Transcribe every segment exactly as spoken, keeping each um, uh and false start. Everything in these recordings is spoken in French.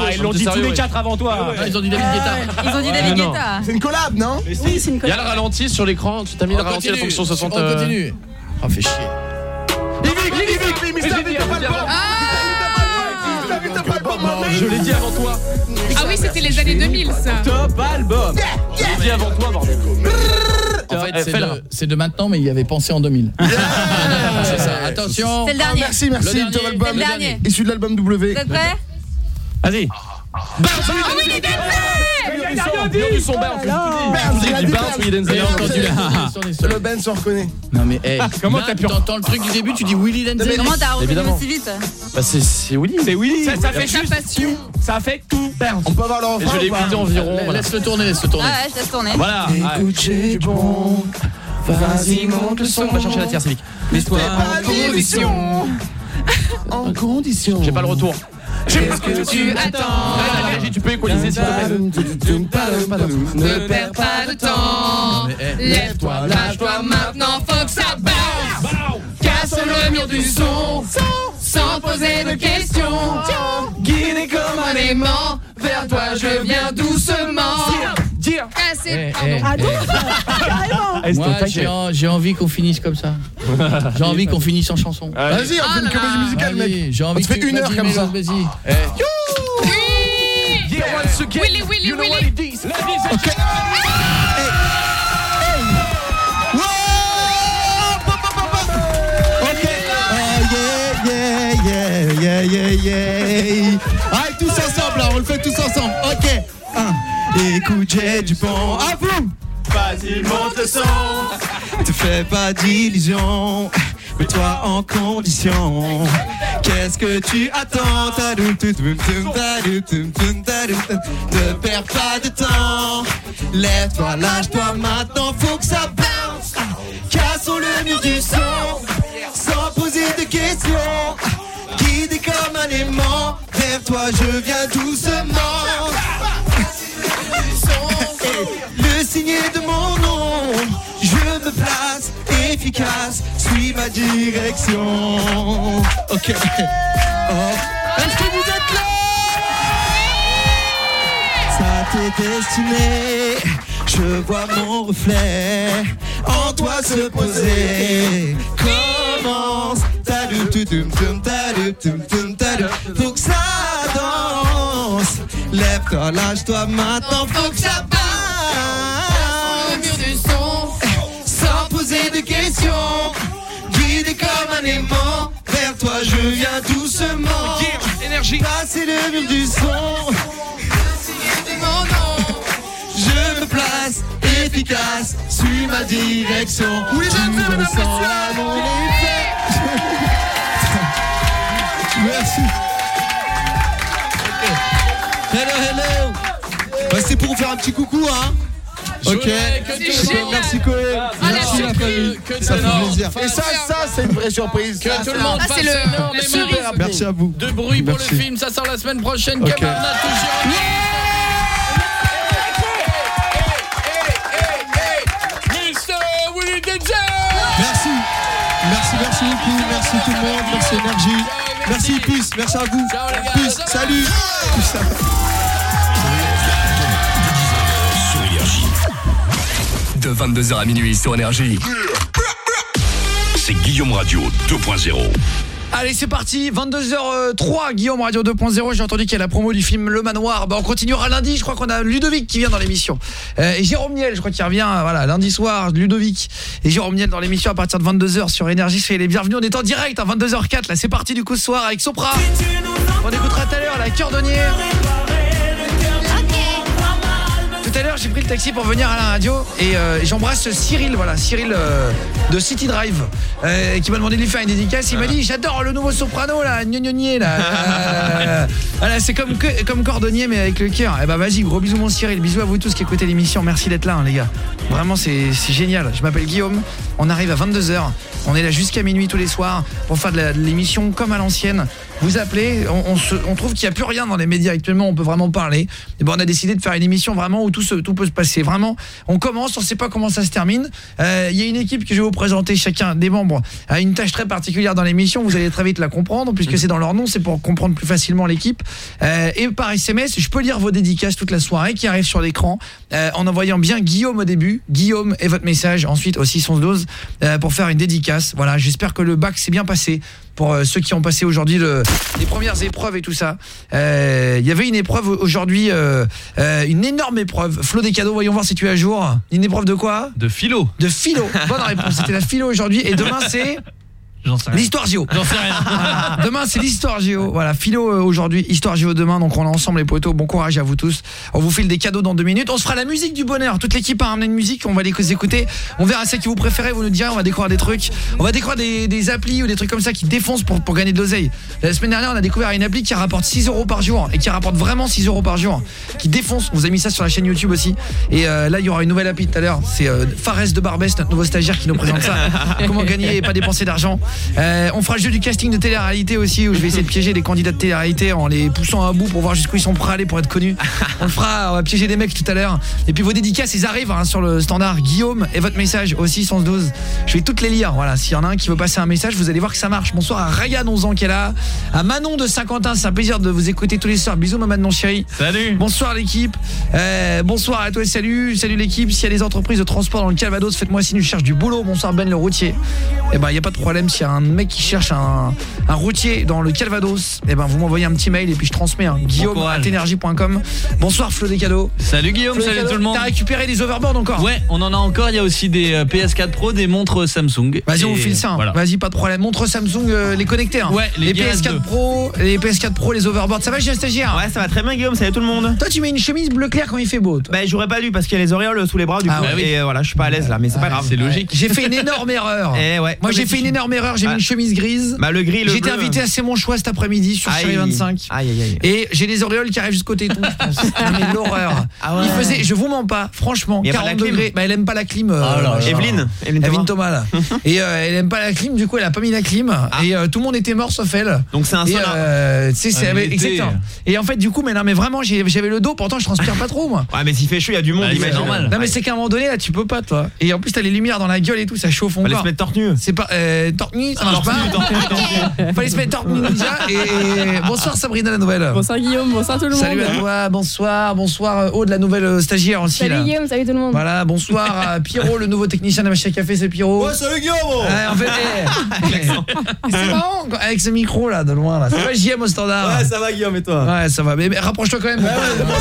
ils l'ont dit tous les quatre avant toi. Ils ont dit David Guetta. Ils ont dit David Guetta. C'est une collab, non? Oui, c'est une Il y a collab. le ralenti sur l'écran, tu t'as mis le ralenti à la fonction soixante. On continue. Oh, fait chier. Je l'ai dit avant toi. Ah oui, c'était les années deux mille ça. Top album. Je l'ai dit avant toi, bordel. En fait, c'est de, c'est de maintenant, mais il y avait pensé en deux mille. C'est ça. Attention. C'est le dernier. Merci, merci. Le dernier. Top album. C'est le dernier. Issu de l'album W. Vous êtes prêts? Vas-y. Bienvenue du son Bounce. Bounce, il a dit Bounce. J'ai entendu la... Le Ben s'en reconnaît. Non mais hey, Comment là, t'as pu- t'entends le truc du début, tu dis Willy Denzel. Comment t'as reconnu Évidemment. aussi vite? Bah c'est c'est Willy. C'est Willy. Ça, ça fait Sa juste passion. ça fait tout perdre. On peut avoir le Et refrain je l'ai ou pas? écouté environ. voilà. Laisse-le tourner, laisse-le tourner. Ah ouais, je laisse tourner. Voilà. Écoute, j'ai du bon. Vas-y, monte le son. On va chercher la tierce, Célic. Mets-toi en condition. En condition. J'ai pas le retour. Qu'est-ce que tu attends? Tu peux équaliser s'il te plaît. Ne perds pas de temps. Lève-toi, lâche-toi maintenant, faut que ça bounce. Casse le mur du son, sans poser de questions. Guidé comme un aimant, vers toi je viens doucement. Dire. Casser, Eh, pardon. eh, Moi, j'ai, en- j'ai envie qu'on finisse comme ça. J'ai envie qu'on finisse en chanson. Vas-y, on fait une comédie musicale, mec. Allez, j'ai envie On te fait que tu- une heure vas-y, comme ça. Mélo, Vas-y. Eh. Oui. Willy, Willy, Willy. Ok. Yeah, yeah, yeah, yeah. Allez, tous ensemble, là, on le fait tous ensemble. Ok. Un. Écoute, j'ai du bon. À vous. Vas-y, monte le son. Te fais pas d'illusions. Mets-toi en condition. Qu'est-ce que tu attends? Tadoum, toutoum, toum, tadoum, toum, toum, tadoum, toum. Ne perds pas de temps. Lève-toi, lâche-toi maintenant, faut que ça bounce. Cassons le mur du son, sans poser de questions. Guidé comme un aimant, vers toi je viens doucement. Le signet de mon nom, je me place efficace, suis ma direction. Ok. Oh. Est-ce que vous êtes là? Ça t'est destiné. Je vois mon reflet en toi se poser. Commence. Tadou, toutoum, toum, tadou, toum, toum, tadou. Faut que ça danse. Lève-toi, lâche-toi maintenant. Faut que ça passe. Le mur du son, Sans poser de questions. Guidé comme un aimant. Vers toi je viens doucement. Énergie. Passer le mur du son. Je me place efficace, suis ma direction. Oui, je me sens à mon effet. Merci. Hello, hello. Bah, c'est pour vous faire un petit coucou, hein. Ok. C'est génial. Merci Koé. Ah, la Merci la surprise. famille. Que Ça de- fait non. plaisir. Et ça, ça, c'est une vraie surprise. Que Ça, tout c'est le monde Ah, fasse c'est le- énormément la cerise. Merci à vous. de bruit pour Merci. le film. Ça sort la semaine prochaine. Ok. Camarade Touché. mister Willy Denzel. Merci. Merci, merci beaucoup. Merci tout le monde. Merci Énergie. Merci Puce. Merci à vous. Ciao, les gars. Puce, salut. Sur Énergie. De vingt-deux heures à minuit sur Énergie. C'est Guillaume Radio deux point zéro. Allez, c'est parti, vingt-deux heures trois, Guillaume Radio deux point zéro. J'ai entendu qu'il y a la promo du film Le Manoir. Bah, on continuera lundi, je crois qu'on a Ludovic qui vient dans l'émission. Euh, et Jérôme Niel, je crois qu'il revient, voilà, lundi soir, Ludovic et Jérôme Niel dans l'émission à partir de vingt-deux heures sur Énergie. Soyez les bienvenus, on est en direct à vingt-deux heures quatre, là, c'est parti du coup ce soir avec Sopra. On écoutera tout à l'heure la Cœurdonnier. Tout à l'heure, j'ai pris le taxi pour venir à la radio et euh, j'embrasse Cyril, voilà, Cyril euh, de City Drive, euh, qui m'a demandé de lui faire une dédicace. Il m'a dit j'adore le nouveau soprano là, gnognonier là. Euh, voilà, c'est comme que, comme cordonnier mais avec le cœur. Et bah vas-y, gros bisous mon Cyril, bisous à vous tous qui écoutez l'émission. Merci d'être là hein, les gars. Vraiment c'est c'est génial. Je m'appelle Guillaume. On arrive à vingt-deux heures. On est là jusqu'à minuit tous les soirs pour faire de, la, de l'émission comme à l'ancienne. vous appelez, on, on, se, on trouve qu'il n'y a plus rien dans les médias actuellement, on peut vraiment parler. Et ben on a décidé de faire une émission vraiment où tout, se, tout peut se passer. Vraiment, on commence, on ne sait pas comment ça se termine. Il euh, y a une équipe que je vais vous présenter, chacun des membres a une tâche très particulière dans l'émission, vous allez très vite la comprendre, puisque c'est dans leur nom, c'est pour comprendre plus facilement l'équipe. Euh, et par S M S, je peux lire vos dédicaces toute la soirée qui arrivent sur l'écran, euh, en envoyant bien Guillaume au début, Guillaume et votre message, ensuite au six onze douze euh, pour faire une dédicace. Voilà, j'espère que le bac s'est bien passé pour euh, ceux qui ont passé aujourd'hui le, les premières épreuves et tout ça. Il euh, y avait une épreuve aujourd'hui, euh, euh, une énorme épreuve. Flo des cadeaux, voyons voir si tu es à jour. Une épreuve de quoi? De philo. De philo, bonne réponse, c'était la philo aujourd'hui et demain c'est... J'en sais rien. L'histoire géo. J'en sais rien. Voilà. Demain c'est l'histoire géo. Voilà, philo euh, aujourd'hui, histoire géo demain. Donc on est ensemble les potos. Bon courage à vous tous. On vous file des cadeaux dans deux minutes. On se fera la musique du bonheur. Toute l'équipe a ramené une musique. On va les écouter. On verra celle que vous préférez. Vous nous direz. On va découvrir des trucs. On va découvrir des, des applis ou des trucs comme ça qui défoncent pour, pour gagner de l'oseille. La semaine dernière on a découvert une appli qui rapporte six euros par jour et qui rapporte vraiment six euros par jour, qui défonce. On vous a mis ça sur la chaîne YouTube aussi. Et euh, là il y aura une nouvelle appli tout à l'heure. C'est euh, Fares de Barbès, notre nouveau stagiaire qui nous présente ça. Comment gagner et pas dépenser d'argent. Euh, on fera le jeu du casting de télé-réalité aussi, où je vais essayer de piéger des candidats de télé-réalité en les poussant à bout pour voir jusqu'où ils sont prêts à aller pour être connus. On le fera, on va piéger des mecs tout à l'heure. Et puis vos dédicaces, ils arrivent hein, sur le standard. Guillaume et votre message au six onze douze. Je vais toutes les lire. Voilà, s'il y en a un qui veut passer un message, vous allez voir que ça marche. Bonsoir à Ryan onze ans qui est là, à Manon de Saint-Quentin, c'est un plaisir de vous écouter tous les soirs. Bisous ma Manon chérie. Salut. Bonsoir l'équipe. Euh, bonsoir à toi et salut, salut l'équipe. S'il y a des entreprises de transport dans le Calvados, faites-moi signe, je cherche du boulot. Bonsoir Ben le routier. Eh ben il y a pas de problème, s'il y a un mec qui cherche un un routier dans le Calvados, eh ben vous m'envoyez un petit mail et puis je transmets hein. Guillaume bon arobase energie point com. Bonsoir Flo des cadeaux. Salut Guillaume, Flo salut tout le monde. T'as récupéré des overboards encore? Ouais, on en a encore, il y a aussi des euh, P S quatre Pro, des montres Samsung. Vas-y, on Et vous file ça. Hein. Voilà. Vas-y, pas de problème. Montre Samsung euh, les connectés hein. Ouais, les, les P S quatre deux. Pro, les P S quatre Pro, les overboards. Ça va, j'ai un stagiaire? Ouais, ça va très bien Guillaume, salut tout le monde. Toi, tu mets une chemise bleu clair quand il fait beau, toi. Bah j'aurais pas dû parce qu'il y a les auréoles sous les bras du Ah coup ouais, oui. et euh, voilà, je suis pas à l'aise là, mais c'est Ah, pas grave. C'est logique. J'ai fait une énorme erreur. Eh ouais. Moi, Ouais, j'ai mais fait tu- une énorme erreur, j'ai Ah. mis une chemise grise. Bah le gris, le J'étais bleu. invité à C'est mon choix cet après-midi sur Aïe. Chérie vingt-cinq. Aïe aïe aïe. Et j'ai les auréoles qui arrivent jusqu'au téton, je pense. Mais l'horreur. Ah ouais. Il faisait, je vous mens pas, franchement, Y a pas la quarante clim. degrés. Bah elle aime pas la clim. euh, Ah là là. Evelyne, Evelyne Evelyne Thomas. Thomas là. Et euh, elle aime pas la clim, du coup elle a pas mis la clim. Et euh, tout le monde était mort sauf elle. Donc c'est un Et sauna. euh, tu sais, c'est Ah, mais exactement. Et en fait du coup, mais non mais vraiment, j'ai- j'avais le dos, pourtant je transpire pas trop moi. Ouais mais s'il fait chaud, il y a du monde, Bah, c'est imagine. normal. Non mais c'est qu'à un moment donné là, tu peux pas toi. Et en plus t'as les lumières dans la gueule et tout, ça chauffe Fallait encore. se mettre torse nu. C'est pas euh, torse nu, ça marche pas. Fallait se mettre torse nu déjà. Et, et bonsoir Sabrina la nouvelle. Bonsoir Guillaume, bonsoir tout le monde. Salut à toi, bonsoir, bonsoir euh, Aude la nouvelle euh, stagiaire aussi Salut là. Guillaume, salut tout le monde. Voilà, bonsoir à Pierrot le nouveau technicien de Machine à Café, c'est Pierrot. Ouais, salut Guillaume. Ouais, en fait, eh, c'est marrant quoi, avec ce micro là de loin là. Ça va J M au standard. Ouais, ça va Guillaume et toi? Ouais, ça va. Mais, mais rapproche-toi quand même. Ouais, ouais, c'est pour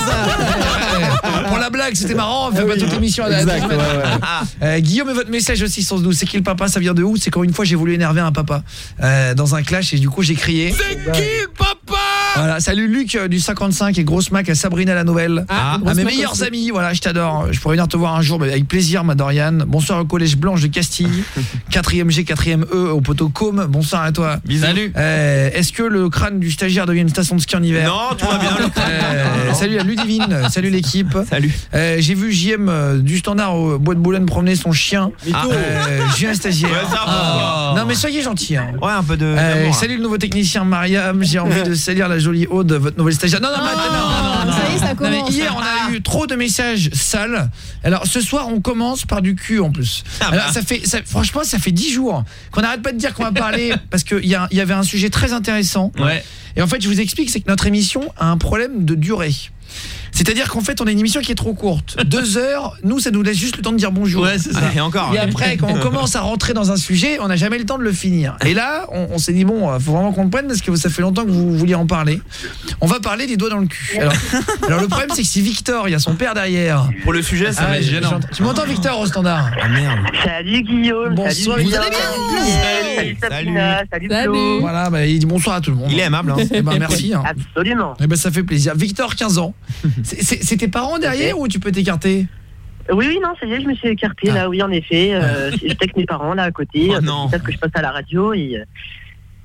ça. Ouais, pour la blague, c'était marrant. Fais Ah pas oui. toute l'émission à la Exact, à la- ouais, ouais. Euh, Guillaume et votre message aussi six douze. C'est qui le papa? Ça vient de où? C'est quand une fois j'ai voulu énerver un papa euh, dans un clash et du coup j'ai crié. C'est qui le papa? Voilà, salut Luc euh, du cinquante-cinq et grosse Mac à Sabrina la nouvelle. Ah, à grosse mes Mac meilleurs aussi. amis, voilà, je t'adore. Je pourrais venir te voir un jour, mais avec plaisir, ma Doriane. Bonsoir au collège Blanche de Castille, quatrième G, quatrième E au poteau Com. Bonsoir à toi. Salut. Euh, Est-ce que le crâne du stagiaire devient une station de ski en hiver? Non, tout va bien. Euh, salut à Ludivine, salut l'équipe. Salut. Euh, J'ai vu J M euh, du standard au Bois de Boulogne promener son chien. Ah. Euh, J'ai un stagiaire. Ouais, ça va. Non mais soyez gentil. Hein. Ouais, un peu de Euh, d'amour, salut le nouveau technicien Mariam, j'ai envie de salir la jolie Aude, votre nouvelle stagiaire. Non non, mais attends, non, non, non, non. Ça y est, ça Non, mais commence. hier on a eu trop de messages sales. Alors ce soir on commence par du cul en plus. Ah bah. Alors ça fait ça, franchement ça fait dix jours qu'on n'arrête pas de dire qu'on va parler parce qu'il y, a- y avait un sujet très intéressant. Ouais. Et en fait je vous explique, c'est que notre émission a un problème de durée. C'est-à-dire qu'en fait on a une émission qui est trop courte. Deux heures, nous ça nous laisse juste le temps de dire bonjour. Ouais, c'est ça. Et encore. Et après, quand on commence à rentrer dans un sujet, on n'a jamais le temps de le finir. Et là, on, on s'est dit, bon, il faut vraiment qu'on le prenne parce que ça fait longtemps que vous vouliez en parler. On va parler des doigts dans le cul. Alors, alors le problème, c'est que si Victor, il y a son père derrière. Pour le sujet, ça Ah, va être ouais, gênant. j'entends- tu m'entends, Victor, au standard? Ah merde. Salut Guillaume. Bonsoir, salut vous Guillaume. allez bien? Salut, salut Sabrina, salut, Salut. Flo. Voilà, bah, il dit bonsoir à tout le monde. Il est aimable, hein. Eh ben, merci. Hein. Absolument. Eh ben, ça fait plaisir. Victor, quinze ans. C'est- C'est c'est tes parents derrière ou tu peux t'écarter? Oui, oui, non, ça y est, je me suis écarté Ah. là, oui, en effet. Euh, J'étais avec mes parents là à côté. Oh non. Peut-être que je passe à la radio et,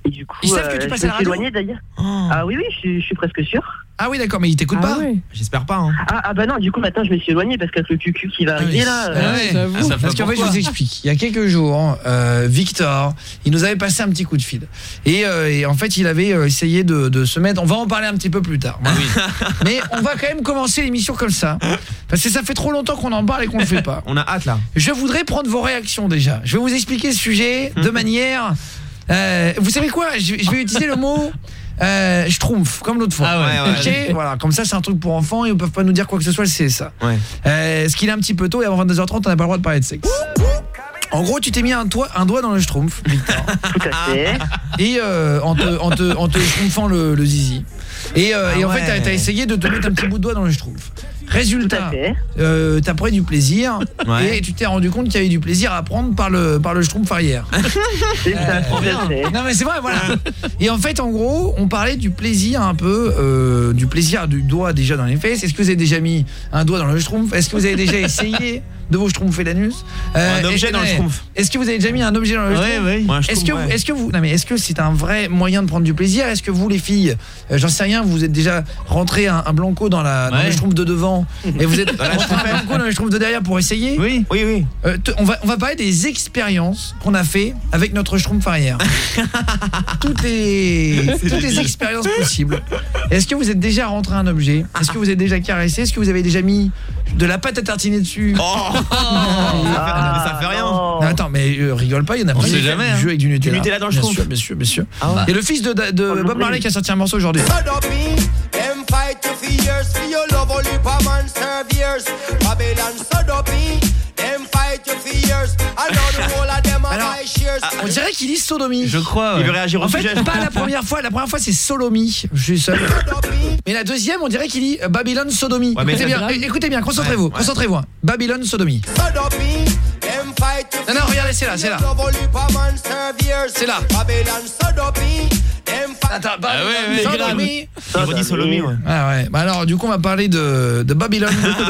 Et du coup, Ils savent que tu euh, passes je à me la suis radio éloigné d'ailleurs. Ah oui, oui, je suis, je suis presque sûr. Ah oui, d'accord, mais ils t'écoutent Ah pas ouais. J'espère pas. Hein. Ah, ah bah non, du coup, maintenant, je me suis éloigné parce qu'avec le Q Q qui va arriver oui. là. Ah euh, ouais. j'avoue. Ah, ça fait Parce qu'en fait, je pourquoi vous explique. Il y a quelques jours, euh, Victor, il nous avait passé un petit coup de fil. Et, euh, et en fait, il avait euh, essayé de, de se mettre... On va en parler un petit peu plus tard. Mais on va quand même commencer l'émission comme ça. Parce que ça fait trop longtemps qu'on en parle et qu'on le fait pas. On a hâte là. Je voudrais prendre vos réactions déjà. Je vais vous expliquer ce sujet de manière... Euh, vous savez quoi, je, je vais utiliser le mot... Euh, schtroumpf comme l'autre fois. Ah ouais, ouais, ok, voilà, comme ça c'est un truc pour enfants et ils peuvent pas nous dire quoi que ce soit, c'est ça. Ouais. Euh, ce qu'il est un petit peu tôt et avant vingt-deux heures trente, on n'a pas le droit de parler de sexe. En gros, tu t'es mis un, toit, un doigt dans le schtroumpf, Victor. Tout à fait. Et euh, en te en te en te schtroumpfant le, le zizi. Et, euh, Ah et en ouais. fait, t'as, t'as essayé de te mettre un petit bout de doigt dans le schtroumpf. Tout Résultat, à fait. euh, t'as pris du plaisir Ouais. et tu t'es rendu compte qu'il y avait du plaisir à prendre par le par le schtroumpf arrière. C'est ça, tout à fait. Non mais c'est vrai, voilà. Et en fait, en gros, on parlait du plaisir un peu, euh, du plaisir du doigt déjà dans les fesses. Est-ce que vous avez déjà mis un doigt dans le schtroumpf? Est-ce que vous avez déjà essayé de vous schtroumpfer l'anus? euh, Un objet est- dans le ouais. schtroumpf. Est-ce que vous avez déjà mis un objet dans le Ouais, schtroumpf? ouais. Ouais, je Est-ce que, trouve, vous, ouais. est-ce que vous, non mais est-ce que c'est un vrai moyen de prendre du plaisir? Est-ce que vous les filles, euh, j'en sais rien, vous êtes déjà rentré un, un blanco dans la dans Ouais. le schtroumpf de devant et vous êtes Dans la rentré un blanco dans le schtroumpf de derrière pour essayer? Oui. Oui, oui. Euh, te- on va on va parler des expériences qu'on a fait avec notre schtroumpf arrière. toutes les toutes les expériences possibles. Est-ce que vous êtes déjà rentré un objet? Est-ce que vous êtes déjà caressé? Est-ce que vous avez déjà mis de la pâte à tartiner dessus? Oh Ah, mais ça fait rien. non. Non, attends, mais euh, rigole pas, il y en a On plein sait qui jamais, font hein. du jeu avec du Nutella. Du Nutella dans le bien schtroumpf. sûr, bien sûr, bien sûr. Ah ouais. Et le fils de, de, de Oh, Bob l'oublie. Marley qui a sorti un morceau aujourd'hui. Alors, on dirait qu'il dit sodomie. Je crois. Il veut ouais. réagir au En fait, sujet. pas la première fois, la première fois c'est Solomie, je suis seul. Mais la deuxième, on dirait qu'il dit euh, Babylone Sodomie. Ouais, mais écoutez, ça, bien, c'est é- écoutez bien, concentrez-vous, Ouais, ouais. concentrez-vous. hein. Babylone Sodomie. Non, non, regardez, c'est là, c'est là. C'est là. Attends, Ah ouais, ouais, Sodomie. Il redit Solomie, ouais. Ah ouais. Bah alors du coup on va parler de de Babylone.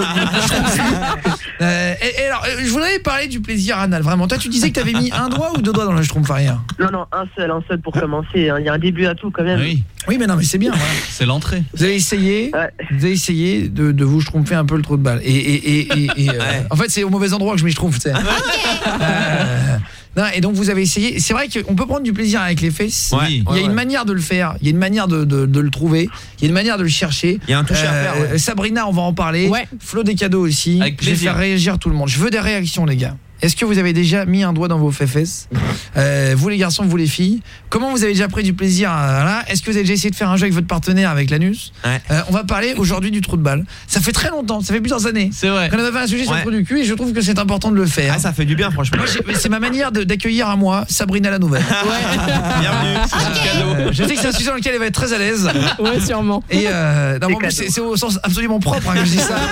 euh, et, et alors euh, je voudrais parler du plaisir anal vraiment. Toi tu disais que tu avais mis un doigt ou deux doigts dans le schtroumpf arrière? Non, non, un seul, un seul pour commencer. hein. Il y a un début à tout quand même. Oui, Oui mais non mais c'est bien voilà. c'est l'entrée. Vous avez essayé Ouais. vous avez essayé de, de vous schtroumpfer un peu le trou de balle. Et, et, et, et, et, euh, Ouais. en fait c'est au mauvais endroit que je m'y schtroumpfe, tu sais. Euh, non, et donc vous avez essayé. C'est vrai qu'on peut prendre du plaisir avec les fesses. Ouais. Il y a Ouais, une ouais. manière de le faire. Il y a une manière de, de, de le trouver. Il y a une manière de le chercher. Il y a un toucher à faire, ouais. Sabrina, on va en parler. Ouais. Flo des cadeaux aussi. Avec Je vais plaisir. faire réagir tout le monde. Je veux des réactions, les gars. Est-ce que vous avez déjà mis un doigt dans vos fesses? euh, Vous les garçons, vous les filles. Comment vous avez déjà pris du plaisir à, là? Est-ce que vous avez déjà essayé de faire un jeu avec votre partenaire avec l'anus? Ouais. euh, On va parler aujourd'hui du trou de balle. Ça fait très longtemps, ça fait plusieurs années C'est vrai. qu'on avait fait un sujet sur Ouais. le trou du cul et je trouve que c'est important de le faire. Ah, ça fait du bien, franchement. Moi, j'ai- c'est ma manière de- d'accueillir à moi Sabrina la nouvelle. Bienvenue. Euh, je sais que c'est un sujet dans lequel elle va être très à l'aise. Ouais, sûrement. Et euh, non, Des en plus, c'est cadeaux. c'est au sens absolument propre hein, que je dis ça.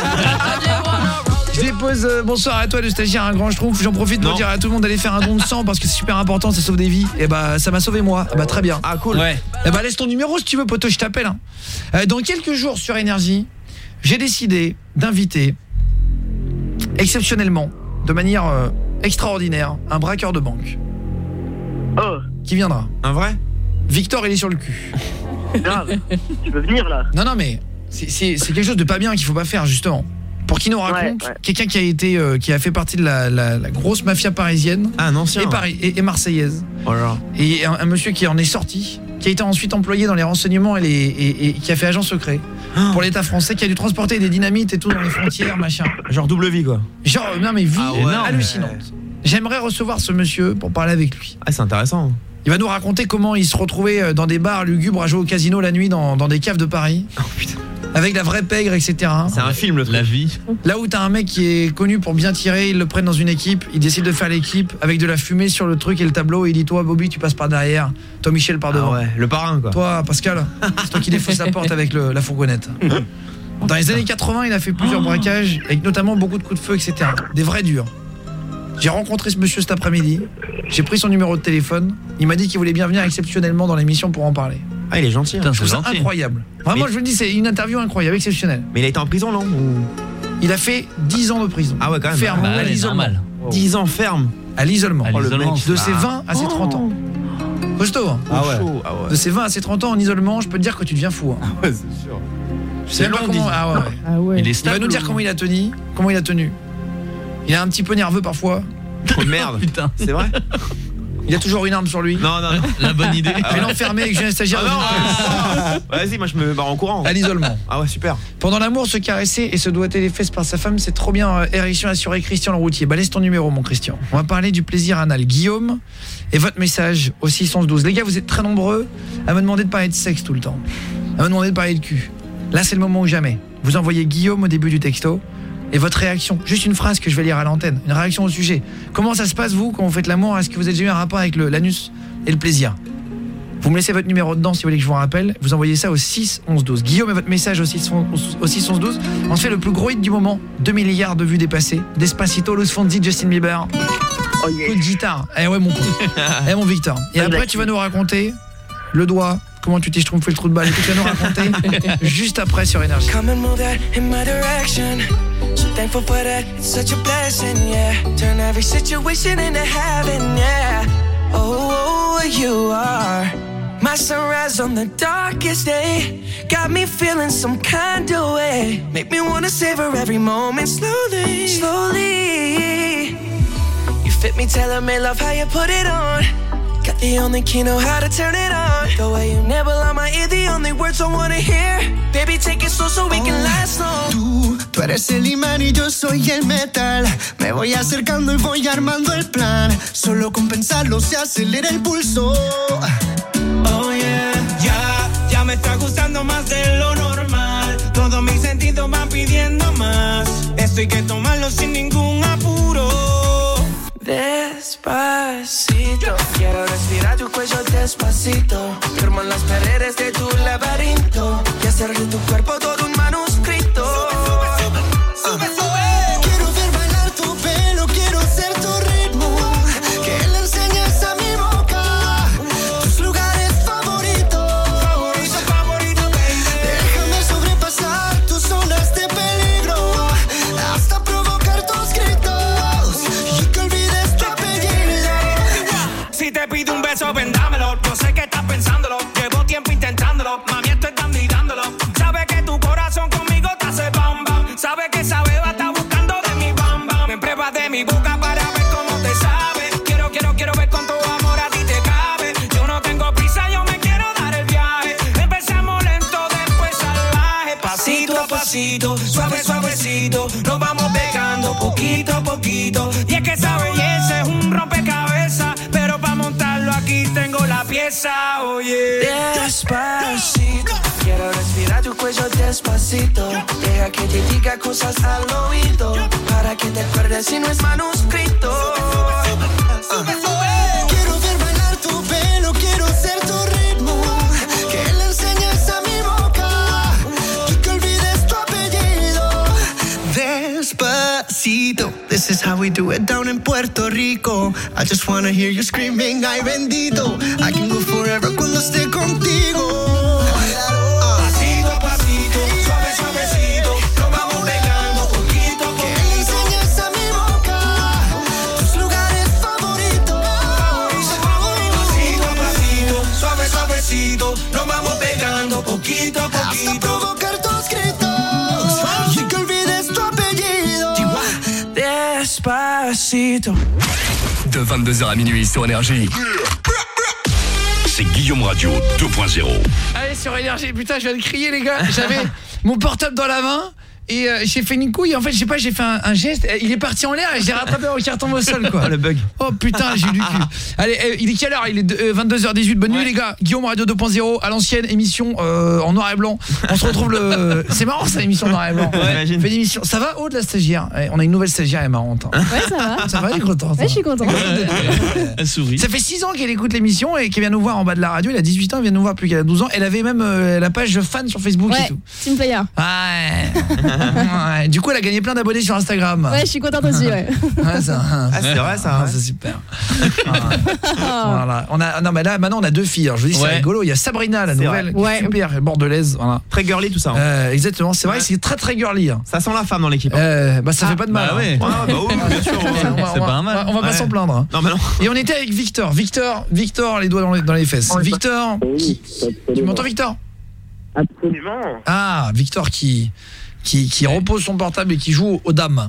Je dépose euh, bonsoir à toi le stagiaire, un grand schtroumpf. J'en profite pour Non. dire à tout le monde d'aller faire un don de sang parce que c'est super important, ça sauve des vies. Et bah ça m'a sauvé moi. Ah bah très bien. Ah, cool. Ouais. Eh bah laisse ton numéro si tu veux poteau, je t'appelle. Hein. Euh, dans quelques jours sur Énergie, j'ai décidé d'inviter exceptionnellement, de manière euh, extraordinaire, un braqueur de banque Oh, qui viendra. Un vrai? Victor, il est sur le cul. grave. Tu peux venir là? Non, non, mais c'est c'est- c'est quelque chose de pas bien qu'il faut pas faire, justement. Pour qu'il nous raconte, Ouais, ouais. quelqu'un qui a été, euh, qui a fait partie de la, la- la grosse mafia parisienne Ah, un ancien. et, Paris, et, et marseillaise. Oh là là. Et un, un monsieur qui en est sorti, qui a été ensuite employé dans les renseignements et, les, et, et qui a fait agent secret pour l'État français, qui a dû transporter des dynamites et tout dans les frontières, machin. Genre double vie, quoi. Genre, non mais vie Ah ouais, hallucinante. J'aimerais recevoir ce monsieur pour parler avec lui. Ah, c'est intéressant. Il va nous raconter comment il se retrouvait dans des bars lugubres à jouer au casino la nuit dans, dans des caves de Paris. Oh putain. Avec la vraie pègre, et cetera. C'est un film, le truc. La vie. Là où t'as un mec qui est connu pour bien tirer, ils le prennent dans une équipe, il décide de faire l'équipe avec de la fumée sur le truc et le tableau, et il dit toi Bobby tu passes par derrière, toi Michel par devant. Ah ouais, le parrain, quoi. Toi Pascal, c'est toi qui défausse la porte avec le, la fourgonnette. Dans les années quatre-vingts, il a fait plusieurs braquages, avec notamment beaucoup de coups de feu, et cetera. Des vrais durs. J'ai rencontré ce monsieur cet après-midi, j'ai pris son numéro de téléphone, il m'a dit qu'il voulait bien venir exceptionnellement dans l'émission pour en parler. Ah, il est gentil. hein. Putain, Je c'est trouve ça gentil. incroyable. Vraiment, Mais- je vous le dis, c'est une interview incroyable, exceptionnelle. Mais il a été en prison, non? Ou... Il a fait dix ans de prison. Ah ouais, quand même. Ferme, Bah, à allez, l'isolement. normal. dix ans ferme. À l'isolement. À l'isolement, De ça ses va. vingt à ses trente ans. Costaud. Hein. Ah ouais. Ah ouais. De ses vingt à ses trente ans en isolement, je peux te dire que tu deviens fou. Hein. Ah ouais, c'est sûr. Je sais long, pas comment. Ah ouais. Ah ouais. Il est Il stable. va nous dire comment il a tenu. Comment il a tenu. Il est un petit peu nerveux parfois. Oh merde. Putain. C'est vrai? Il a toujours une arme sur lui. Non, non, non. La bonne idée. Je vais l'enfermer avec un stagiaire. Ah non, vas-y, moi je me barre en courant. À l'isolement. Ah ouais, super. Pendant l'amour, se caresser et se doigter les fesses par sa femme, c'est trop bien. Euh, érection assurée, Christian le routier. Bah laisse ton numéro, mon Christian. On va parler du plaisir anal. Guillaume, et votre message au six onze douze. Les gars, vous êtes très nombreux à me demander de parler de sexe tout le temps. À me demander de parler de cul. Là, c'est le moment ou jamais. Vous envoyez Guillaume au début du texto. Et votre réaction, juste une phrase que je vais lire à l'antenne, une réaction au sujet. Comment ça se passe, vous, quand vous faites l'amour? Est-ce que vous avez déjà eu un rapport avec le l'anus et le plaisir? Vous me laissez votre numéro dedans si vous voulez que je vous rappelle. Vous envoyez ça au six onze douze. Guillaume et votre message au six onze douze. On se fait le plus gros hit du moment. deux milliards de vues dépassées. Despacito, Luis Fonsi, Justin Bieber. Oh yeah. Coup de guitare. Eh ouais, mon con. Eh mon Victor. Et après, tu vas nous raconter le doigt. Comment tu t'es schtroumpfé le trou de balle et tout, tu vas nous raconter juste après sur Énergie. Come and move that in my direction. So thankful for that, it's such a blessing, yeah. Turn every situation into heaven, yeah. Oh, you are my sunrise on the darkest day. Got me feeling some kind of way. Make me wanna savor every moment slowly, slowly. You fit me, telling me love how you put it on. Got the only key, know how to turn it on. The way you nibble on my ear, the only words I wanna hear. Baby, take it slow so we can last long. Tú, tú eres el imán y yo soy el metal. Me voy acercando y voy armando el plan. Solo con pensarlo se acelera el pulso. Oh yeah, ya, ya me está gustando más de lo normal. Todos mis sentidos van pidiendo más. Esto hay que tomarlo sin ningún apuro. Despacito, quiero respirar tu cuello despacito. Firmo en las paredes de tu laberinto y hacer de tu cuerpo todo un manuscrito. Sube, sube, sube, sube. Quiero ver bailar tu pelo, quiero ser tu ritmo. Que le enseñes a mi boca tus lugares favoritos. Favorito, favorito, baby. Déjame sobrepasar tus zonas de peligro hasta provocar tus gritos y que olvides tu apellido. Si te pido un beso, ven dámelo. Yo sé que estás pensándolo. Llevo tiempo intentándolo. Mami, estoy dando y dándolo. Sabes que tu corazón conmigo te hace bam bam. Sabes que esa beba está buscando de mi bam bam. Me pruebas de mi boca para ver cómo te sabe. Quiero, quiero, quiero ver cuánto amor a ti te cabe. Yo no tengo prisa, yo me quiero dar el viaje. Empezamos lento, después salvaje. Pasito a pasito, suave, suavecito. Nos vamos pegando poquito a poquito. Y es que esa belleza es un rompecabezas. Pero para montarlo aquí tengo la pieza, oye. Despacito, Quiero respirar tu cuello despacito. Deja que te diga cosas al oído. Para que te acuerdes si no es manuscrito. sube, sube. Quiero ver bailar tu pelo, quiero ser tu ritmo. Que le enseñes a mi boca y que olvides tu apellido. Despacito, this is how we do it down in Puerto Rico. I just wanna hear you screaming, ay bendito. I can go forever cuando esté contigo. Pasito a pasito, suave, suavecito. Nos vamos pegando poquito a Que le enseñes a mi boca tus lugares favoritos. Pasito a pasito, suave, suavecito. Nos vamos pegando poquito a Hasta poquito. provocar tus gritos y que olvides tu apellido. Despacito. De vingt-deux heures à minuit sur Énergie. C'est Guillaume Radio deux point zéro. Allez sur Énergie, putain je viens de crier les gars. J'avais mon portable dans la main et euh, j'ai fait une couille. En fait je sais pas, j'ai fait un, un geste. Il est parti en l'air et j'ai rattrapé au carton au sol quoi. Le bug. Oh putain j'ai eu du cul. Allez euh, il est quelle heure? Il est euh, vingt-deux heures dix-huit. Bonne nuit les gars. Guillaume Radio deux point zéro à l'ancienne émission euh, en noir et blanc. On se retrouve le. C'est marrant ça l'émission en noir et blanc. Ouais, imagine. Fait l'émission. Ça va Aude la stagiaire? Ouais, on a une nouvelle stagiaire, elle est marrante. Hein. Ouais, ça va. Ça va, elle est contente. Ouais, je suis contente. Elle sourit. Ça fait six ans qu'elle écoute l'émission et qu'elle vient nous voir en bas de la radio. Elle a dix-huit ans, elle vient nous voir plus qu'elle a douze ans. Elle avait même euh, la page fan sur Facebook Ouais, et tout. team player. Ouais. Ouais, du coup, elle a gagné plein d'abonnés sur Instagram. Ouais, je suis contente aussi, ouais. Ouais, ça, ah, c'est vrai ça. Ah, c'est super. Voilà. On a non mais là maintenant on a deux filles. Alors, je vous dis ouais. c'est rigolo, il y a Sabrina la nouvelle, ouais. super bordelaise, voilà. Très girly tout ça. Hein. Euh, exactement, c'est vrai, ouais. c'est très très girly. Hein. Ça sent la femme dans l'équipe. Hein. Euh, bah ça ah, fait pas de mal. Bah ouais. Hein. Ah, bah oui, bien sûr. C'est pas un mal. On va pas ouais. s'en plaindre. Hein. Non, mais non. Et on était avec Victor, Victor, Victor les doigts dans les, dans les fesses. Ouais, Victor, qui... tu m'entends Victor? Absolument. Ah, Victor qui qui qui repose son portable et qui joue aux dames.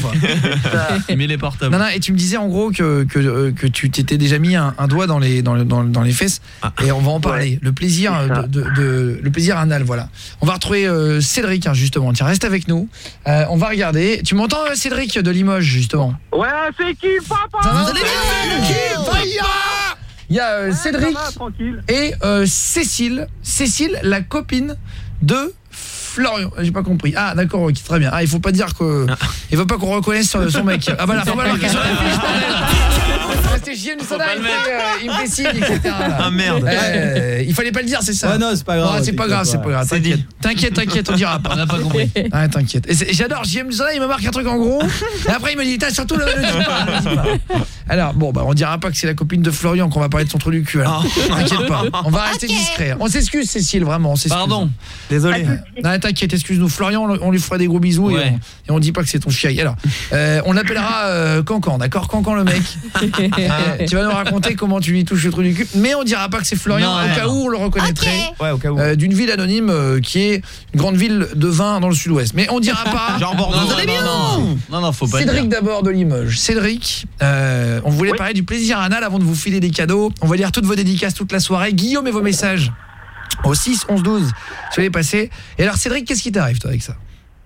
Il met les portables. Non non, et tu me disais en gros que que que tu t'étais déjà mis un, un doigt dans les dans dans, dans les fesses ah. et on va en parler. Ouais. Le plaisir de, de, de le plaisir anal, voilà. On va retrouver euh, Cédric hein, justement. Tiens, reste avec nous. Euh, on va regarder. Tu m'entends Cédric de Limoges justement? Ouais, c'est qui papa? Ça va bien. Il y a euh, Cédric va, et euh, Cécile, Cécile la copine de Florian, j'ai pas compris. Ah d'accord, ok, très bien. Ah, il faut pas dire que il veut pas qu'on reconnaisse son, son mec. Ah voilà, faut pas le marquer sur la fiche. C'était J M Soda, il, euh, il me fait signe, et cetera. Ah merde. Euh, il fallait pas le dire, c'est ça. Ouais, non, c'est pas grave. Non, c'est pas grave, c'est pas grave. T'inquiète, t'inquiète, t'inquiète, on dira pas. On n'a pas compris. Ah, t'inquiète. Et j'adore J M Soda, il me marque un truc en gros. Et après il me dit, t'as surtout le, le dis pas, le dis pas. Alors bon, bah on dira pas que c'est la copine de Florian qu'on va parler de son trou du cul. Alors. T'inquiète pas. On va rester okay. discret. On s'excuse Cécile, vraiment. On s'excuse. Pardon. Désolé. Non, t'inquiète, excuse-nous. Florian, on lui fera des gros bisous ouais. et, on, et on dit pas que c'est ton chiaille. Alors, euh, on l'appellera euh, Cancan, d'accord? Cancan le mec. euh, qui va nous raconter comment tu lui touches le trou du cul. Mais on dira pas que c'est Florian, non, au cas où on le reconnaîtrait. Okay. Ouais, au cas où. Euh, d'une ville anonyme euh, qui est une grande ville de vin dans le sud-ouest. Mais on dira pas. Genre Bordeaux. Non, non, non, non, non, non, faut pas. Cédric d'abord de Limoges. Cédric, euh, on voulait oui. parler du plaisir anal avant de vous filer des cadeaux. On va lire toutes vos dédicaces toute la soirée. Guillaume et vos messages au six onze douze. Soyez passés. Et alors Cédric, qu'est-ce qui t'arrive toi avec ça?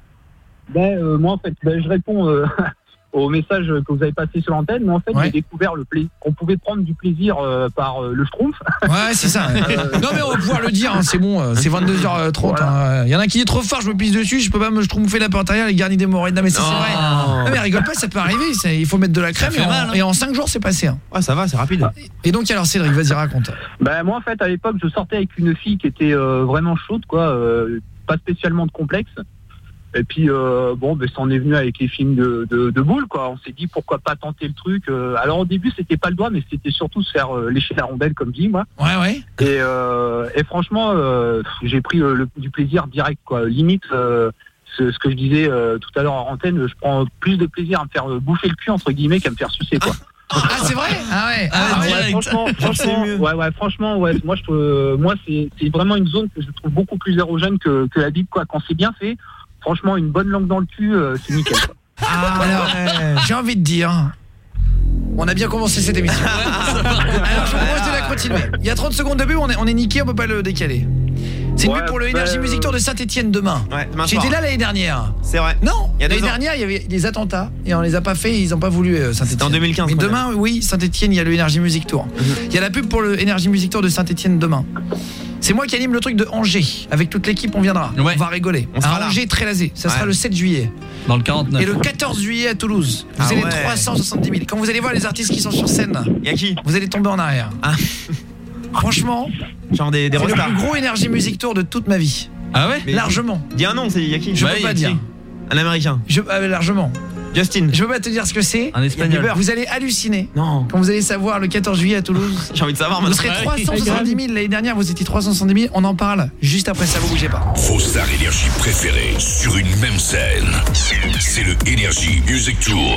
Ben, euh, moi en fait, ben, je réponds euh, au message que vous avez passé sur l'antenne, mais en fait ouais. j'ai découvert le plaisir qu'on pouvait prendre du plaisir euh, par euh, le schtroumpf. Ouais, c'est ça. euh... Non mais on va pouvoir le dire, hein, c'est bon, euh, c'est vingt-deux heures trente. Il voilà. hein. y en a qui est trop fort, je me pisse dessus, je peux pas me schtroumpfer la porte arrière, les garnis d'hémorroïdes. Non mais ça c'est vrai. Non mais rigole pas, ça peut arriver, il faut mettre de la crème et, mal, en, hein. et en cinq jours c'est passé. Hein. Ouais, ça va, c'est rapide. Et donc alors Cédric, vas-y raconte. Ben moi en fait à l'époque je sortais avec une fille qui était euh, vraiment chaude quoi, euh, pas spécialement de complexe. Et puis euh, bon, ben ça en est venu avec les films de, de, de boules quoi. On s'est dit pourquoi pas tenter le truc. Euh, alors au début c'était pas le doigt, mais c'était surtout se faire euh, lécher la rondelle comme dit moi. Ouais ouais. Et, euh, et franchement, euh, j'ai pris euh, le, du plaisir direct quoi. Limite euh, ce, ce que je disais euh, tout à l'heure en antenne, je prends plus de plaisir à me faire bouffer le cul entre guillemets qu'à me faire sucer quoi. Ah c'est vrai? Ah ouais. Ah, ah ouais, franchement, franchement, ouais ouais, franchement ouais. Moi je euh, moi c'est c'est vraiment une zone que je trouve beaucoup plus érogène que que la bite quoi. Quand c'est bien fait. Franchement, une bonne langue dans le cul, euh, c'est nickel. Ah, alors, euh, j'ai envie de dire, on a bien commencé cette émission. Alors, je vous propose de la continuer. Il y a trente secondes de but, on est, on est niqué, on peut pas le décaler. C'est une ouais, pub pour le bah, Energy Music Tour de Saint-Etienne demain. Ouais, j'étais là l'année dernière. C'est vrai. Non, l'année dernière, il y avait des attentats et on les a pas fait, ils ont pas voulu euh, Saint-Etienne. C'était en deux mille quinze. Mais demain, oui, Saint-Etienne, il y a le Energy Music Tour. Il mm-hmm. y a la pub pour le Energy Music Tour de Saint-Etienne demain. C'est moi qui anime le truc de Angers. Avec toute l'équipe, on viendra. Ouais. On va rigoler. On à Angers, Trélazé. Ça ouais. sera le sept juillet. Dans le quarante-neuf. Et le quatorze juillet à Toulouse. Vous ah avez ouais. trois cent soixante-dix mille. Quand vous allez voir les artistes qui sont sur scène, y a qui? Vous allez tomber en arrière. Ah. Franchement, genre des, des c'est le plus gros Energy Music Tour de toute ma vie. Ah ouais? Mais largement. Dis un nom, c'est y a qui? Je bah, peux pas dire. Un américain. Je, euh, largement. Justin. Je peux pas te dire ce que c'est. Un espagnol. Vous allez halluciner. Non. Quand vous allez savoir le quatorze juillet à Toulouse. J'ai envie de savoir maintenant. Vous serez trois cent soixante-dix mille. L'année dernière, vous étiez trois cent soixante-dix mille. On en parle juste après ça, vous bougez pas. Vos stars énergie préférées sur une même scène. C'est le Energy Music Tour.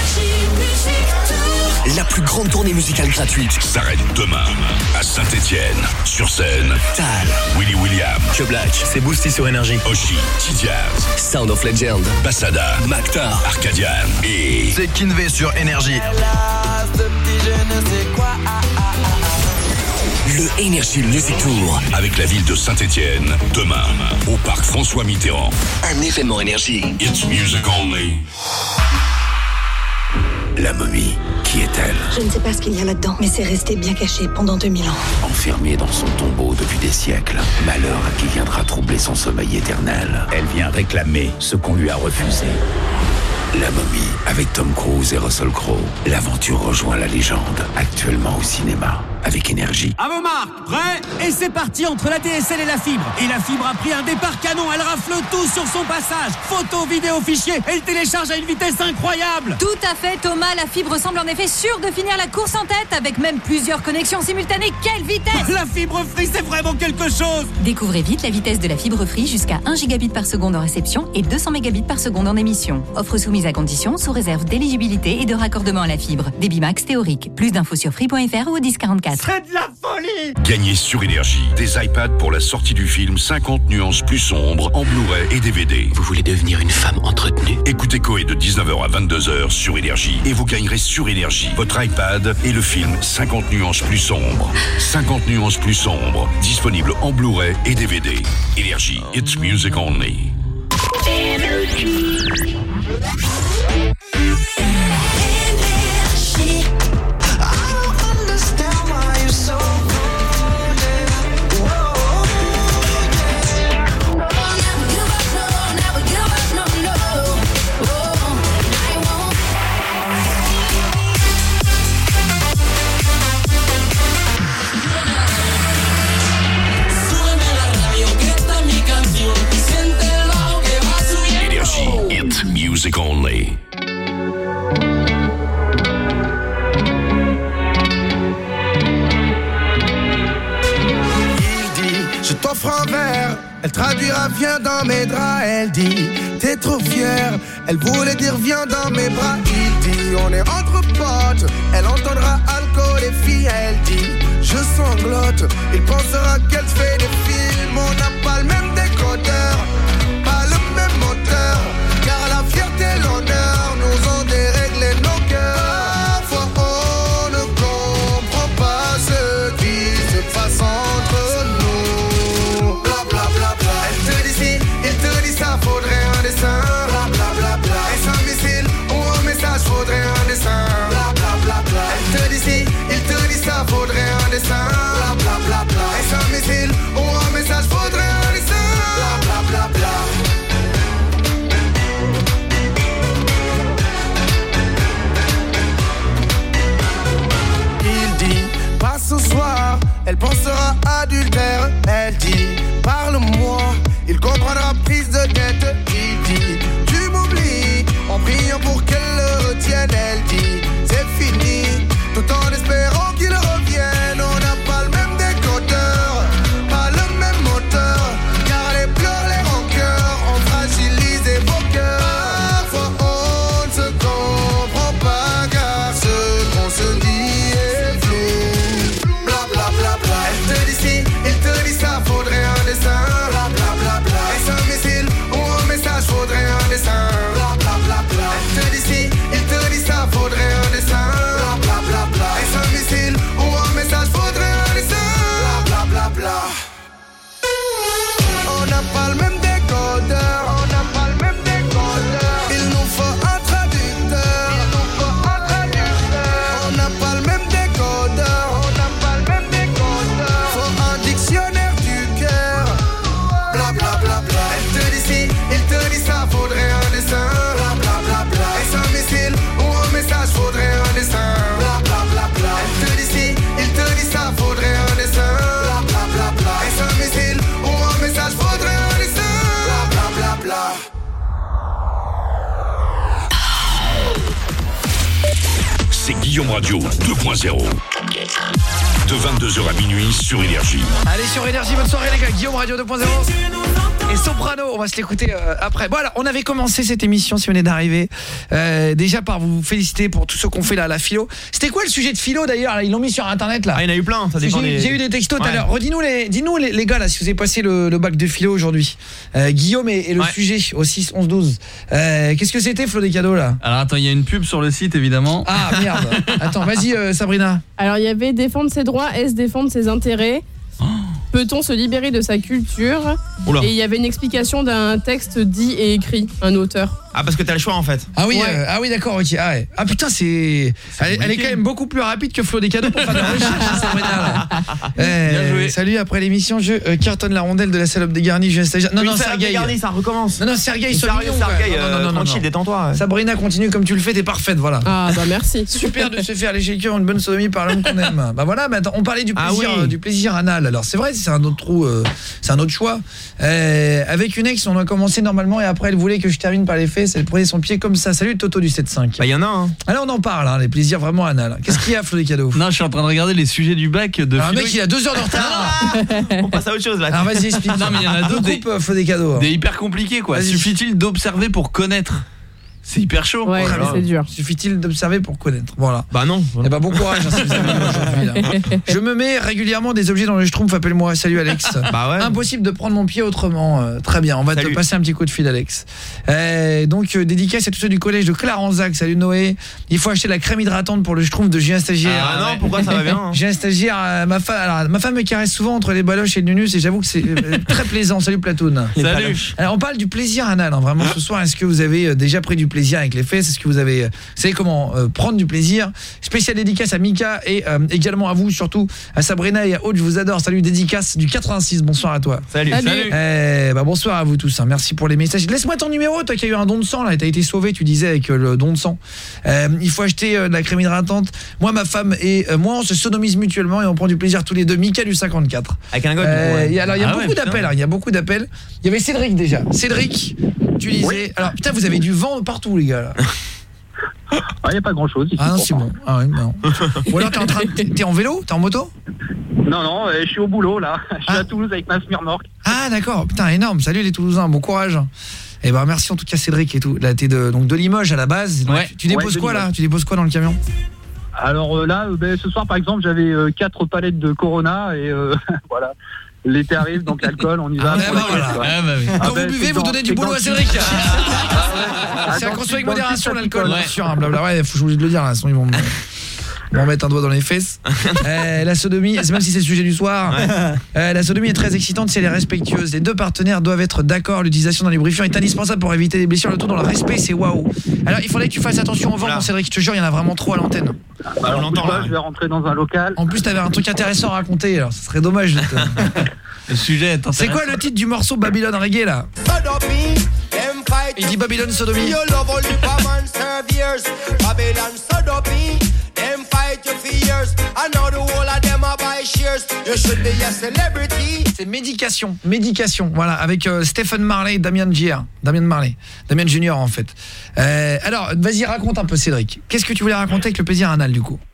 La plus grande tournée musicale gratuite s'arrête demain à Saint-Etienne. Sur scène, Tal, Willy William, Que Black, c'est Boosty sur Énergie, Oshi, T-Diaz, Sound of Legend, Bassada, Makta, Arcadian et c'est Kinvey sur Énergie. Le Energy Music Tour avec la ville de Saint-Etienne demain au parc François Mitterrand. Un événement Énergie. It's music only. La momie, qui est-elle? Je ne sais pas ce qu'il y a là-dedans, mais c'est resté bien caché pendant deux mille ans. Enfermée dans son tombeau depuis des siècles, malheur à qui viendra troubler son sommeil éternel. Elle vient réclamer ce qu'on lui a refusé. La momie, avec Tom Cruise et Russell Crowe. L'aventure rejoint la légende, actuellement au cinéma. avec Énergie. À vos marques, prêts ? Et c'est parti entre la D S L et la fibre. Et la fibre a pris un départ canon, elle rafle tout sur son passage. Photos, vidéos, fichiers, elle télécharge à une vitesse incroyable. Tout à fait Thomas, la fibre semble en effet sûre de finir la course en tête avec même plusieurs connexions simultanées. Quelle vitesse! La fibre Free, c'est vraiment quelque chose. Découvrez vite la vitesse de la fibre Free jusqu'à un gigabit par seconde en réception et deux cents mégabits par seconde en émission. Offre soumise à condition sous réserve d'éligibilité et de raccordement à la fibre. Débit max théorique. Plus d'infos sur free point f r ou au dix quarante-quatre. C'est de la folie! Gagnez sur Énergie des iPads pour la sortie du film cinquante nuances plus sombres en Blu-ray et D V D. Vous voulez devenir une femme entretenue? Écoutez Coé de dix-neuf heures à vingt-deux heures sur Énergie et vous gagnerez sur Énergie votre iPad et le film cinquante nuances plus sombres. cinquante nuances plus sombres, disponible en Blu-ray et D V D. Énergie, it's music only. It's music only. Il dit, je t'offre un verre. Elle traduira, viens dans mes draps. Elle dit, t'es trop fier. Elle voulait dire, viens dans mes bras. Il dit, on est entre potes. Elle entendra alcool et filles. Elle dit, je sanglote. Il pensera qu'elle fait des films. On n'a pas le même décodeur, pas le même moteur. Car la fierté et l'honneur nous ont déréglé nos cœurs. Parfois on ne comprend pas ce qui se passe entre nous. Bla bla bla bla. Elle te dit si, il te dit ça, faudrait un dessin. Bla bla bla bla. Est-ce un missile ou un message, faudrait un dessin. Bla bla bla bla. Elle te dit si, il te dit ça, faudrait un dessin. Bla bla bla bla. Est-ce un missile ou un message, faudrait un dessin. Bla bla bla bla. Pas ce soir, elle pensera adultère. Elle dit, parle-moi, il comprendra prise de tête. Il dit, tu m'oublies, en priant pour qu'elle le retienne. Elle dit, c'est fini, tout en espérant qu'il revienne. On n'a pas le même décodeur, pas le même moteur. Car les pleurs, les rancœurs ont fragilisé vos cœurs. Parfois on ne se comprend pas, car ce qu'on se dit est flou. Elle te dit si, il te dit ça, faudrait un dessin. Bla bla bla bla. Est-ce un missile ou un message, faudrait un dessin. Bla bla bla bla. Elle te dit si, il te dit ça, faudrait un dessin. Bla bla bla bla. Est-ce un missile ou un message, faudrait un dessin. Bla bla bla bla. On n'a pas le même décodeur, on n'a pas le même décodeur. Il nous faut un traducteur, il nous faut un traducteur. On n'a pas le même décodeur, on n'a pas le même décodeur. Faut un dictionnaire du cœur. Bla bla bla bla. Elle te dit si, il te dit ça, faudrait un dessin. Bla bla bla bla. Est-ce un missile ou un message, faudrait un dessin. Bla bla bla bla. Elle te dit si, il te dit ça, faudrait un dessin. Bla bla bla bla. Est-ce un missile ou un message, faudrait un dessin. Bla bla bla bla. C'est Guillaume Radio deux point zéro. De vingt-deux heures à minuit sur Énergie. Allez sur Énergie, bonne soirée les gars. Guillaume Radio deux point zéro et Soprano, on va se l'écouter euh, après. Bon alors, on avait commencé cette émission, si vous venez d'arriver, euh, déjà par vous féliciter pour tout ce qu'on fait là à la philo. C'était quoi le sujet de philo d'ailleurs? Ils l'ont mis sur internet là. Ah, il y en a eu plein, ça dépend. J'ai, des... j'ai eu des textos tout ouais. à l'heure. Redis-nous les, dis-nous les, les gars là, si vous avez passé le, le bac de philo aujourd'hui. Euh, Guillaume et, et le ouais. sujet au six onze douze. Euh, qu'est-ce que c'était, Flo, des cadeaux là? Alors attends, il y a une pub sur le site évidemment. Ah merde. Attends, vas-y euh, Sabrina. Alors il y avait défendre ses droits, est-ce défendre ses intérêts? Peut-on se libérer de sa culture? Oula. Et il y avait une explication d'un texte dit et écrit, un auteur. Ah, parce que t'as le choix en fait. Ah oui, Ouais. euh, ah oui d'accord, ok. Ah, ouais. Ah putain, c'est elle, elle est quand même beaucoup plus rapide que Flo des cadeaux pour faire de la recherche, Sabrina. Là. Eh, Bien joué. Salut, après l'émission, je euh, cartonne la rondelle de la salope dégarnie, je stagiaire. Non Une non, salope Sergueï. dégarnie, ça recommence. Non non, Sergueï, sois Sérieux, mignon, Sergueï, ouais. Non, non, euh, non, non, tranquille, non. détends-toi. ouais. Sabrina, continue comme tu le fais, t'es parfaite, voilà. Ah bah merci. Super de se faire lécher le cœur une bonne sodomie par l'homme qu'on aime. Bah voilà, mais attends, on parlait du Ah plaisir, oui. euh, du plaisir anal. Alors c'est vrai, c'est un autre trou, euh, c'est un autre choix. Euh, avec une ex, on a commencé normalement et après elle voulait que je termine par les fesses. Elle prenait son pied comme ça. Salut Toto du sept cinq. Bah, il y en a un. Alors on en parle, hein, les plaisirs vraiment anal. Qu'est-ce qu'il y a, Flo des cadeaux? Non, je suis en train de regarder les sujets du bac de Alors, un philo. mec, il a deux heures de retard. On passe à autre chose là. Alors vas-y, explique. Non, mais il y en a d'autres, des- Coupe, euh, Flo des cadeaux. Des hyper compliqués quoi. Vas-y. Suffit-il d'observer pour connaître? C'est hyper chaud. Ouais, Oh là là. c'est dur. Suffit-il d'observer pour connaître. Voilà. Bah non. Eh ben bon courage hein, si vous avez aujourd'hui, là. Je me mets régulièrement des objets dans le schtroumpf, appelle-moi. Salut Alex. Bah ouais. Impossible de prendre mon pied autrement. Euh, très bien, on va Salut. te passer un petit coup de fil Alex. Euh, donc euh, dédicace à tous ceux du collège de Clarenzac. Salut Noé. Il faut acheter la crème hydratante pour le schtroumpf de Julien Stagiaire. Ah non, pourquoi ça va bien hein. Julien Stagiaire, euh, ma femme alors, ma femme me caresse souvent entre les baloches et le nunus et j'avoue que c'est euh, très plaisant. Salut Platoon. Salut. Alors on parle du plaisir anal hein, vraiment ce soir. Est-ce que vous avez euh, déjà pris du plaisir avec les fesses? Est-ce que vous avez euh, vous savez comment euh, prendre du plaisir? Spécial dédicace à Mika et euh, également à vous, surtout à Sabrina et à Aude, je vous adore. Salut, dédicace du quatre-vingt-six. Bonsoir à toi. Salut. Salut. Salut. Eh, bah bonsoir à vous tous hein. Merci pour les messages. Laisse-moi ton numéro, toi qui as eu un don de sang là, t'as été sauvé, tu disais avec euh, le don de sang. Euh, il faut acheter euh, de la crème hydratante. Moi, ma femme et euh, moi, on se sodomise mutuellement et on prend du plaisir tous les deux. Mika du cinquante-quatre. Avec un gars. Euh, y a- alors il y a Ah beaucoup ouais, putain. d'appels, hein, il y a beaucoup d'appels. Il y avait Cédric déjà. Cédric, tu disais. Alors putain, vous avez du vent partout les gars là. Il n'y a pas grand-chose ici. Ah non, c'est pourtant. bon. Ah ouais, non. Ou alors t'es en train de- t'es en vélo, t'es en moto? Non, non, euh, je suis au boulot là. Je suis Ah. à Toulouse avec ma Smirnoff. Ah d'accord, putain énorme. Salut les Toulousains, bon courage. Et ben merci en tout cas Cédric et tout. Là t'es de donc de Limoges à la base. Donc, Ouais. tu, tu déposes Ouais, de quoi là? Limoges. Tu déposes quoi dans le camion? Alors euh, là, euh, ben, ce soir par exemple, j'avais euh, quatre palettes de Corona et euh, voilà. L'été arrive, donc l'alcool, on y va. Ah, pour bah, les voilà. fêtes, quoi. Ah bah oui. Ah Quand ben, vous buvez, c'est vous dans- donnez du c'est boulot dans à le Cédric. sud. C'est à dans le consommer avec sud, modération dans le sud, l'alcool, ça bien sûr. Hein, blabla. Ouais, faut que je obligé de le dire là, sinon ils vont me Ils vont mettre un doigt dans les fesses. Euh, la sodomie, c'est même si c'est le sujet du soir. Euh, la sodomie est très excitante si elle est respectueuse. Les deux partenaires doivent être d'accord. L'utilisation dans les lubrifiants est indispensable pour éviter les blessures. Le tout dans le respect, c'est waouh. Alors il faudrait que tu fasses attention au vent, Voilà. mon Cédric. Je te jure, il y en a vraiment trop à l'antenne. Bah, On alors, l'entend bouge pas, là. je vais rentrer dans un local. En plus, t'avais un truc intéressant à raconter. Alors, ce serait dommage. de te- Le sujet est C'est quoi intéressant. le titre du morceau Babylone Reggae là? Sodomy, them fight. Il dit Babylone Sodomie. You love all the common serve years. Babylon Sodomy, them fight you for years. I know the whole of them are by shares. You should be a celebrity. C'est Médication, Médication, voilà, avec euh, Stephen Marley et Damien Gier, Damien Marley, Damien Junior en fait. Euh, alors, vas-y, raconte un peu Cédric. Qu'est-ce que tu voulais raconter avec le plaisir anal du coup?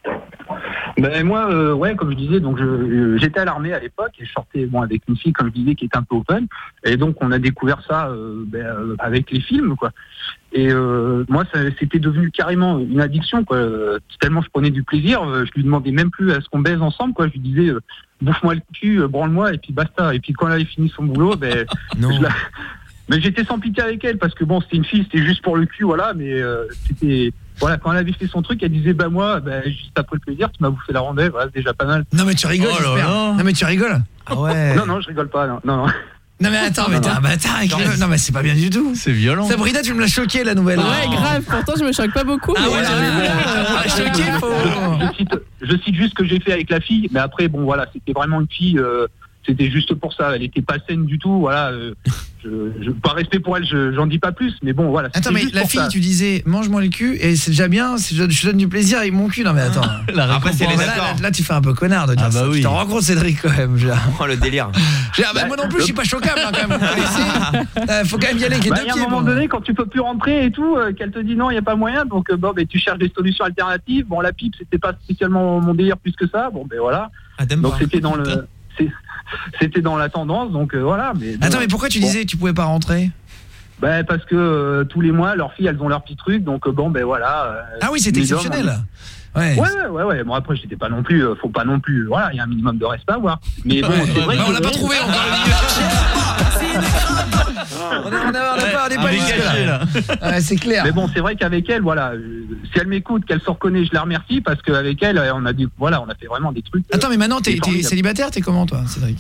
Ben moi, euh, ouais, comme je disais, donc je- euh, j'étais à l'armée à l'époque et je sortais bon avec une fille, comme je disais, qui était un peu open. Et donc on a découvert ça euh, ben, euh, avec les films, quoi. Et euh, moi, ça- c'était devenu carrément une addiction, quoi. Euh, Tellement je prenais du plaisir, euh, je lui demandais même plus à ce qu'on baise ensemble, quoi. Je lui disais, euh, bouffe-moi le cul, euh, branle-moi, et puis basta. Et puis quand elle avait fini son boulot, ben, Non. je la- mais j'étais sans pitié avec elle parce que bon, c'était une fille, c'était juste pour le cul, voilà. Mais euh, c'était voilà, quand elle avait fait son truc, elle disait bah moi, bah, juste après le plaisir, tu m'as bouffé la rondelle, voilà, c'est déjà pas mal. Non mais tu rigoles, Oh là j'espère. là. Non mais tu rigoles. Ah ouais. Non non, je rigole pas, non non. non. Non mais attends, mais t'es un bâtard avec le... Non mais c'est pas bien du tout. C'est violent. Sabrina, tu me l'as choqué la nouvelle. Ouais, grave. Pourtant, je me choque pas beaucoup. Ah mais ouais, j'avoue j'avais que, euh, Ah, choqué, faut... Je cite, je cite juste ce que j'ai fait avec la fille, mais après bon voilà, c'était vraiment une fille. Euh, c'était juste pour ça, elle était pas saine du tout, voilà. Euh, je, je, par respect pour elle, je, j'en dis pas plus, mais bon voilà. Attends c'était mais juste la pour fille, ça. tu disais mange-moi le cul et c'est déjà bien, c'est- je, je donne du plaisir avec mon cul. Non mais attends. La Après, c'est les récompense. Là, accords. là, là, tu fais un peu connard de dire Ah bah ça. oui. Je te rends compte Cédric quand même. Genre. Oh le délire. Genre, bah, moi non plus je suis pas choquable hein, quand même. Vous connaissez. Euh, faut quand même y aller avec les Bah, deux il y a pieds. un moment bon. donné, quand tu peux plus rentrer et tout, euh, qu'elle te dit non, il y a pas moyen, donc euh, bon, ben tu cherches des solutions alternatives. Bon, la pipe, c'était pas spécialement mon délire plus que ça. Bon, ben voilà. Ah, t'aimes Donc pas. c'était dans le, c'est- c'était dans la tendance, donc euh, voilà. Mais Attends mais pourquoi tu Bon. disais que tu pouvais pas rentrer? Ben parce que euh, tous les mois, leurs filles, elles ont leur petit truc, donc euh, bon, ben voilà. euh, Ah oui, c'est les hommes, exceptionnel. on- Ouais. Ouais, ouais, ouais, ouais. Bon après, j'étais pas non plus, euh, faut pas non plus. Voilà, il y a un minimum de respect à avoir. Mais bon, Ouais, c'est ouais, vrai bah, que on l'a pas trouvé encore le milieu. On est- on est- on est pas- on est pas Il est jusque caché, là. là. Ouais, c'est clair. Mais bon, c'est vrai qu'avec elle, voilà, euh, si elle m'écoute, qu'elle se reconnaît, je la remercie parce qu'avec elle, euh, on a dit, voilà, on a fait vraiment des trucs. euh, Attends mais maintenant t'es c'est t'es formidable. célibataire, t'es comment toi Cédric?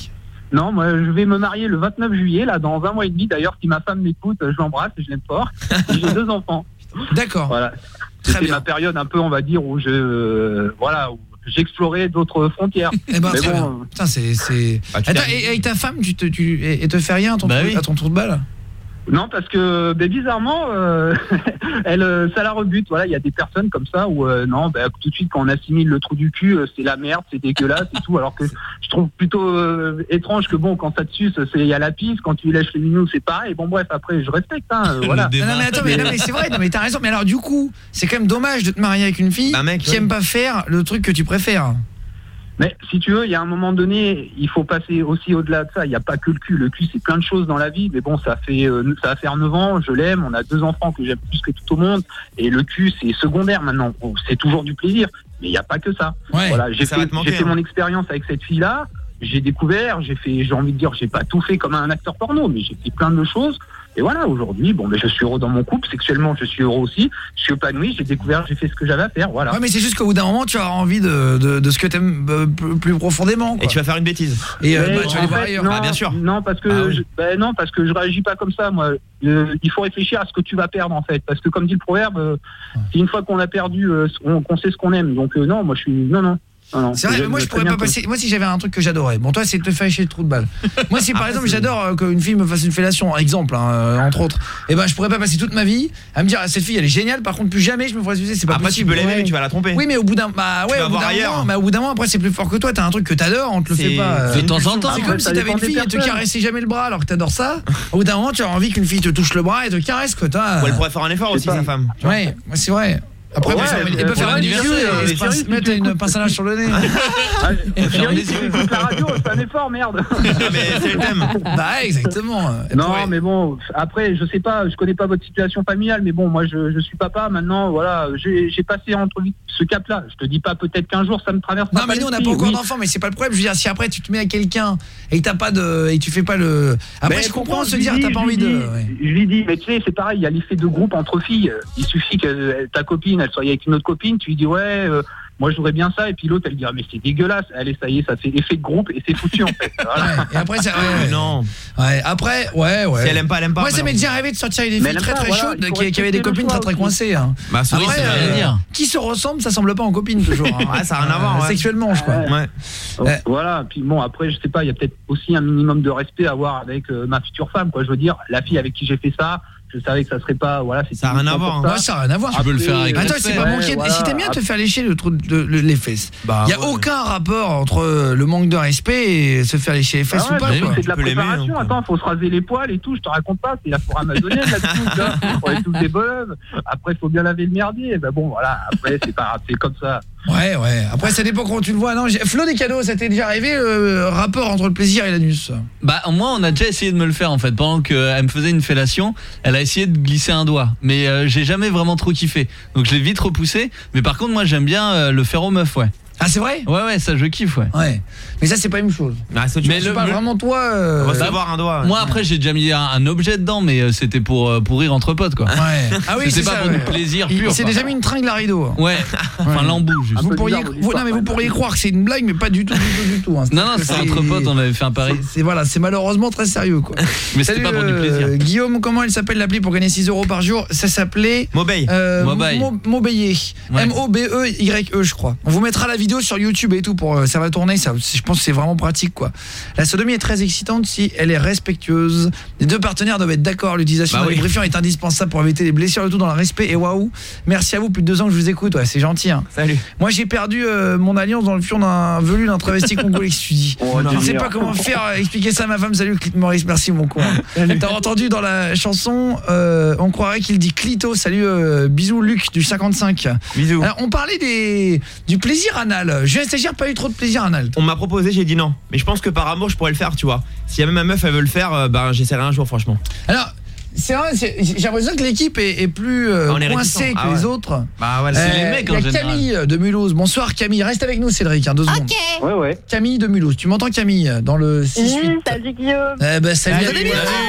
Non, moi je vais me marier le vingt-neuf juillet, là, dans un mois et demi. D'ailleurs, si ma femme m'écoute, je l'embrasse et je l'aime fort. Et j'ai deux enfants. D'accord. Voilà. C'était ma période un peu, on va dire, où je, euh, voilà, où j'explorais d'autres frontières. Eh ben, Mais très bon, bien. Putain, c'est, c'est... Bah, tu Attends, t'es- et avec ta femme, tu te, tu, et, et te fais rien à ton, Bah trou, oui. à ton trou de balle? Non, parce que ben, bizarrement, euh, elle, euh, ça la rebute. Voilà, il y a des personnes comme ça où euh, non, ben, tout de suite quand on assimile le trou du cul, euh, c'est la merde, c'est dégueulasse et tout. Alors que je trouve plutôt euh, étrange que bon, quand ça te suce, c'est il y a la pisse. Quand tu lèches les minous, c'est pareil. Bon bref, après je respecte. Hein, euh, voilà. Non, non, mais attends, mais, non, mais c'est vrai, non, mais t'as raison. Mais alors du coup, c'est quand même dommage de te marier avec une fille qui aime pas faire le truc que tu préfères. Mais si tu veux, il y a un moment donné, il faut passer aussi au-delà de ça. Il n'y a pas que le cul. Le cul, c'est plein de choses dans la vie. Mais bon, ça fait, euh, ça va faire neuf ans. Je l'aime. On a deux enfants que j'aime plus que tout au monde. Et le cul, c'est secondaire maintenant. Bon, c'est toujours du plaisir. Mais il n'y a pas que ça. Ouais, voilà, j'ai ça fait, va te manquer, j'ai fait hein. mon expérience avec cette fille-là. J'ai découvert. J'ai fait, j'ai envie de dire, j'ai pas tout fait comme un acteur porno, mais j'ai fait plein de choses. Et voilà, aujourd'hui, bon, mais je suis heureux dans mon couple. Sexuellement, je suis heureux aussi. Je suis épanoui. J'ai découvert, j'ai fait ce que j'avais à faire. Voilà. Ouais, mais c'est juste qu'au bout d'un moment, tu as envie de, de, de ce que t'aimes euh, plus plus profondément. Quoi. Et tu vas faire une bêtise. Et euh, Mais bah, tu vas aller en voir fait, ailleurs. non, Bah, bien sûr. Non, parce que Ah oui. je, ben non, parce que je réagis pas comme ça, moi. Euh, il faut réfléchir à ce que tu vas perdre en fait, parce que comme dit le proverbe, euh, c'est une fois qu'on a perdu, euh, on- qu'on sait ce qu'on aime. Donc euh, non, moi je suis, non, non. non, non. C'est vrai, mais J'aime moi je très pourrais bien pas que- passer. Moi, si j'avais un truc que j'adorais, bon, toi, c'est de te faire lécher le trou de balle. Moi, si par exemple, j'adore euh, qu'une fille me fasse une fellation, exemple, hein, euh, entre autres, et ben, je pourrais pas passer toute ma vie à me dire, ah, cette fille, elle est géniale, par contre, plus jamais je me ferai sucer, c'est pas Après, possible. tu peux l'aimer, Ouais. mais tu vas la tromper. Oui, mais au bout d'un, bah ouais, vas au bout voir d'un ailleurs. moment, bah, au bout d'un moment, après, c'est plus fort que toi. T'as un truc que t'adores, on te le C'est- fait pas. euh, De temps en temps. C'est Après, comme si ça t'avais dépend une des fille et te personnes. caressait jamais le bras alors que t'adores ça. Au bout d'un moment, tu as envie qu'une fille te touche le bras et te caresse, quoi. Toi, Ou elle pourrait faire un effort aussi, pas. sa femme. ouais, ouais, c'est vrai. Après, Ouais, elle peut faire- mais elle peut pour faire un l'anniversaire, bisou euh, et se chérie, pince- si mettre tu une écoutes- pince à linge sur le nez. Ah, chérie, si tu écoutes la radio, c'est un effort, merde. Ah, mais c'est le thème. Bah, exactement. Elle Non, pourrait- mais bon, après, je sais pas, je connais pas votre situation familiale, mais bon, moi, je, je suis papa, maintenant, voilà, j'ai j'ai passé entre ce cap-là. Je te dis pas, peut-être qu'un jour, ça me traverse. Non mais nous on n'a pas encore oui. d'enfants mais c'est pas le problème. Je veux dire si après tu te mets à quelqu'un et que t'as pas de et tu fais pas le après Mais je comprends pourtant, se lui dire dis, t'as pas je lui envie de dis, ouais. Je lui dis, mais tu sais, c'est pareil, il y a l'effet de groupe entre filles. Il suffit que euh, ta copine, elle soit avec une autre copine, tu lui dis, ouais, euh, moi je voudrais bien ça, et puis l'autre, elle dit, ah, mais c'est dégueulasse. Allez, ça y est, ça fait effet de groupe et c'est foutu en fait. Voilà. Ouais, et après ça ouais, ouais. Non. Ouais, après ouais ouais. Si elle aime pas, elle aime pas. Moi ça mais m'est non. déjà arrivé de sortir avec des Mais filles elle très aime très pas, voilà, chaudes il faut qui, qui avaient des respecter le copines très choix très aussi. coincées hein. Bah, souvent, Après ça veut rien euh, dire. qui se ressemble ça semble pas en copine toujours hein. Ouais, ça a rien à voir, Euh, ouais. Sexuellement je crois. Ouais. Oh, Ouais. Voilà, puis bon, après, je sais pas, il y a peut-être aussi un minimum de respect à avoir avec euh, ma future femme, quoi. Je veux dire, la fille avec qui j'ai fait ça, je savais que ça serait pas, voilà, c'est Ça a rien à voir, hein. Ouais, ça a rien à voir. Tu peux le faire avec Attends, respect. c'est pas Ouais, manquer. voilà. Si t'aimes bien te faire lécher le trou de, le- les fesses, il Bah, y a ouais. aucun rapport entre le manque de respect et se faire lécher les fesses Ah ouais, ou pas. mais quoi. c'est de la Tu peux l'aimer, préparation. donc. Attends, faut se raser les poils et tout. Je te raconte pas, c'est la forêt amazonienne là-dessous. tu vois. On est tous des bonhommes. Après, faut bien laver le merdier. Ben bon, voilà. Après, c'est pas grave, c'est comme ça. Ouais, ouais. Après, ça dépend comment tu le vois. Non, j'ai- Flo des cadeaux, ça t'est déjà arrivé le rapport entre le plaisir et l'anus? Bah moi on a déjà essayé de me le faire en fait. Pendant qu'elle me faisait une fellation, elle a essayé de glisser un doigt. Mais euh, j'ai jamais vraiment trop kiffé. Donc je l'ai vite repoussé. Mais par contre moi j'aime bien euh, le faire aux meufs, ouais. Ah, c'est vrai? Ouais ouais, ça je kiffe, ouais. Ouais. Mais ça, c'est pas une chose. Ah, ça, tu Mais mais le- C'est pas vraiment toi. euh, recevoir un doigt. Moi après j'ai déjà mis un, un objet dedans, mais euh, c'était pour euh, pour rire entre potes quoi. Ouais. Ah oui, C'était c'est pas ça, pour ouais. du plaisir Il- pur. C'est quoi. déjà mis une tringle à rideau. Ouais. Enfin l'embout juste. Un Vous peu pourriez, bizarre, vos vous, non, histoires, mais vous quand pourriez même. croire que c'est une blague, mais pas du tout, du tout, du tout. hein. Non non, c'est entre potes, on avait fait un pari. C'est voilà, c'est malheureusement très sérieux quoi. Mais c'était Salut, pas pour du euh, plaisir. Guillaume, comment elle s'appelle l'appli pour gagner six euros par jour? Ça s'appelait Mobile. euh, Mobile. Mo- Mobile. Ouais. M O B E Y E je crois. On vous mettra la vidéo sur YouTube et tout pour euh, ça va tourner, ça je pense que c'est vraiment pratique quoi. La sodomie est très excitante si elle est respectueuse. Les deux partenaires doivent être d'accord, l'utilisation Bah d'un oui. lubrifiant est indispensable pour éviter les blessures, le tout dans le respect et waouh. Merci à vous, plus de deux ans que je vous écoute, ouais, c'est gentil hein. Salut. Moi j'ai perdu euh, mon alliance dans le fion d'un velu d'un travesti congolais qui se dit. Oh, Je ne sais Dieu. pas comment faire euh, expliquer ça à ma femme. Salut Clit Maurice, merci mon con. T'as entendu dans la chanson euh, on croirait qu'il dit Clito. Salut euh, bisous Luc du cinquante-cinq. Bisous. Alors on parlait des du plaisir anal. Je stagiaire pas eu trop de plaisir anal. On m'a proposé, j'ai dit non. Mais je pense que par amour, je pourrais le faire, tu vois. Si même ma meuf, elle veut le faire, euh, ben j'essaierai un jour, franchement. Alors c'est vrai, c'est- j'ai l'impression que l'équipe est, est plus euh, Ah, on est coincée réticents. que Ah les ouais. autres. Bah ouais, c'est Euh, les mecs, en Il y a général. Camille de Mulhouse. Bonsoir Camille, reste avec nous Cédric, hein, deux secondes. Ouais, ouais. Camille de Mulhouse, tu m'entends Camille dans le six huit? Oui, salut Guillaume. Eh ben salut. Salut,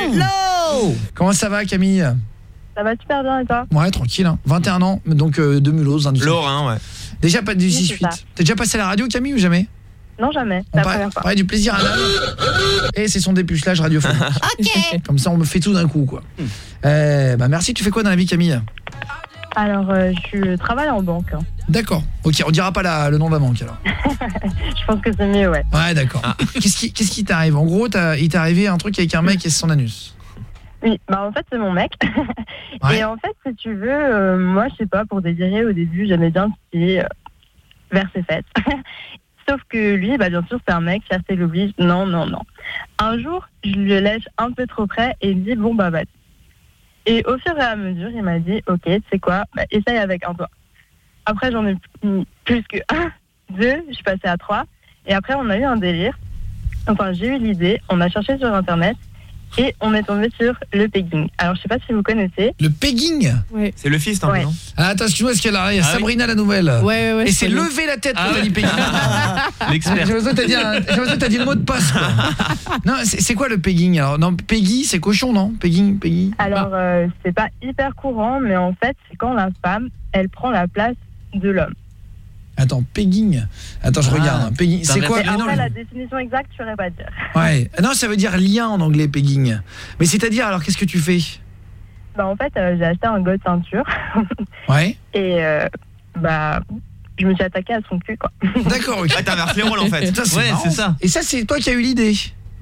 Hello. Comment ça va Camille? Ça va super bien et toi? Ouais, tranquille hein. vingt et un ans, donc euh, de Mulhouse hein, du Lorrain, ouais. Déjà pas du Oui, six c'est huit. ça. T'as déjà passé à la radio Camille ou jamais? Non, jamais. On parlait, parlait du plaisir anal. Et c'est son dépucelage radiophonique. Ok. Comme ça, on me fait tout d'un coup, quoi. Euh, bah merci. Tu fais quoi dans la vie, Camille? Alors, euh, je travaille en banque. D'accord. Ok, on dira pas la, le nom de la banque alors. Je pense que c'est mieux, ouais. Ouais, d'accord. Ah. Qu'est-ce qui, qu'est-ce qui t'arrive? En gros, t'as, il t'est arrivé un truc avec un mec et son anus. Oui, bah en fait, c'est mon mec. Ouais. Et en fait, si tu veux, euh, moi, je sais pas, pour désirer, au début, j'aimais bien ce qui est euh, vers ses fesses. Sauf que lui, bah bien sûr, c'est un mec, fierté l'oblige. Non, non, non. Un jour, je le lèche un peu trop près et il me dit, bon, bah, vas-y. Et au fur et à mesure, il m'a dit, ok, tu sais quoi, bah, essaye avec un doigt. Après, j'en ai mis plus que un, deux, je suis passée à trois. Et après, on a eu un délire. Enfin, j'ai eu l'idée, on a cherché sur Internet et on est tombé sur le pegging. Alors, je sais pas si vous connaissez. Le pegging? Oui. C'est le fist, un Ouais. peu, non? Ah, attends, excuse-moi, est-ce qu'il y a, la, il y a Ah, Sabrina la nouvelle? Ouais, ouais, ouais. Et je c'est connais. lever la tête Ah, quand t'as ouais. dit pegging. L'expert. J'ai besoin que t'as dit, un- j'ai besoin que t'as dit le mot de passe, quoi. Non, c'est, c'est quoi le pegging alors? Non, Peggy, c'est cochon, non? Pegging, Peggy. Alors, euh, c'est pas hyper courant, mais en fait, c'est quand la femme, elle prend la place de l'homme. Attends, pegging. Attends, je Ah, regarde. hein. Pegging, c'est quoi? Et Mais non, après, je- la définition exacte, je saurais pas dire. Ouais. Non, ça veut dire lien en anglais, pegging. Mais c'est-à-dire, alors, qu'est-ce que tu fais? Bah, en fait, euh, j'ai acheté un god ceinture. Ouais. Et, euh, bah, je me suis attaquée à son cul, quoi. D'accord, ok. Ah, t'as inversé les rôles, en fait. Putain, Ouais, marrant. c'est ça. Et ça, c'est toi qui as eu l'idée?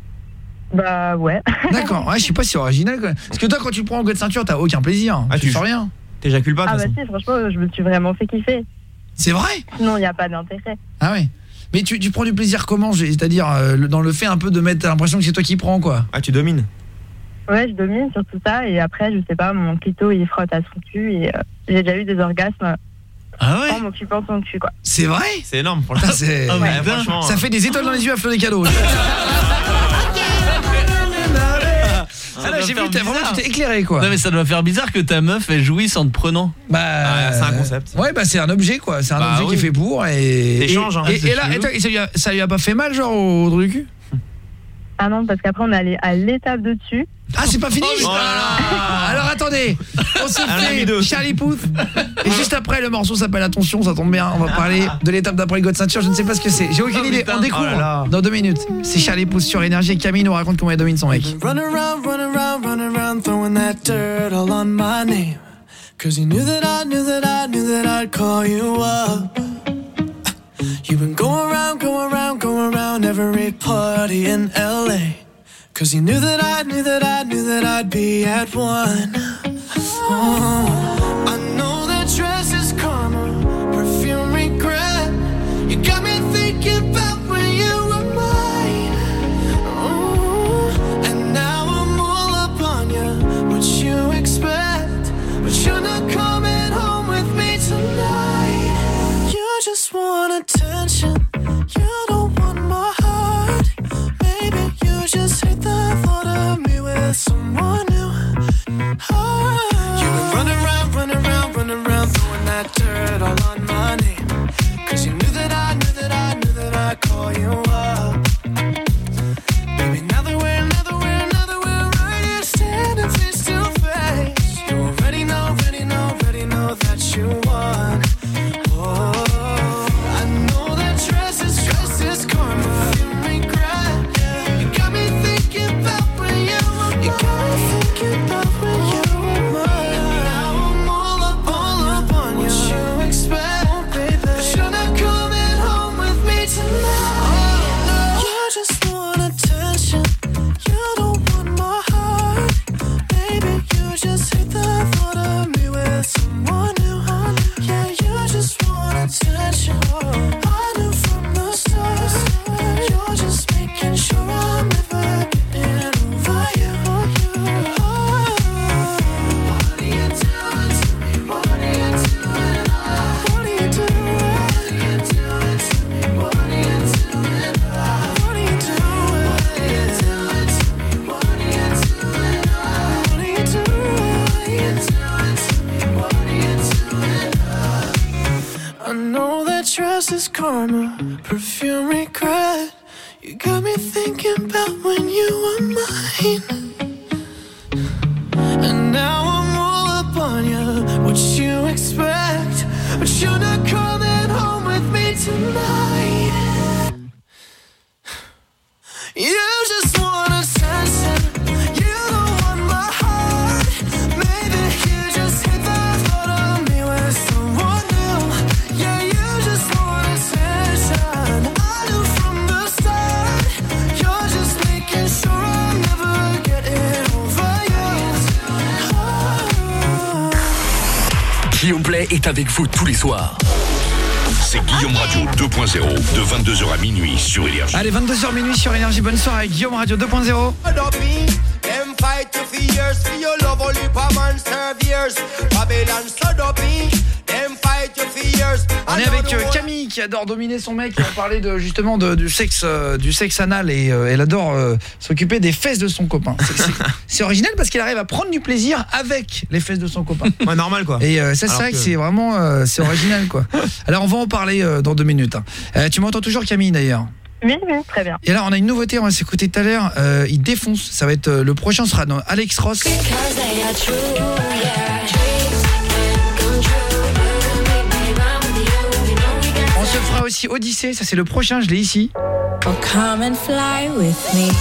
Bah, ouais. D'accord. Ouais, je sais pas si c'est original, quoi. Parce que toi, quand tu prends un god ceinture, t'as aucun plaisir. Ah, tu tu- sens rien. T'éjacules pas, de Ah, toute bah, façon. si, franchement, je me suis vraiment fait kiffer. C'est vrai? Sinon, il n'y a pas d'intérêt. Ah ouais. Mais tu, tu prends du plaisir comment? j'ai- C'est-à-dire euh, le- dans le fait un peu de mettre, t'as l'impression que c'est toi qui prends, quoi. Ah, tu domines. Ouais, je domine sur tout ça. Et après, je sais pas, mon clito, il frotte à son cul. Et euh, j'ai déjà eu des orgasmes Ah ouais? en m'occupant de son cul, quoi. C'est vrai? C'est énorme pour Putain, la c'est... Ah, Ouais, mais putain. franchement. Ça fait des étoiles dans les yeux à Flo des cadeaux. Ah là, doit j'ai faire vu, t'as bizarre. vraiment, tu t'es éclairé, quoi. Non mais ça doit faire bizarre que ta meuf elle jouisse en te prenant. Bah, Ah, c'est un concept. Ouais, bah c'est un objet, quoi. C'est un Bah objet oui. qui est fait pour et. T'échanges, hein. Et, C'est et là, chelou. et toi, ça, lui a, ça lui a pas fait mal, genre au trou du cul? Ah non, parce qu'après, on est allé à l'étape de dessus. Ah, c'est pas fini? Oh là là. Alors attendez, on se Un ami fait deux. Charlie Puth. Et juste après, le morceau s'appelle Attention, ça tombe bien. On va parler de l'étape d'après le God Ceinture. Je ne sais pas ce que c'est. J'ai aucune Oh, idée. putain. On découvre Oh là là. dans deux minutes. C'est Charlie Puth sur Énergie. Et Camille nous raconte comment elle domine son mec. Run around, run around, run around, throwing that dirt all on my name. Cause you knew that I knew that I knew that I'd call you up. You've been going around, going around, going around every party in L A. Cause you knew that I knew that I knew that I'd be at one. Oh, I know that dress is karma, perfume regret. You got me thinking about when you were mine. Oh, and now I'm all up on you. What you expect? But you're not coming home with me tonight. You just want attention. You don't want my heart. Maybe you just hate the thought of me with someone new. Oh, you've been running around, running around, running around, throwing that dirt all on my name. Cause you knew that I knew that I knew that I'd call you up. Baby, now that we're, now that we're, now that we're right here standing face to face, you already know, already know, already know that you won. Oh, I know that dress is, dress is karma, you regret. You got me thinking about when you were mine. You got me thinking about when you were mine. Now I'm all up, all up on you. What you expect? Oh, baby, but you're not coming home with me tonight. Oh, no. You just want attention. You don't want my heart. Baby, you just hate the thought of me with someone new. Yeah, you just want attention. I knew from the start. You're just making sure I'm never getting over you. Oh, what are you doing to me? What are you doing? What are you doing? What are you doing to me? What are you doing? What are you doing? What are you doing to me? What are you doing? What are you doing? What are you doing to me? What are you doing? I know that dress is karma, perfume regret. You got me thinking about when you were mine. And now I'm all up on you. What you expect? But you're not coming home with me tonight. Guillaume Play est avec vous tous les soirs. C'est Guillaume Radio deux point zéro de vingt-deux heures à minuit sur Énergie. Allez, vingt-deux heures minuit sur Énergie. Bonne soirée avec Guillaume Radio deux point zéro. On est avec euh, Camille qui adore dominer son mec. On va parler de, justement de, du sexe euh, du sexe anal et euh, elle adore euh, s'occuper des fesses de son copain. C'est, c'est, c'est original parce qu'elle arrive à prendre du plaisir avec les fesses de son copain. Ouais, normal quoi. Et euh, ça c'est Alors vrai que, que c'est vraiment euh, c'est original quoi. Alors on va en parler euh, dans deux minutes. Hein. Euh, tu m'entends toujours Camille d'ailleurs? Oui, oui, très bien. Et là, on a une nouveauté, on va s'écouter tout à l'heure. Euh, il défonce, ça va être euh, le prochain sera dans Alex Ross. On se fera aussi Odyssée, ça c'est le prochain, je l'ai ici. Oh, come and fly with me.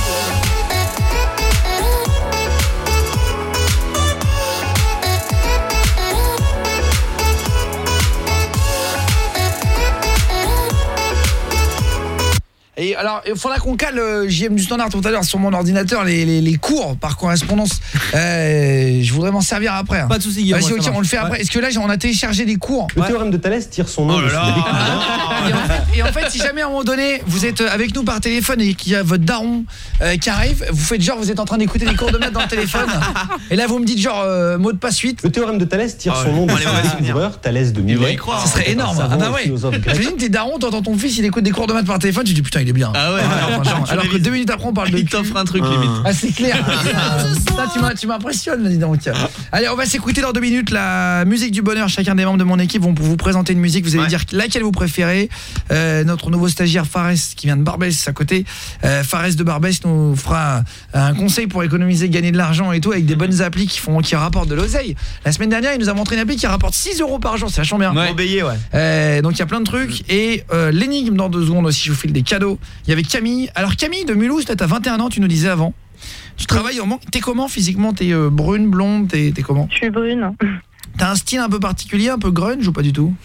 Et alors, il faudra qu'on cale euh, J M du Standard tout à l'heure sur mon ordinateur les, les, les cours par correspondance. Euh, je voudrais m'en servir après. Hein. Pas de soucis, Guillaume. Vas-y, ok, on le fait après. Ouais. Est-ce que là, on a téléchargé des cours? Le ouais. théorème de Thalès tire son nom. Oh là là. et, en fait, et en fait, si jamais à un moment donné, vous êtes avec nous par téléphone et qu'il y a votre daron euh, qui arrive, vous faites genre, vous êtes en train d'écouter des cours de maths dans le téléphone. Et là, vous me dites genre, euh, mot de passe suite. Le théorème de Thalès tire oh, son nom de découvreur, Thalès de Milet. Ça serait énorme. Ah bah ouais. T'imagines, t'es daron, t'entends ton fils, il écoute des cours de maths par téléphone, tu dis putain, il est bien. Ah ouais. Alors que deux minutes après on parle de il t'offre un truc limite. Ah c'est clair. Ça tu m'as tu m'impressionnes dis donc. Allez, on va s'écouter dans deux minutes la musique du bonheur. Chacun des membres de mon équipe vont vous présenter une musique, vous allez ouais. dire laquelle vous préférez. Euh, notre nouveau stagiaire Fares qui vient de Barbès à côté, euh, Fares de Barbès nous fera un conseil pour économiser, gagner de l'argent et tout avec des bonnes applis qui font qui rapportent de l'oseille. La semaine dernière, il nous a montré une appli qui rapporte six euros par jour, c'est vachement bien. Ouais. Obéyer, ouais. Euh, donc il y a plein de trucs et euh, l'énigme dans deux secondes aussi, je vous file des cadeaux. Il y avait Camille. Alors Camille de Mulhouse, t'as vingt et un ans, tu nous disais avant. Tu travailles en manque. T'es comment physiquement? T'es euh, brune, blonde, t'es, t'es comment? Je suis brune. T'as un style un peu particulier, un peu grunge ou pas du tout?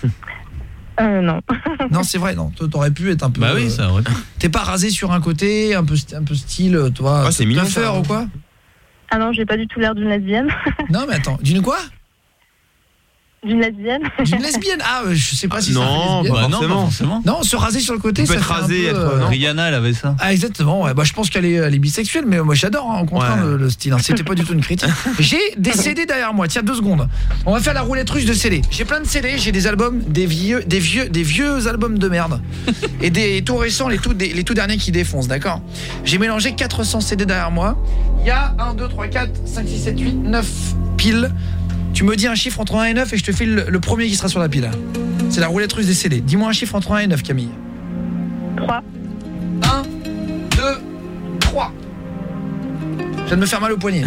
Euh non. Non, c'est vrai, non. T'aurais pu être un peu. Bah oui, ça aurait pu. T'es pas rasé sur un côté, un peu un peu style, toi. Ah, c'est mignon ça. Ou quoi? Ah non, j'ai pas du tout l'air d'une lesbienne. Non, mais attends, d'une quoi? D'une lesbienne. D'une lesbienne. Ah, je sais pas si non, ça fait lesbienne. bah non, pas forcément. Non, se raser sur le côté, tu ça peut être fait rasé, un peu, être euh, Rihanna, elle avait ça. Ah exactement. Ouais. Bah je pense qu'elle est, elle est bisexuelle, mais moi j'adore hein, au contraire ouais. le, le style. Hein. C'était pas du tout une critique. J'ai des C D derrière moi. Tiens deux secondes. On va faire la roulette russe de C D. J'ai plein de C D. J'ai des albums, des vieux, des vieux, des vieux albums de merde et des tout récents, les tout, des, les tout derniers qui défoncent. D'accord. J'ai mélangé quatre cents C D derrière moi. Il y a un, deux, trois, quatre, cinq, six, sept, huit, neuf piles. Tu me dis un chiffre entre un et neuf et je te file le, le premier qui sera sur la pile. C'est la roulette russe des C D. Dis-moi un chiffre entre un et neuf, Camille. trois. un, deux, trois. Je viens de me faire mal au poignet.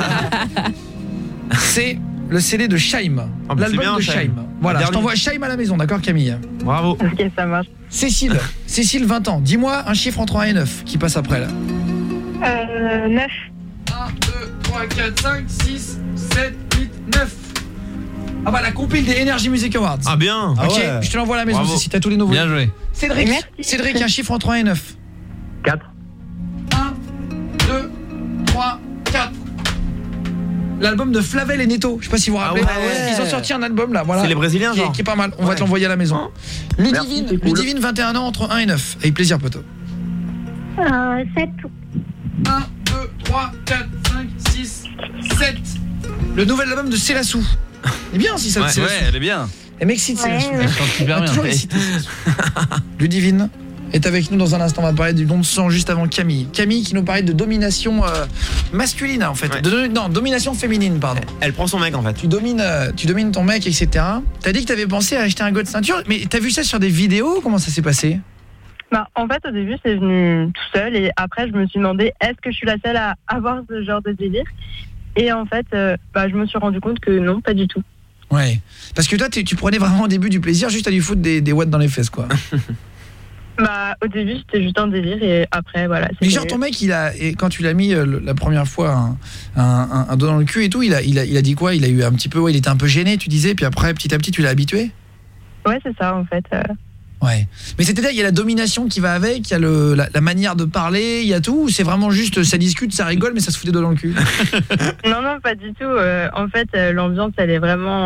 C'est le C D de Shaim. Oh, bah l'album bien, de Shaim. Voilà, je t'envoie Shaim à la maison, d'accord Camille? Bravo. Ok, ça marche. Cécile, Cécile, vingt ans. Dis-moi un chiffre entre un et neuf qui passe après là. Euh, neuf. un, deux, trois, quatre, cinq, six, sept, huit, neuf. Ah bah la compile des Energy Music Awards. Ah bien. Ok, ah ouais. je te l'envoie à la maison si t'as tous les nouveaux. Bien joué. Cédric, Cédric, un chiffre entre un et neuf. quatre. un, deux, trois, quatre. L'album de Flavel et Neto, je sais pas si vous vous rappelez. Ah ouais. Ils ont sorti un album là, voilà. C'est les Brésiliens qui, genre. Qui est pas mal, on ouais. va te l'envoyer à la maison. Ludivine, Merci, cool. Ludivine, vingt et un ans, entre un et neuf. Avec plaisir, poteau. Euh, sept. un, deux, trois, quatre, cinq, six, sept. Le nouvel album de Célassou. C'est bien aussi ça de ouais, Célassou. Ouais, elle est bien. Elle m'excite Célassou. Ouais, ouais. Elle chante super bien. Ludivine est avec nous dans un instant. On va parler du don de sang juste avant Camille. Camille qui nous parlait de domination euh, masculine en fait. Ouais. De, non, domination féminine, pardon. Elle prend son mec en fait. Tu domines, euh, tu domines ton mec, et cetera. T'as dit que t'avais pensé à acheter un god ceinture, mais t'as vu ça sur des vidéos? Comment ça s'est passé? Bah, en fait, au début, c'est venu tout seul et après, je me suis demandé est-ce que je suis la seule à avoir ce genre de délire? Et en fait, euh, bah, je me suis rendu compte que non, pas du tout. Ouais, parce que toi, tu prenais vraiment au début du plaisir juste à lui foutre des, des watts dans les fesses, quoi. Bah, au début, c'était juste un délire et après, voilà. Mais genre, ton mec, il a, et quand tu l'as mis euh, la première fois un, un, un, un doigt dans le cul et tout, il a, il, a, il a dit quoi? Il a eu un petit peu, ouais, il était un peu gêné, tu disais, puis après, petit à petit, tu l'as habitué? Ouais, c'est ça, en fait. Euh... Ouais. Mais c'est-à-dire, il y a la domination qui va avec, il y a le, la, la manière de parler, il y a tout, ou c'est vraiment juste, ça discute, ça rigole, mais ça se fout des doigts dans le cul? Non, non, pas du tout. Euh, en fait, euh, l'ambiance, elle est vraiment... Euh...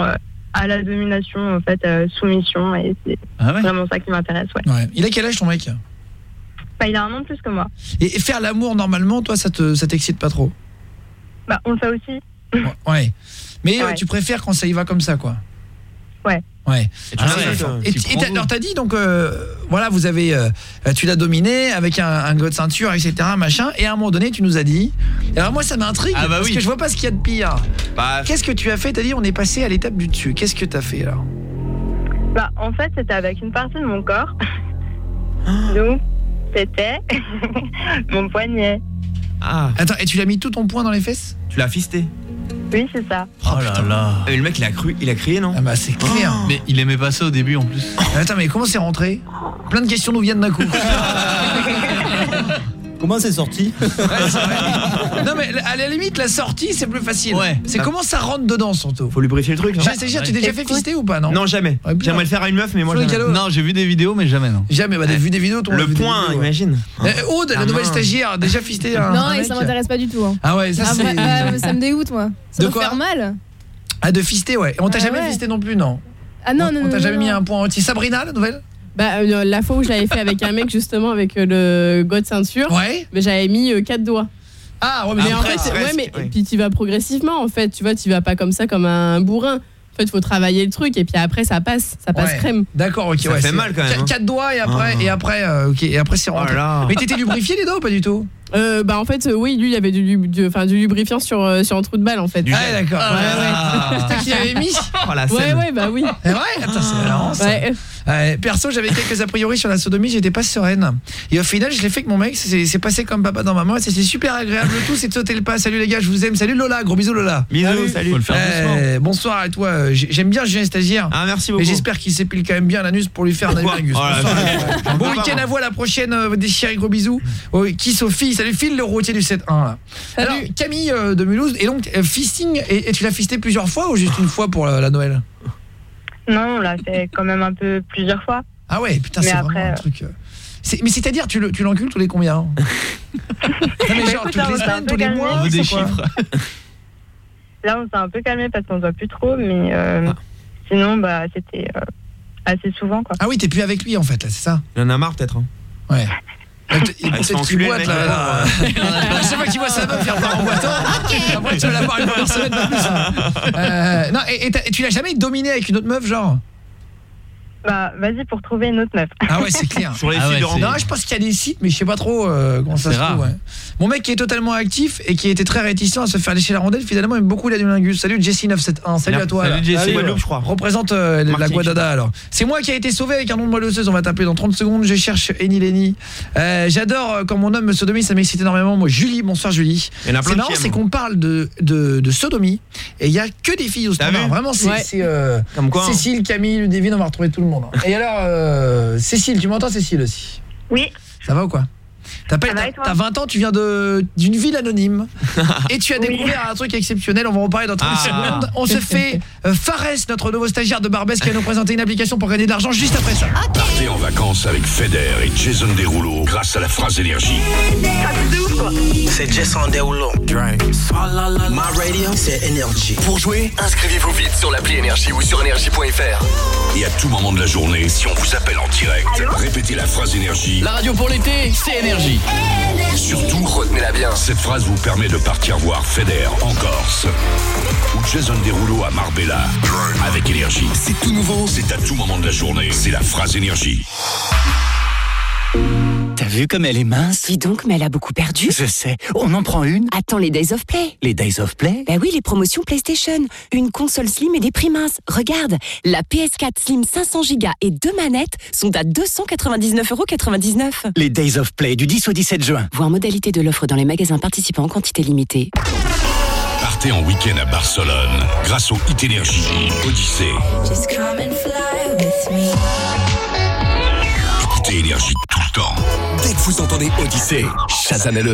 à la domination, en fait, euh, soumission, et c'est Ah ouais vraiment ça qui m'intéresse, ouais. Ouais. Il a quel âge ton mec? Bah, il a un an de plus que moi. Et, et faire l'amour normalement, toi, ça te, ça t'excite pas trop? Bah, on le fait aussi. Ouais. Mais euh, Ouais. tu préfères quand ça y va comme ça, quoi. Ouais. Ouais. Et tu Ah sais, ouais. toi, Et tu t- et prends t'as- alors t'as dit donc euh, voilà, vous avez euh, tu l'as dominé avec un, un god ceinture, et cetera machin, et à un moment donné tu nous as dit, et alors moi ça m'intrigue Ah bah parce oui. que je vois pas ce qu'il y a de pire. Bah, Qu'est-ce que tu as fait? T'as dit on est passé à l'étape du dessus. Qu'est-ce que t'as fait alors? Bah, en fait, c'était avec une partie de mon corps. Donc, c'était mon poignet. Ah. Attends, et tu l'as mis tout ton poing dans les fesses? Tu l'as fisté? Oui, c'est ça. Oh là là. Et le mec il a cru, il a crié non? Ah bah c'est clair. Mais il aimait pas ça au début en plus. Attends, mais comment c'est rentré? Plein de questions nous viennent d'un coup. Comment c'est sorti? Ouais, c'est vrai. Non mais à la limite la sortie c'est plus facile. Ouais. C'est comment ça rentre dedans surtout. Faut lubrifier le truc. hein. J'ai c'est-à-dire, tu t'es déjà fait fister ou pas, non? Non, jamais. Ouais, bien. J'aimerais le faire à une meuf, mais moi Sur les jamais. cadeaux. Non, j'ai vu des vidéos mais jamais non. Jamais, bah t'as vu des vidéos toi? Le point, imagine. Euh, Aude, la La nouvelle main. stagiaire, déjà fisté un, Non, un et mec. ça m'intéresse pas du tout. Hein. Ah ouais, ça Ah, c'est... vrai- ah, ça me dégoûte, moi. Ça De va quoi faire mal. Ah, de fister, ouais. Et on t'a Ah, jamais ouais. fisté non plus, non? Ah non, On- non, On non. t'a non, jamais non. mis un point entier. Sabrina, la nouvelle? Bah, euh, la fois où je l'avais fait avec un mec, justement, avec euh, le god ceinture, Ouais. mais j'avais mis euh, quatre doigts. Ah, ouais, mais, Mais en après, fait, c'est- ouais, mais ouais. puis tu vas progressivement, en fait. Tu vois, tu vas pas comme ça, comme un bourrin. En fait, il faut travailler le truc et puis après, ça passe. Ça passe Ouais. crème. D'accord, ok. Ça ouais, fait c'est- mal, quand même, Qu- hein. Quatre doigts et après, Ah. et après, euh, ok, et après c'est rentré. Oh là. Mais t'étais lubrifié les doigts ou pas du tout? Euh, bah, en fait, euh, oui, lui, il y avait du, lub- du, enfin, du lubrifiant sur, euh, sur un trou de balle, en fait. Ah, ouais, d'accord. Ah, Ouais, ouais. C'était qui avait mis? Oh la Ouais, scène. ouais, bah oui. C'est vrai? Attends, c'est marrant ça. Ouais. Ouais, perso, j'avais quelques a priori sur la sodomie, j'étais pas sereine. Et au final, je l'ai fait avec mon mec, c'est c'est passé comme papa dans maman, et c'était super agréable. Le tout, c'est de sauter le pas. Salut les gars, je vous aime. Salut Lola, gros bisous Lola. Bisous, salut. Faut le faire doucement. Euh, bonsoir à toi. euh, j'ai- J'aime bien Julien Stagiaire. Ah, merci Mais beaucoup. j'espère qu'il s'épile quand même bien l'anus pour lui faire un Pourquoi anulingus. Oh là Bonsoir. là. Bon week-end à vous, à la prochaine, euh, des chéris, gros bisous. Oh, qui Sophie? Salut Phil, le routier du sept un là. Alors Camille euh, de Mulhouse, et donc euh, fisting, et, et tu l'as fisté plusieurs fois ou juste une fois pour la, la Noël? Non, on l'a fait quand même un peu plusieurs fois. Ah ouais, putain, Mais c'est après, vraiment un euh, truc. euh, c'est- Mais c'est-à-dire, tu le- tu l'encules tous les combien? Non mais Bah, genre écoute, toutes on les s'est un semaines, peu tous les calmé. mois, On veut des c'est quoi? chiffres. Là, on s'est un peu calmé parce qu'on se voit plus trop, mais euh, Ah. sinon, bah, c'était euh, assez souvent, quoi. Ah oui, t'es plus avec lui en fait, là, c'est ça? Il en a marre peut-être. hein. Ouais. Il Ah, il se fait peut-être qu'il enculer, boite le là. mec, là. À chaque fois qu'il voit sa meuf, il repart en boitant. Après, tu vas la voir une fois par semaine, pas plus. Euh, non, et, et t'as- et tu l'as jamais dominé avec une autre meuf, genre? Bah, vas-y pour trouver une autre meuf. Ah ouais, c'est clair. Sur les Ah sites ouais, de c'est- rencontre. Non, je pense qu'il y a des sites, mais je sais pas trop euh, comment ça C'est se rare. trouve. Ouais. Mon mec qui est totalement actif et qui était très réticent à se faire lécher la rondelle, finalement aime beaucoup l'anulingus. Salut Jessie neuf sept un, salut à toi. Salut là. Jessie. Salut, Guadeloupe, je crois. Représente euh, la Martinique, Guadada alors. C'est moi qui a été sauvé avec un nom de moelleuse, on va taper dans trente secondes. Je cherche Eni Leni. Euh, J'adore euh, quand mon homme me sodomie, ça m'excite énormément. Moi, Julie, bonsoir Julie. Il y en a plein C'est qui marrant, aiment. c'est qu'on parle de, de, de sodomie et il y a que des filles au T'as standard. vu Vraiment, c'est Ouais. c'est, euh, Comme quoi, hein. Cécile, Camille, Ludivine, on va retrouver tout le monde. hein. Et alors, euh, Cécile, tu m'entends Cécile aussi? Oui. Ça va ou quoi? T'as pas- Ça va t'as- et toi t'as vingt ans, tu viens de d'une ville anonyme et tu as Oui. découvert un truc exceptionnel, on va en parler dans trente Ah. secondes. On se fait euh, Fares, notre nouveau stagiaire de Barbès qui va nous présenter une application pour gagner de l'argent juste après ça. Partez en vacances avec Feder et Jason Derulo grâce à la phrase énergie. C'est Jason Derulo. Ma radio, c'est énergie. Pour jouer, inscrivez-vous vite sur l'appli Énergie ou sur énergie point f r. Et à tout moment de la journée, si on vous appelle en direct, répétez la phrase énergie. La radio pour l'été, c'est énergie. Surtout, retenez-la bien. Cette phrase vous permet de partir voir Feder en Corse ou Jason Derulo à Marbella avec énergie. C'est tout nouveau, c'est à tout moment de la journée. C'est la phrase énergie. T'as vu comme elle est mince? Dis donc, mais elle a beaucoup perdu. Je sais. On en prend une? Attends les Days of Play. Les Days of Play? Bah oui, les promotions PlayStation. Une console Slim et des prix minces. Regarde, la P S quatre Slim cinq cents gigas et deux manettes sont à deux cent quatre-vingt-dix-neuf euros quatre-vingt-dix-neuf. Les Days of Play du dix au dix-sept juin. Voir modalité de l'offre dans les magasins participants en quantité limitée. Partez en week-end à Barcelone grâce au Hit Énergie Odyssée. Just come and fly with me. Écoutez Énergie tout le temps. Dès que vous entendez Odyssée, chasamez-le.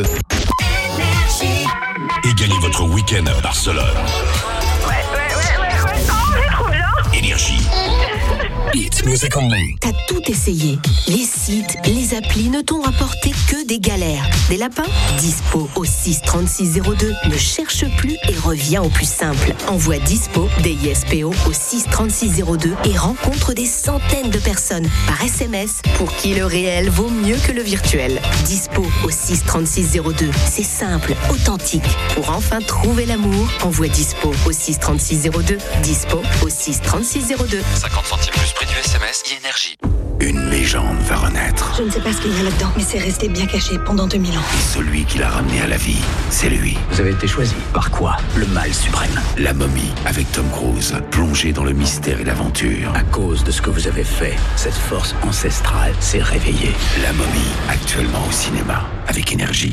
Et gagnez votre week-end à Barcelone. Ouais, ouais, ouais, ouais, ouais. Oh, c'est trop bien. Énergie. Hit music only. T'as tout essayé. Les sites, les applis ne t'ont rapporté que des galères. Des lapins? Dispo au six trente-six zéro deux. Ne cherche plus et reviens au plus simple. Envoie Dispo, D I S P O au six trente-six zéro deux et rencontre des centaines de personnes par S M S pour qui le réel vaut mieux que le virtuel. Dispo au six trente-six zéro deux. C'est simple, authentique. Pour enfin trouver l'amour, envoie Dispo au six trente-six zéro deux. Dispo au six trente-six zéro deux. cinquante centimes plus prix du S M S, énergie. Une légende va renaître. Je ne sais pas ce qu'il y a là-dedans, mais c'est resté bien caché pendant deux mille ans. Et celui qui l'a ramené à la vie, c'est lui. Vous avez été choisi. Par quoi? Le mal suprême. La momie, avec Tom Cruise, plongé dans le mystère et l'aventure. À cause de ce que vous avez fait, cette force ancestrale s'est réveillée. La momie, actuellement au cinéma, avec énergie.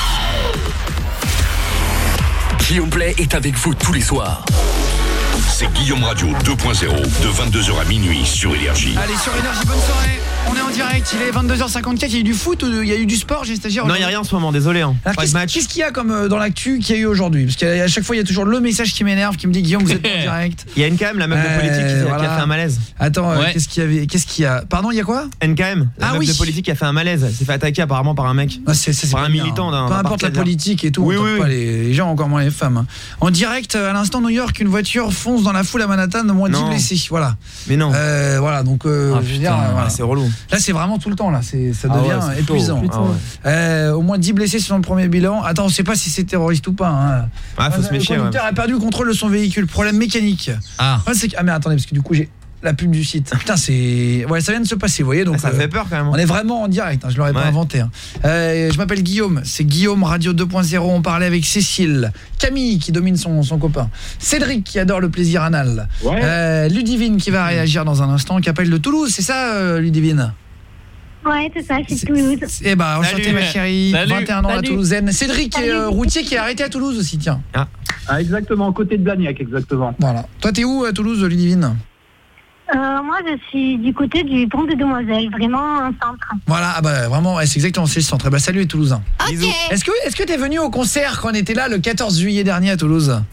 Guillaume Play est avec vous tous les soirs. C'est Guillaume Radio deux point zéro de vingt-deux heures à minuit sur Énergie. Allez, sur Énergie, bonne soirée. On est en direct, il est vingt-deux heures cinquante-quatre, il y a eu du foot, il y a eu du sport, j'ai stagiaire. Non, il n'y a rien en ce moment, désolé. Hein. Alors, qu'est-ce, qu'est-ce qu'il y a comme euh, dans l'actu qu'il y a eu aujourd'hui? Parce qu'à chaque fois, il y a toujours le message qui m'énerve, qui me dit Guillaume, vous êtes en direct. Il y a N K M, la meuf de politique qui, voilà. qui a fait un malaise. Attends, euh, ouais. qu'est-ce qu'il y avait Qu'est-ce qu'il y a Pardon, il y a quoi? N K M, la ah, meuf oui. de politique qui a fait un malaise. Elle s'est fait attaquer apparemment par un mec. Ah, c'est, c'est, c'est par un bien, militant d'un. Peu importe la politique et tout, oui, on oui, pas oui. les, les gens, encore moins les femmes. En direct, à l'instant, New York, une voiture fonce dans la foule à Manhattan, moins dix blessés. Voilà. Mais non. Euh, voilà, donc euh, ah, je veux putain, dire, euh, voilà. c'est relou. Là, c'est vraiment tout le temps, là. C'est, ça ah devient ouais, épuisant. Ah ouais. euh, au moins dix blessés sur le premier bilan. Attends, on sait pas si c'est terroriste ou pas. Hein. Ah, faut euh, se méfier. Le conducteur ouais. a perdu le contrôle de son véhicule. Problème mécanique. Ah. Ouais, c'est... ah mais attendez, parce que du coup j'ai la pub du site. Putain, c'est ouais, ça vient de se passer, vous voyez, donc ah, ça euh, fait peur quand même. On est vraiment en direct, hein, je l'aurais ouais. pas inventé. Hein. Euh, je m'appelle Guillaume, c'est Guillaume Radio deux point zéro, on parlait avec Cécile, Camille qui domine son son copain, Cédric qui adore le plaisir anal. Ouais. Euh, Ludivine qui va réagir dans un instant, qui appelle de Toulouse, c'est ça euh, Ludivine? Ouais, c'est ça, c'est, c'est Toulouse. Eh ben, enchanté ma chérie, Salut. vingt et un ans Salut. la Toulousaine. Cédric est euh, routier qui est arrêté à Toulouse aussi, tiens. Ah, ah exactement, côté de Blagnac, exactement. Voilà. Toi, t'es où à Toulouse, Ludivine? Euh, moi, je suis du côté du pont des Demoiselles, vraiment un centre. Voilà, ah bah vraiment, ouais, c'est exactement c'est le centre. Bah salut les Toulousains. Ok. Bisous. Est-ce que est-ce que t'es venu au concert quand on était là le quatorze juillet dernier à Toulouse?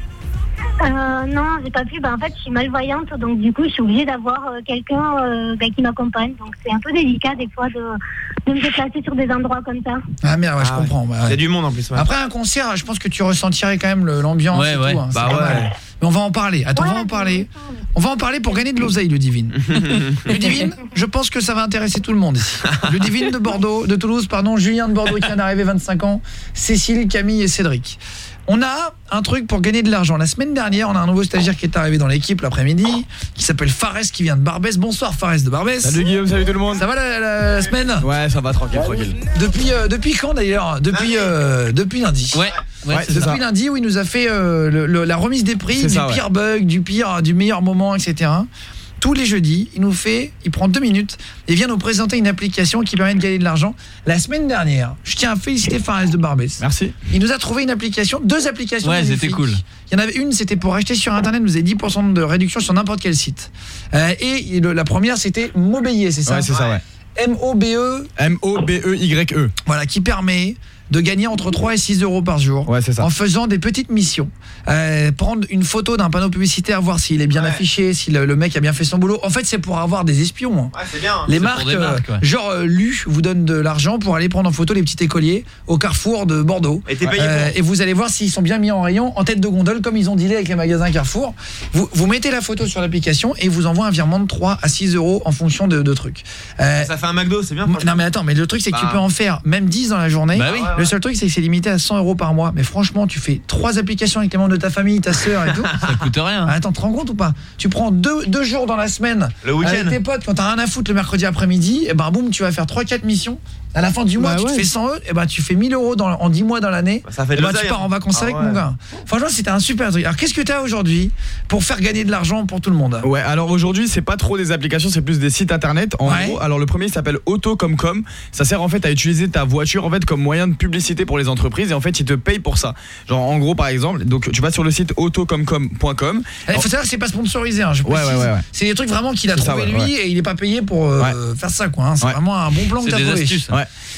Euh, non, j'ai pas pu. Bah, en fait, je suis malvoyante, donc du coup, je suis obligée d'avoir euh, quelqu'un euh, bah, qui m'accompagne. Donc, c'est un peu délicat des fois de, de me déplacer sur des endroits comme ça. Ah merde, ouais, je ah, comprends. Bah, ouais. Il y a du monde en plus. Ouais. Après un concert, je pense que tu ressentirais quand même le, l'ambiance ouais, et ouais. tout. Hein, bah ouais. Mal. Mais on va en parler. Attends, ouais, on va en parler. On va en parler pour gagner de l'oseille, Ludivine. Ludivine, je pense que ça va intéresser tout le monde ici. Ludivine de Bordeaux, de Toulouse, pardon, Julien de Bordeaux qui vient d'arriver, vingt-cinq ans, Cécile, Camille et Cédric. On a un truc pour gagner de l'argent. La semaine dernière, on a un nouveau stagiaire qui est arrivé dans l'équipe l'après-midi, qui s'appelle Fares, qui vient de Barbès. Bonsoir Fares de Barbès. Salut Guillaume, salut tout le monde. Ça va la, la, la semaine? Ouais, ça va, tranquille, tranquille. Depuis euh, depuis quand d'ailleurs? Depuis euh, depuis lundi. Ouais. Ouais, ouais, c'est c'est depuis ça. Lundi où il nous a fait euh, le, le, la remise des prix, c'est du ça, pire ouais. bug, du pire, du meilleur moment, et cetera. Tous les jeudis, il nous fait, il prend deux minutes et vient nous présenter une application qui permet de gagner de l'argent. La semaine dernière, je tiens à féliciter Fares de Barbès. Merci. Il nous a trouvé une application, deux applications. Ouais, c'était cool. Il y en avait une, c'était pour acheter sur internet, vous avez dix pour cent de réduction sur n'importe quel site. Euh, et le, la première, c'était Mobeiller, c'est ça? Ouais, c'est ça, ouais. M O B E M O B E Y E. Voilà, qui permet de gagner entre trois et six euros par jour, ouais, c'est ça. En faisant des petites missions. Euh, prendre une photo d'un panneau publicitaire, voir s'il est bien ouais. affiché, si le, le mec a bien fait son boulot. En fait, c'est pour avoir des espions. Ouais, c'est bien. Les c'est marques, marques ouais. genre euh, Lu vous donne de l'argent pour aller prendre en photo les petits écoliers au Carrefour de Bordeaux. Et, t'es payé euh, et vous allez voir s'ils sont bien mis en rayon, en tête de gondole, comme ils ont dealé avec les magasins Carrefour. Vous, vous mettez la photo sur l'application et vous envoie un virement de trois à six euros en fonction de, de trucs. Euh, ça fait un McDo, c'est bien. Non mais attends, mais le truc c'est que bah. tu peux en faire même dix dans la journée. Bah oui. Le seul truc c'est que c'est limité à cent euros par mois. Mais franchement, tu fais trois applications avec les membres de ta famille, ta sœur et tout. Ça coûte rien. Ah, attends, tu te rends compte ou pas? Tu prends deux, deux jours dans la semaine le week-end avec tes potes quand t'as rien à foutre le mercredi après-midi, et ben boum, tu vas faire trois quatre missions. À la fin du mois, bah, tu ouais. te fais cent euros, et ben tu fais mille euros dans, en dix mois dans l'année. Bah, ça fait et ben, tu pars en vacances ah, avec ouais. mon gars. Franchement, c'était un super truc. Alors, qu'est-ce que tu as aujourd'hui pour faire gagner de l'argent pour tout le monde? Ouais, alors aujourd'hui, c'est pas trop des applications, c'est plus des sites internet. En ouais. gros, alors le premier s'appelle Autocomcom. Ça sert en fait à utiliser ta voiture en fait comme moyen de publicité pour les entreprises et en fait, ils te payent pour ça. Genre en gros, par exemple, donc tu vas sur le site autocomcom point com. Il faut savoir que c'est pas sponsorisé, hein, je ouais, ouais, ouais, ouais. C'est des trucs vraiment qu'il a c'est trouvé ça, ouais, lui ouais. et il est pas payé pour euh, ouais. faire ça quoi. Hein. C'est ouais. vraiment un bon plan c'est que t'as trouvé. Astuces, hein. Ouais.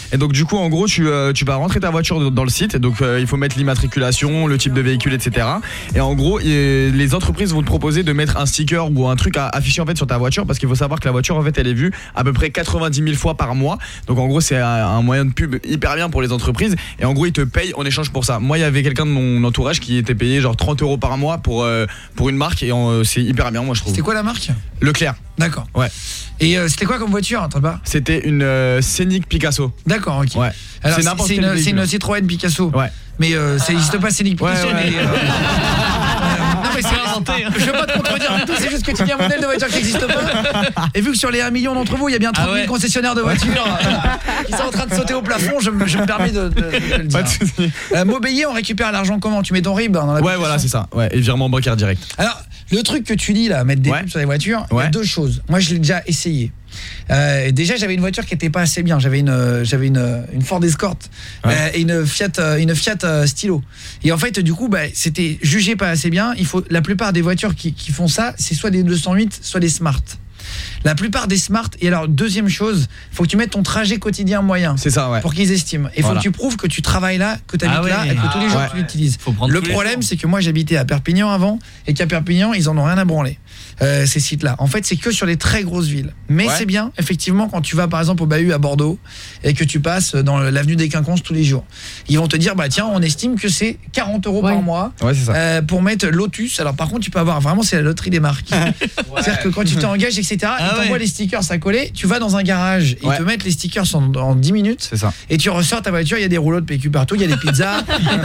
Et donc du coup en gros tu, euh, tu vas rentrer ta voiture dans le site. Et donc euh, il faut mettre l'immatriculation, le type de véhicule, et cetera. Et en gros et les entreprises vont te proposer de mettre un sticker ou un truc à afficher en fait sur ta voiture, parce qu'il faut savoir que la voiture en fait elle est vue à peu près quatre-vingt-dix mille fois par mois. Donc en gros c'est un moyen de pub hyper bien pour les entreprises. Et en gros ils te payent en échange pour ça. Moi il y avait quelqu'un de mon entourage qui était payé genre trente euros par mois pour, euh, pour une marque. Et euh, c'est hyper bien moi je trouve. C'était quoi la marque? Leclerc. D'accord. Ouais. Et euh, c'était quoi comme voiture, attends pas? C'était une euh, Scénic Picasso. D'accord, ok. Ouais. Alors c'est c'est n'importe c'est quel une, c'est véhicule. une Citroën Picasso. Ouais. Mais euh, ça n'existe pas Scénic Picasso. Ouais, ouais. Mais, euh, euh, non mais c'est inventé. Je veux pas te contredire du tout, c'est juste que tu dis un modèle de voiture qui n'existe pas. Et vu que sur les un million d'entre vous, il y a bien trente mille Ah ouais. concessionnaires de voitures qui sont en train de sauter au plafond, je, me- je me permets de, de- de le dire. Pas de soucis. Euh, Mobilier, on récupère l'argent comment? Tu mets ton R I B dans la Ouais voilà c'est ça. Ouais. Et virement bancaire direct. Alors, le truc que tu dis là, mettre des Ouais. pubs sur les voitures, il y a Ouais. deux choses. Moi, je l'ai déjà essayé. Euh, déjà, j'avais une voiture qui était pas assez bien. J'avais une, euh, j'avais une, euh, une Ford Escort Ouais. euh, et une Fiat, euh, une Fiat euh, Stilo. Et en fait, du coup, bah, c'était jugé pas assez bien. Il faut, la plupart des voitures qui, qui font ça, c'est soit des deux cent huit, soit des Smart. La plupart des Smart. Et alors, deuxième chose, il faut que tu mettes ton trajet quotidien moyen. C'est ça ouais. Pour qu'ils estiment. Et il Voilà. faut que tu prouves que tu travailles là, que tu habites Ah ouais. là et que tous les jours Ouais. tu l'utilises. Faut prendre Le tous les problème, jours. c'est que moi j'habitais à Perpignan avant et qu'à Perpignan, ils en ont rien à branler. Euh, ces sites-là. En fait, c'est que sur les très grosses villes. Mais Ouais. c'est bien, effectivement, quand tu vas par exemple au Bahut à Bordeaux et que tu passes dans l'avenue des Quinconces tous les jours. Ils vont te dire, bah tiens, on estime que c'est quarante euros Ouais. par mois Ouais c'est ça. euh, pour mettre Lotus. Alors par contre, tu peux avoir vraiment, c'est la loterie des marques. C'est-à-dire que quand tu t'engages, et cetera, Ah ils t'envoient ouais. les stickers à coller. Tu vas dans un garage, ils Ouais. te mettent les stickers en, en dix minutes. C'est ça. Et tu ressors ta voiture, il y a des rouleaux de P Q partout, il y a des pizzas.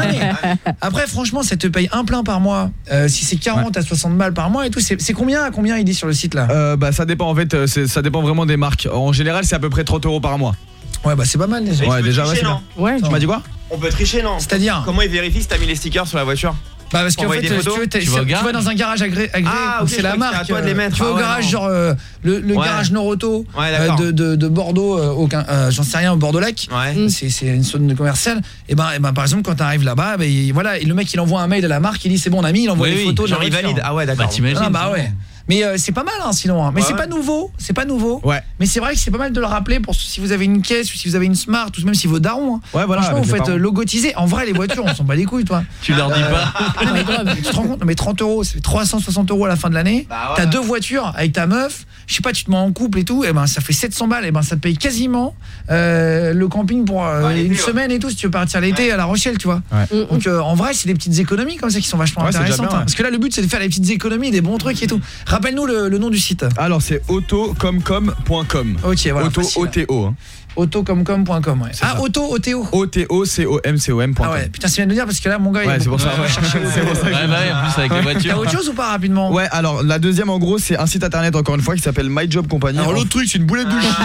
Après, franchement, ça te paye un plein par mois. Euh, si c'est quarante à soixante balles par mois et tout, c'est c'est combien à combien il dit sur le site là? Euh, bah ça dépend en fait, euh, c'est- ça dépend vraiment des marques. En général c'est à peu près trente euros par mois. Ouais, bah c'est pas mal déjà. Ouais déjà ouais, tricher, c'est non bien. Ouais. Tu m'as dit quoi? On peut tricher, non? C'est-à-dire? Comment ils vérifient si t'as mis les stickers sur la voiture? Bah parce qu'en Envoyer fait, des si tu photos, veux, t'es- tu c'est- vas au tu vas garage. dans un garage agré, agré Ah, ok, c'est je la croyais que c'était marque. à toi de les mettre. Tu vas Ah au ouais, garage non. genre euh, le, le Ouais. garage Noroto Ouais, euh, d'accord. de, de, de Bordeaux, euh, aucun, euh, j'en sais rien, au Bordeaux-Lac. Ouais. C'est c'est une zone commerciale. Et ben, et ben par exemple quand tu arrives là-bas, ben, il- voilà, et le mec il envoie un mail à la marque, il dit c'est bon on a mis, il envoie Oui, les oui. photos de la Genre ils voiture. valident. Ah ouais d'accord. Bah t'imagines. Ah, bah c'est ouais. bon. Mais euh, c'est pas mal hein, sinon hein. Mais Ouais, c'est ouais. pas nouveau, c'est pas nouveau. Ouais. Mais c'est vrai que c'est pas mal de le rappeler pour si vous avez une caisse ou si vous avez une Smart ou même si vos darons. Hein. Ouais voilà. Franchement, avec vous les faites parents. euh, logotiser. En vrai, les voitures, on s'en bat les couilles, toi. Tu leur dis pas. Non, mais, tu te rends compte, non, mais trente euros, c'est trois cent soixante euros à la fin de l'année. Bah ouais. T'as deux voitures avec ta meuf. Je sais pas, tu te mets en couple et tout. Et ben, ça fait sept cents balles. Et ben, ça te paye quasiment euh, le camping pour euh, Ouais, l'été, une ouais. semaine et tout. Si tu veux partir l'été Ouais. à La Rochelle, tu vois. Ouais. Donc, euh, en vrai, c'est des petites économies comme ça qui sont vachement Ouais, c'est déjà intéressantes. bien, hein. ouais. Parce que là, le but, c'est de faire des petites économies, des bons trucs et tout. Rappelle-nous le, le nom du site. Alors c'est autocomcom point com. Ok, voilà. Auto facile. O T O. hein. autocomcom point com, ouais. Ah, ça. auto, O T O. O T O C O M C O M point Ah com. ouais, putain, c'est bien de le dire parce que là, mon gars, il Ouais, a c'est pour beaucoup- ça. on va chercher le- C'est pour ça que Ouais, je- bah ouais, en plus avec les T'as voitures. autre chose ou pas rapidement? Ouais, alors la deuxième en gros, c'est un site internet encore une fois qui s'appelle My Job Company. Alors, En- l'autre truc, c'est une boulette de chien.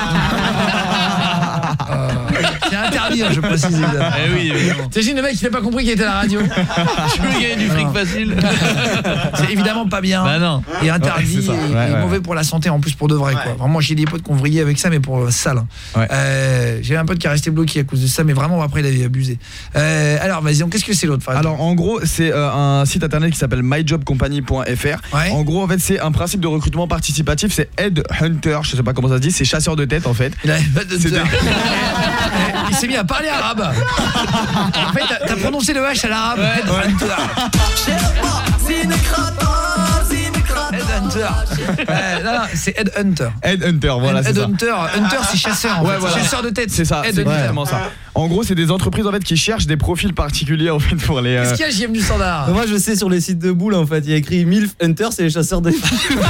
Euh, c'est interdit, hein, je précise. évidemment. Eh oui, évidemment. T'imagines le mec qui n'a pas compris qu'il était à la radio. Je peux gagner du fric Non. facile. C'est évidemment pas bien. Bah non. Et interdit Ouais, c'est ça. et, Ouais, et ouais. mauvais pour la santé en plus pour de vrai quoi. Vraiment j'ai des potes qui ont vrillé avec ça mais pour euh, sale. Ouais. Euh, j'ai un pote qui est resté bloqué à cause de ça mais vraiment après il avait abusé. Euh, alors vas-y, donc qu'est-ce que c'est l'autre Fred? Alors en gros c'est euh, un site internet qui s'appelle my job company point f r. Ouais. En gros en fait c'est un principe de recrutement participatif, c'est headhunter, je sais pas comment ça se dit, c'est chasseur de tête en fait. Il, a- C'est des- il s'est mis à parler arabe. En fait, t'as- t'as prononcé le H à l'arabe. Headhunter. Headhunter. Euh, non, non, c'est Headhunter. Headhunter, voilà c'est ça. Headhunter, Hunter c'est chasseur. En Ouais, fait. voilà. Chasseur de tête. C'est ça, c'est Headhunter. exactement ça. En gros, c'est des entreprises en fait qui cherchent des profils particuliers en fait pour les. euh, Qu'est-ce qu'il y a J M du standard? Mais moi je sais sur les sites de boules en fait, il y a écrit MILF Hunter, c'est les chasseurs de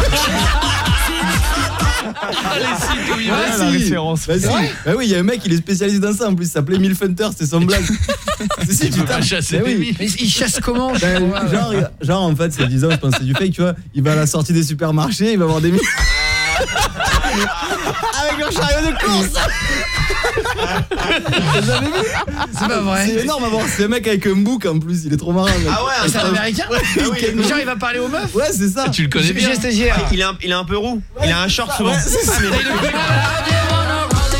Ah, les sites où il y a- Ouais, la référence. Bah, si. Ouais. Bah oui, il y a un mec, il est spécialisé dans ça en plus, il s'appelait MILF Hunter, c'était son blague. Si, si, Tu peux putain. pas chasser Bah des oui. milles. Mais il chasse comment? Ben, genre, genre en fait c'est disant je pense que c'est du fake tu vois. Il va à la sortie des supermarchés, il va voir des milles avec leur chariot de course. Vous avez vu? C'est pas vrai. C'est énorme à voir, c'est un mec avec un bouc en plus, il est trop marrant mec. Ah ouais, C'est un américain? Ouais, Genre il va parler aux meufs? ouais c'est ça. Tu le connais bien. J'ai stagiaire. Il est un, il est un peu roux. Il a un short souvent. Ouais, c'est ça.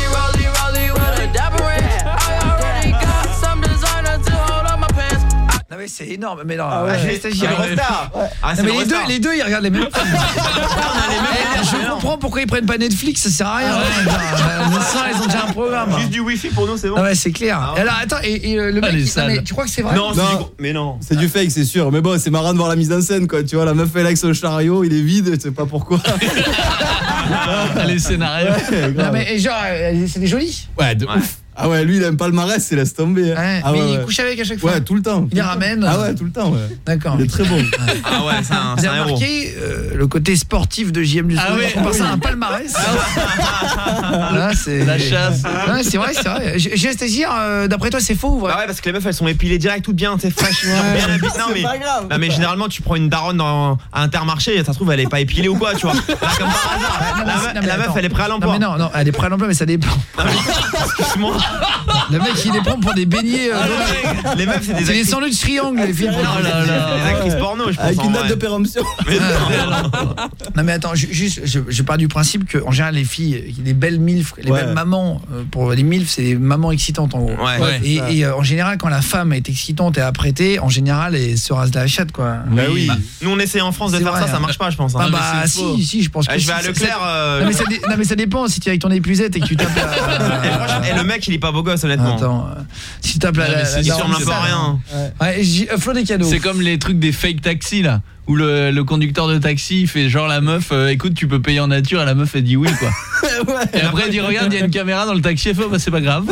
Non ouais, c'est énorme. Mais non, Ah ouais. les stagiaires. C'est le Rockstar. Ouais. Ah, c'est Non, mais le les deux, Rockstar. les deux, ils regardent les mêmes films. Eh, Je comprends pourquoi ils prennent pas Netflix, ça sert à rien. Le soir, ils ont déjà un programme. Juste du wifi pour nous, c'est bon. Ah ouais, c'est clair. Et alors, attends, et, et, euh, le mec, il- non, mais tu crois que c'est vrai? Non, c'est du gros- mais non. C'est du fake, c'est sûr. Mais bon, c'est marrant de voir la mise en scène, quoi. Tu vois, la meuf elle avec son chariot, il est vide, tu sais pas pourquoi. Les scénarios. Ouais, grave. Non, mais et genre, euh, c'est des jolis. Ouais, de ouf. Ah ouais, lui il aime pas le palmarès, c'est laisse tomber. hein. Ouais, ah mais ouais, il ouais. couche avec à chaque fois. Ouais, tout le temps. Il les ramène. Ah ouais, tout le temps, ouais. D'accord. Il est très bon. Ah ouais, c'est un, Vous c'est avez un héros. remarqué euh, le côté sportif de J M du Ah Soir. oui, On passe oui. à un palmarès. Là, c'est La chasse. Ouais, c'est vrai, c'est vrai. J'ai j'ai à dire, euh, d'après toi, c'est faux ou vrai? Bah ouais, parce que les meufs elles sont épilées direct, toutes bien, t'es fraîches, genre bien habillées. Non mais, pas grave. non mais généralement tu prends une daronne dans à Intermarché, ça se trouve elle est pas épilée ou quoi, tu vois. Là comme par hasard, Non, mais la, c'est- meuf- non, mais la meuf attends. elle est prête à Non, l'emploi. mais non, non, elle est prête à l'emploi, mais ça dépend. Excuse-moi. Le mec, il les prend pour des beignets. euh, Les meufs c'est des c'est des actrices, sandwichs triangles, les films. Oh là là. des actrices porno, je pense. Avec en une vrai. date de péremption. Mais non. Non mais attends, ju- juste, je, je pars du principe que en général les filles, les belles milfs, les Ouais. belles mamans, euh, pour les milfs, c'est des mamans excitantes en gros. Ouais. Ouais. Et, et, euh, en général, quand la femme est excitante et apprêtée, en général, elle se rase la chatte quoi. Bah oui. Bah, nous on essaie en France de C'est faire vrai, ça, ça hein. marche pas je pense. hein. Ah mais bah c'est faux. si, si, je pense que Ah, je vais si, à ça- Leclerc. ça- euh, Non mais, ça dé- non mais ça dépend, si tu es avec ton épuisette et que tu tapes la... Et franchement, et le mec il est pas beau gosse honnêtement. Attends, euh, si tu tapes la... Non, mais la- c'est la- Il sûr, la- surnomme c'est pas ça. rien. Ouais, j'ai- euh, Flo des cadeaux. C'est comme les trucs des fake taxis là, où le, le conducteur de taxi il fait genre la meuf, euh, écoute tu peux payer en nature, et la meuf elle dit oui quoi. Ouais. Et après elle dit regarde il y a une caméra dans le taxi, elle fait oh, bah c'est pas grave.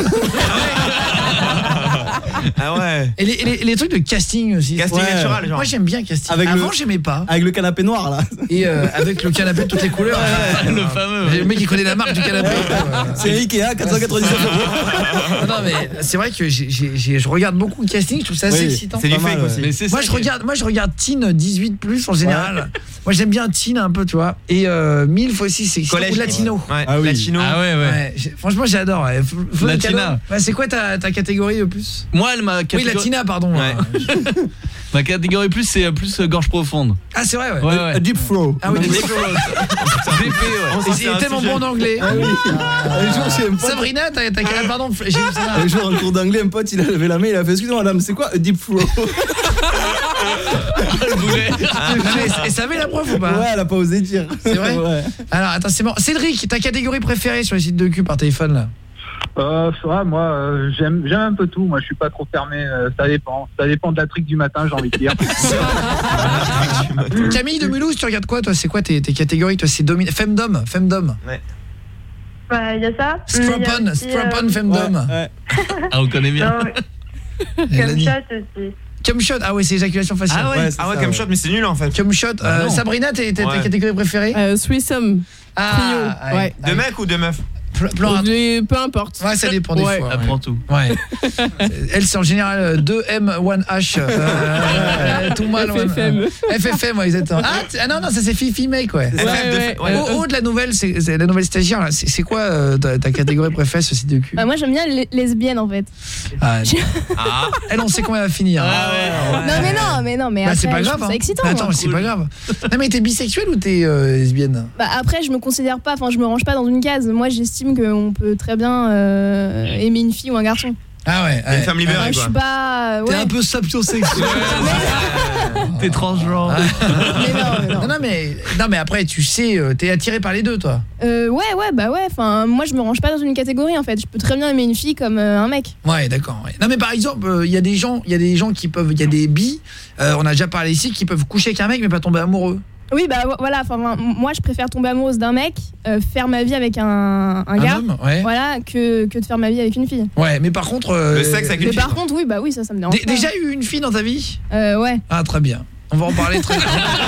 Ah ouais. Et les, et les, les trucs de casting aussi. Casting Ouais. naturel genre. Moi j'aime bien casting. Avec Avant le- j'aimais pas. Avec le canapé noir là. Et euh, avec le canapé de toutes les couleurs. euh, Le fameux. Le mec il connaît la marque du canapé. C'est Ikea, quatre cent quatre-vingt-dix-neuf euros. Non, non mais c'est vrai que j'ai- j'ai- j'ai- je regarde beaucoup le casting, je trouve ça assez Oui. excitant. C'est du Pas mal, fake ouais. aussi. Mais c'est Moi ça je qui est- regarde moi je regarde Teen dix-huit plus en général. Moi j'aime bien Teen un peu, tu vois. Et euh, Milf aussi c'est excitant. Collège Ou Latino. Ouais, Ah oui. latino. Ah ouais ouais. Ouais, j'ai- franchement j'adore. Ouais. Flo- Flo des Latina. cadeaux. Ouais, c'est quoi ta, ta catégorie le plus? Moi elle m'a Oui, catégorie... Latina pardon. Ouais. Ma catégorie plus c'est euh, plus euh, gorge profonde. Ah c'est vrai ouais. Ouais ouais. A Deep Throw. Ah oui, Deep des- throat. D P ouais. Et c'est tellement bon en anglais. Ah oui. Un jour, j'ai un pote- Sabrina, t'as t'as quel pardon, j'ai vu ça. un jour, en cours d'anglais, un pote, il a levé la main, il a fait excusez-moi madame, c'est quoi a Deep Throw? Le boulet. Ah, non, mais- Et ça avait la prof ou pas? Ouais, elle a pas osé dire. C'est vrai? Ouais. Alors attends, c'est bon. Cédric, ta catégorie préférée sur les sites de cul par téléphone là? Euh, ouais, moi, euh, j'aime j'aime un peu tout. Moi, je suis pas trop fermé. euh, ça dépend. Ça dépend de la trique du matin, j'ai envie de dire. Camille de Mulhouse, tu regardes quoi toi? C'est quoi tes, tes catégories toi? C'est domi... femdom, femdom. Ouais. Bah, il y a ça. Strap-on, strap-on femdom. Ouais. Ah on connaît bien. Elle a dit. Comme chat aussi. Cum shot, ah ouais, c'est éjaculation faciale. Ah ouais, Ouais, c'est ah ouais ça, comme ouais. shot mais c'est nul en fait. Cum shot. Ah euh, non. Sabrina, t'es t'es- ta Ouais. catégorie préférée? Euh, Threesome. Ah, ouais. De mecs ou de meufs? Pl- plan à- Les- Peu importe. Ouais, ça dépend des Ouais. fois. ouais. Apprends tout. Ouais. Elle, c'est en général euh, deux M, un H. Euh, euh, tout mal. F F M. F F M, ouais, exactement. Ah, t- ah non, non, ça c'est Fifi Make, ouais. Ouais, ouais. ouais. Au haut de la nouvelle, c'est c'est la nouvelle stagiaire, là. C'est c'est quoi euh, ta, ta catégorie préférée sur ce site de cul? Bah, moi j'aime bien les lesbiennes en fait. Ah, Ah. elle, on sait comment elle va finir. Ah ouais. Non mais non, mais non, mais Bah, après, c'est pas je grave. trouve hein. ça excitant. Attends, moi. mais c'est pas grave. Non, mais t'es bisexuelle ou t'es euh, lesbienne? Bah, après, je me considère pas, enfin, je me range pas dans une case. Moi, j'estime qu'on peut très bien euh, aimer une fille ou un garçon. Ah ouais. Une femme libérée Moi, je quoi. suis pas. T'es Ouais. un peu sapiosexuel. T'es transgenre. Mais non, mais non. Non, non, mais, non, mais après, tu sais, euh, t'es attiré par les deux, toi. Euh, ouais, ouais, bah ouais. Enfin, moi, je me range pas dans une catégorie en fait. Je peux très bien aimer une fille comme euh, un mec. Ouais, d'accord. Ouais. Non, mais par exemple, il y a des gens, il y a des gens qui peuvent, il y a des bi, euh, on a déjà parlé ici, qui peuvent coucher avec un mec mais pas tomber amoureux. Oui, bah vo- voilà. Enfin, moi, je préfère tomber amoureuse d'un mec, euh, faire ma vie avec un, un gars, homme, ouais. voilà, que, que de faire ma vie avec une fille. Ouais, mais par contre. euh, Le sexe avec une Mais fille. par contre, oui, bah oui, ça, ça me dérange Dé- pas. Déjà eu une fille dans ta vie? Euh, ouais. Ah, très bien. On va en parler très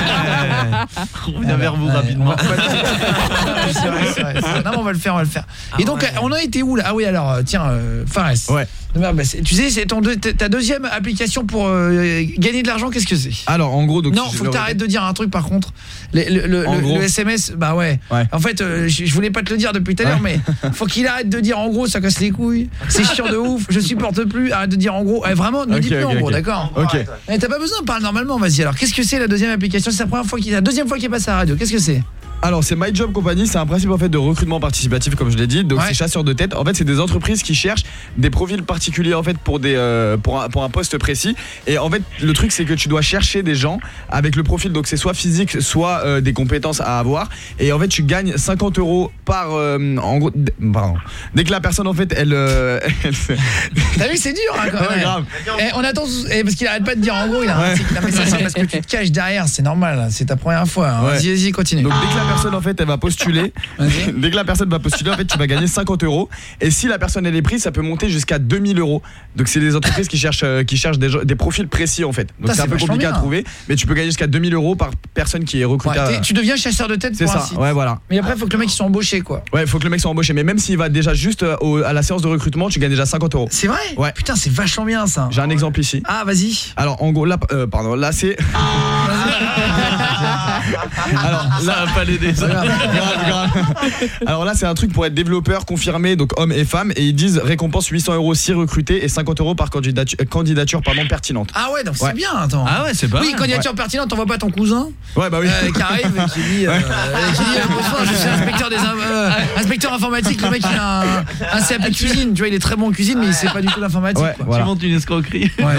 On revient vers vous Ouais, rapidement. on va- c'est vrai, c'est vrai, c'est vrai. Non, mais on va le faire, on va le faire. Et donc, ouais. on a été où là? Ah oui, alors, euh, tiens, euh, Fares. Ouais. Non, mais, bah, c'est- tu sais, c'est ton deux- ta deuxième application pour euh, gagner de l'argent, qu'est-ce que c'est? Alors en gros donc Non, si je faut le que t'arrêtes répète- de dire un truc par contre. Le, le, le, En le- gros. le S M S, bah ouais. Ouais. En fait, euh, je, je voulais pas te le dire depuis tout à l'heure, mais faut qu'il arrête de dire en gros, ça casse les couilles. C'est chiant de ouf, je supporte plus. Arrête de dire en gros. Eh, vraiment, ne Ok, dis plus en ok, gros, ok. d'accord? Ok. Eh, t'as pas besoin, parle normalement, vas-y. Alors, qu'est-ce que c'est la deuxième application? C'est la première fois qu'il, la deuxième fois qu'il passe à la radio. Qu'est-ce que c'est? Alors c'est My Job Company, c'est un principe en fait de recrutement participatif comme je l'ai dit. Donc Ouais. c'est chasseur de tête. En fait c'est des entreprises qui cherchent des profils particuliers en fait pour des euh, pour un, pour un poste précis. Et en fait le truc c'est que tu dois chercher des gens avec le profil, donc c'est soit physique soit euh, des compétences à avoir. Et en fait tu gagnes cinquante euros par euh, en gros d- pardon. Dès que la personne en fait elle, euh, elle fait- T'as vu, c'est dur hein, quand Ouais, même. grave. Eh, on attend eh, parce qu'il arrête pas de dire en gros, il a un Ouais. tic. Non, mais ça c'est parce que tu te caches derrière, c'est normal, là, c'est ta première fois. hein. Ouais. Vas-y, vas-y, continue. Donc dès que la personne en fait elle va postuler, dès que la personne va postuler en fait tu vas gagner cinquante euros. Et si la personne elle est prise, ça peut monter jusqu'à deux mille euros. Donc c'est des entreprises qui cherchent euh, qui cherchent des, gens- des profils précis en fait. Donc Ça, c'est un c'est peu vachement compliqué à bien. trouver, mais tu peux gagner jusqu'à deux mille euros par personne qui est recrutée. Ouais, à- t'es- tu deviens chasseur de tête C'est pour un ça. site. Ouais voilà. Mais après, il faut que le mec il soit embauché quoi. Ouais, faut que le mec soit embauché. Mais même s'il va déjà juste euh, au- à la séance de recrutement, tu gagnes déjà cinquante euros. C'est vrai. Ouais. Putain, c'est vachement bien ça. J'ai un exemple ici. Ah, vas-y. Alors en gros là, euh, pardon, là c'est. Alors Ça va pas l'aider ça. Grave, grave. Alors là c'est un truc pour être développeur confirmé, donc homme et femme, et ils disent récompense huit cents euros si recruté et cinquante euros par candidature, candidature pardon, pertinente. Ah ouais, donc c'est Ouais. bien, attends. Ah ouais, c'est pas Oui, mal. candidature pertinente, t'envoies pas ton cousin Ouais bah oui. euh, qui arrive et qui dit, euh, euh, qui dit euh, bonsoir, je suis inspecteur des in- euh, inspecteur informatique. Le mec il a un, un C A P cuisine, tu vois, il est très bon en cuisine, mais il sait pas du tout l'informatique. Ouais, quoi. voilà. Tu montes une escroquerie. Ouais.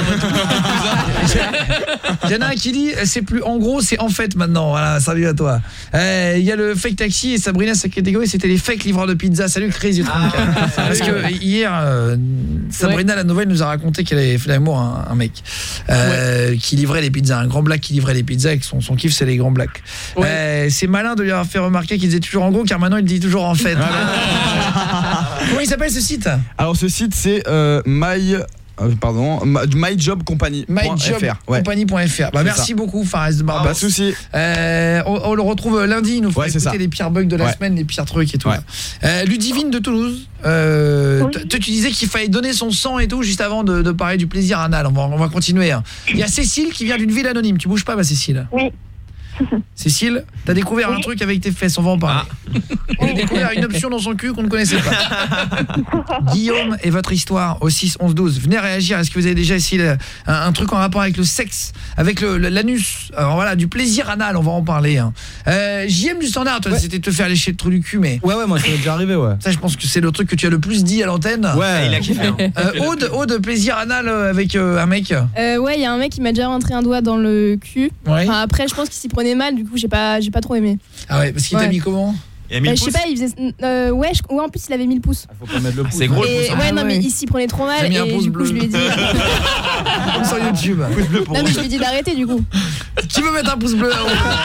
Il y en a un qui dit c'est plus en gros, c'est en fait maintenant. Voilà, salut à toi. Euh, Il y a le fake taxi et Sabrina, sa catégorie c'était les fake livreurs de pizza. Salut Crazy trente-quatre. Parce que hier euh, Sabrina la nouvelle nous a raconté qu'elle avait fait l'amour à un, un mec euh, qui livrait les pizzas, un grand black qui livrait les pizzas et que son, son kiff c'est les grands blacks. Ouais. Euh, c'est malin de lui avoir fait remarquer qu'il disait toujours en gros car maintenant il dit toujours en fait. Comment il s'appelle ce site? Alors ce site c'est euh, my euh, pardon my, my job company. my job company point f r. Bah C'est merci ça. beaucoup Fares de Barbas. Pas de souci. Euh, on, on le retrouve lundi, il nous fera Ouais, c'est écouter ça. les pires bugs de la Ouais. semaine, les pires trucs et tout. Ouais. Euh, Ludivine de Toulouse, euh, Oui. t- toi, tu disais qu'il fallait donner son sang et tout juste avant de, de parler du plaisir anal. On va, on va continuer. hein. Il y a Cécile qui vient d'une ville anonyme. Tu bouges pas, ma Cécile. Oui. Cécile, t'as découvert un Oui. truc avec tes fesses, on va en parler. Elle a découvert une option dans son cul qu'on ne connaissait pas. Guillaume et votre histoire au six onze douze. Venez réagir, est-ce que vous avez déjà essayé le- un, un truc en rapport avec le sexe, avec le- le- l'anus, alors voilà, du plaisir anal, on va en parler. hein. Euh, J M du standard, toi, c'était te faire lécher le trou du cul, mais Ouais, ouais, moi ça m'est déjà arrivé, ouais. ça je pense que c'est le truc que tu as le plus dit à l'antenne. Ouais. Il a kiffé. Hein. Euh, Aude, Aude, plaisir anal euh, avec euh, un mec. Euh, ouais, il y a un mec qui m'a déjà rentré un doigt dans le cul. Ouais. Enfin, après, je pense qu'il s'y prenait mal, du coup, j'ai pas, j'ai pas trop aimé. Ah ouais, parce qu'il t'a Ouais. mis comment? Il a mis Bah, le je sais pouce. pas, il faisait. euh, ouais, je- ouais, en plus, il avait mis le pouce. Faut pas mettre le pouce. C'est gros le Et, pouce. hein. ouais, Ah non, mais ouais. il s'y prenait trop J'ai mal. mis un Et pouce du coup, bleu. je lui ai dit. Comme sur YouTube. Non, mais je lui ai dit d'arrêter, du coup. Qui veut mettre un pouce bleu là-haut?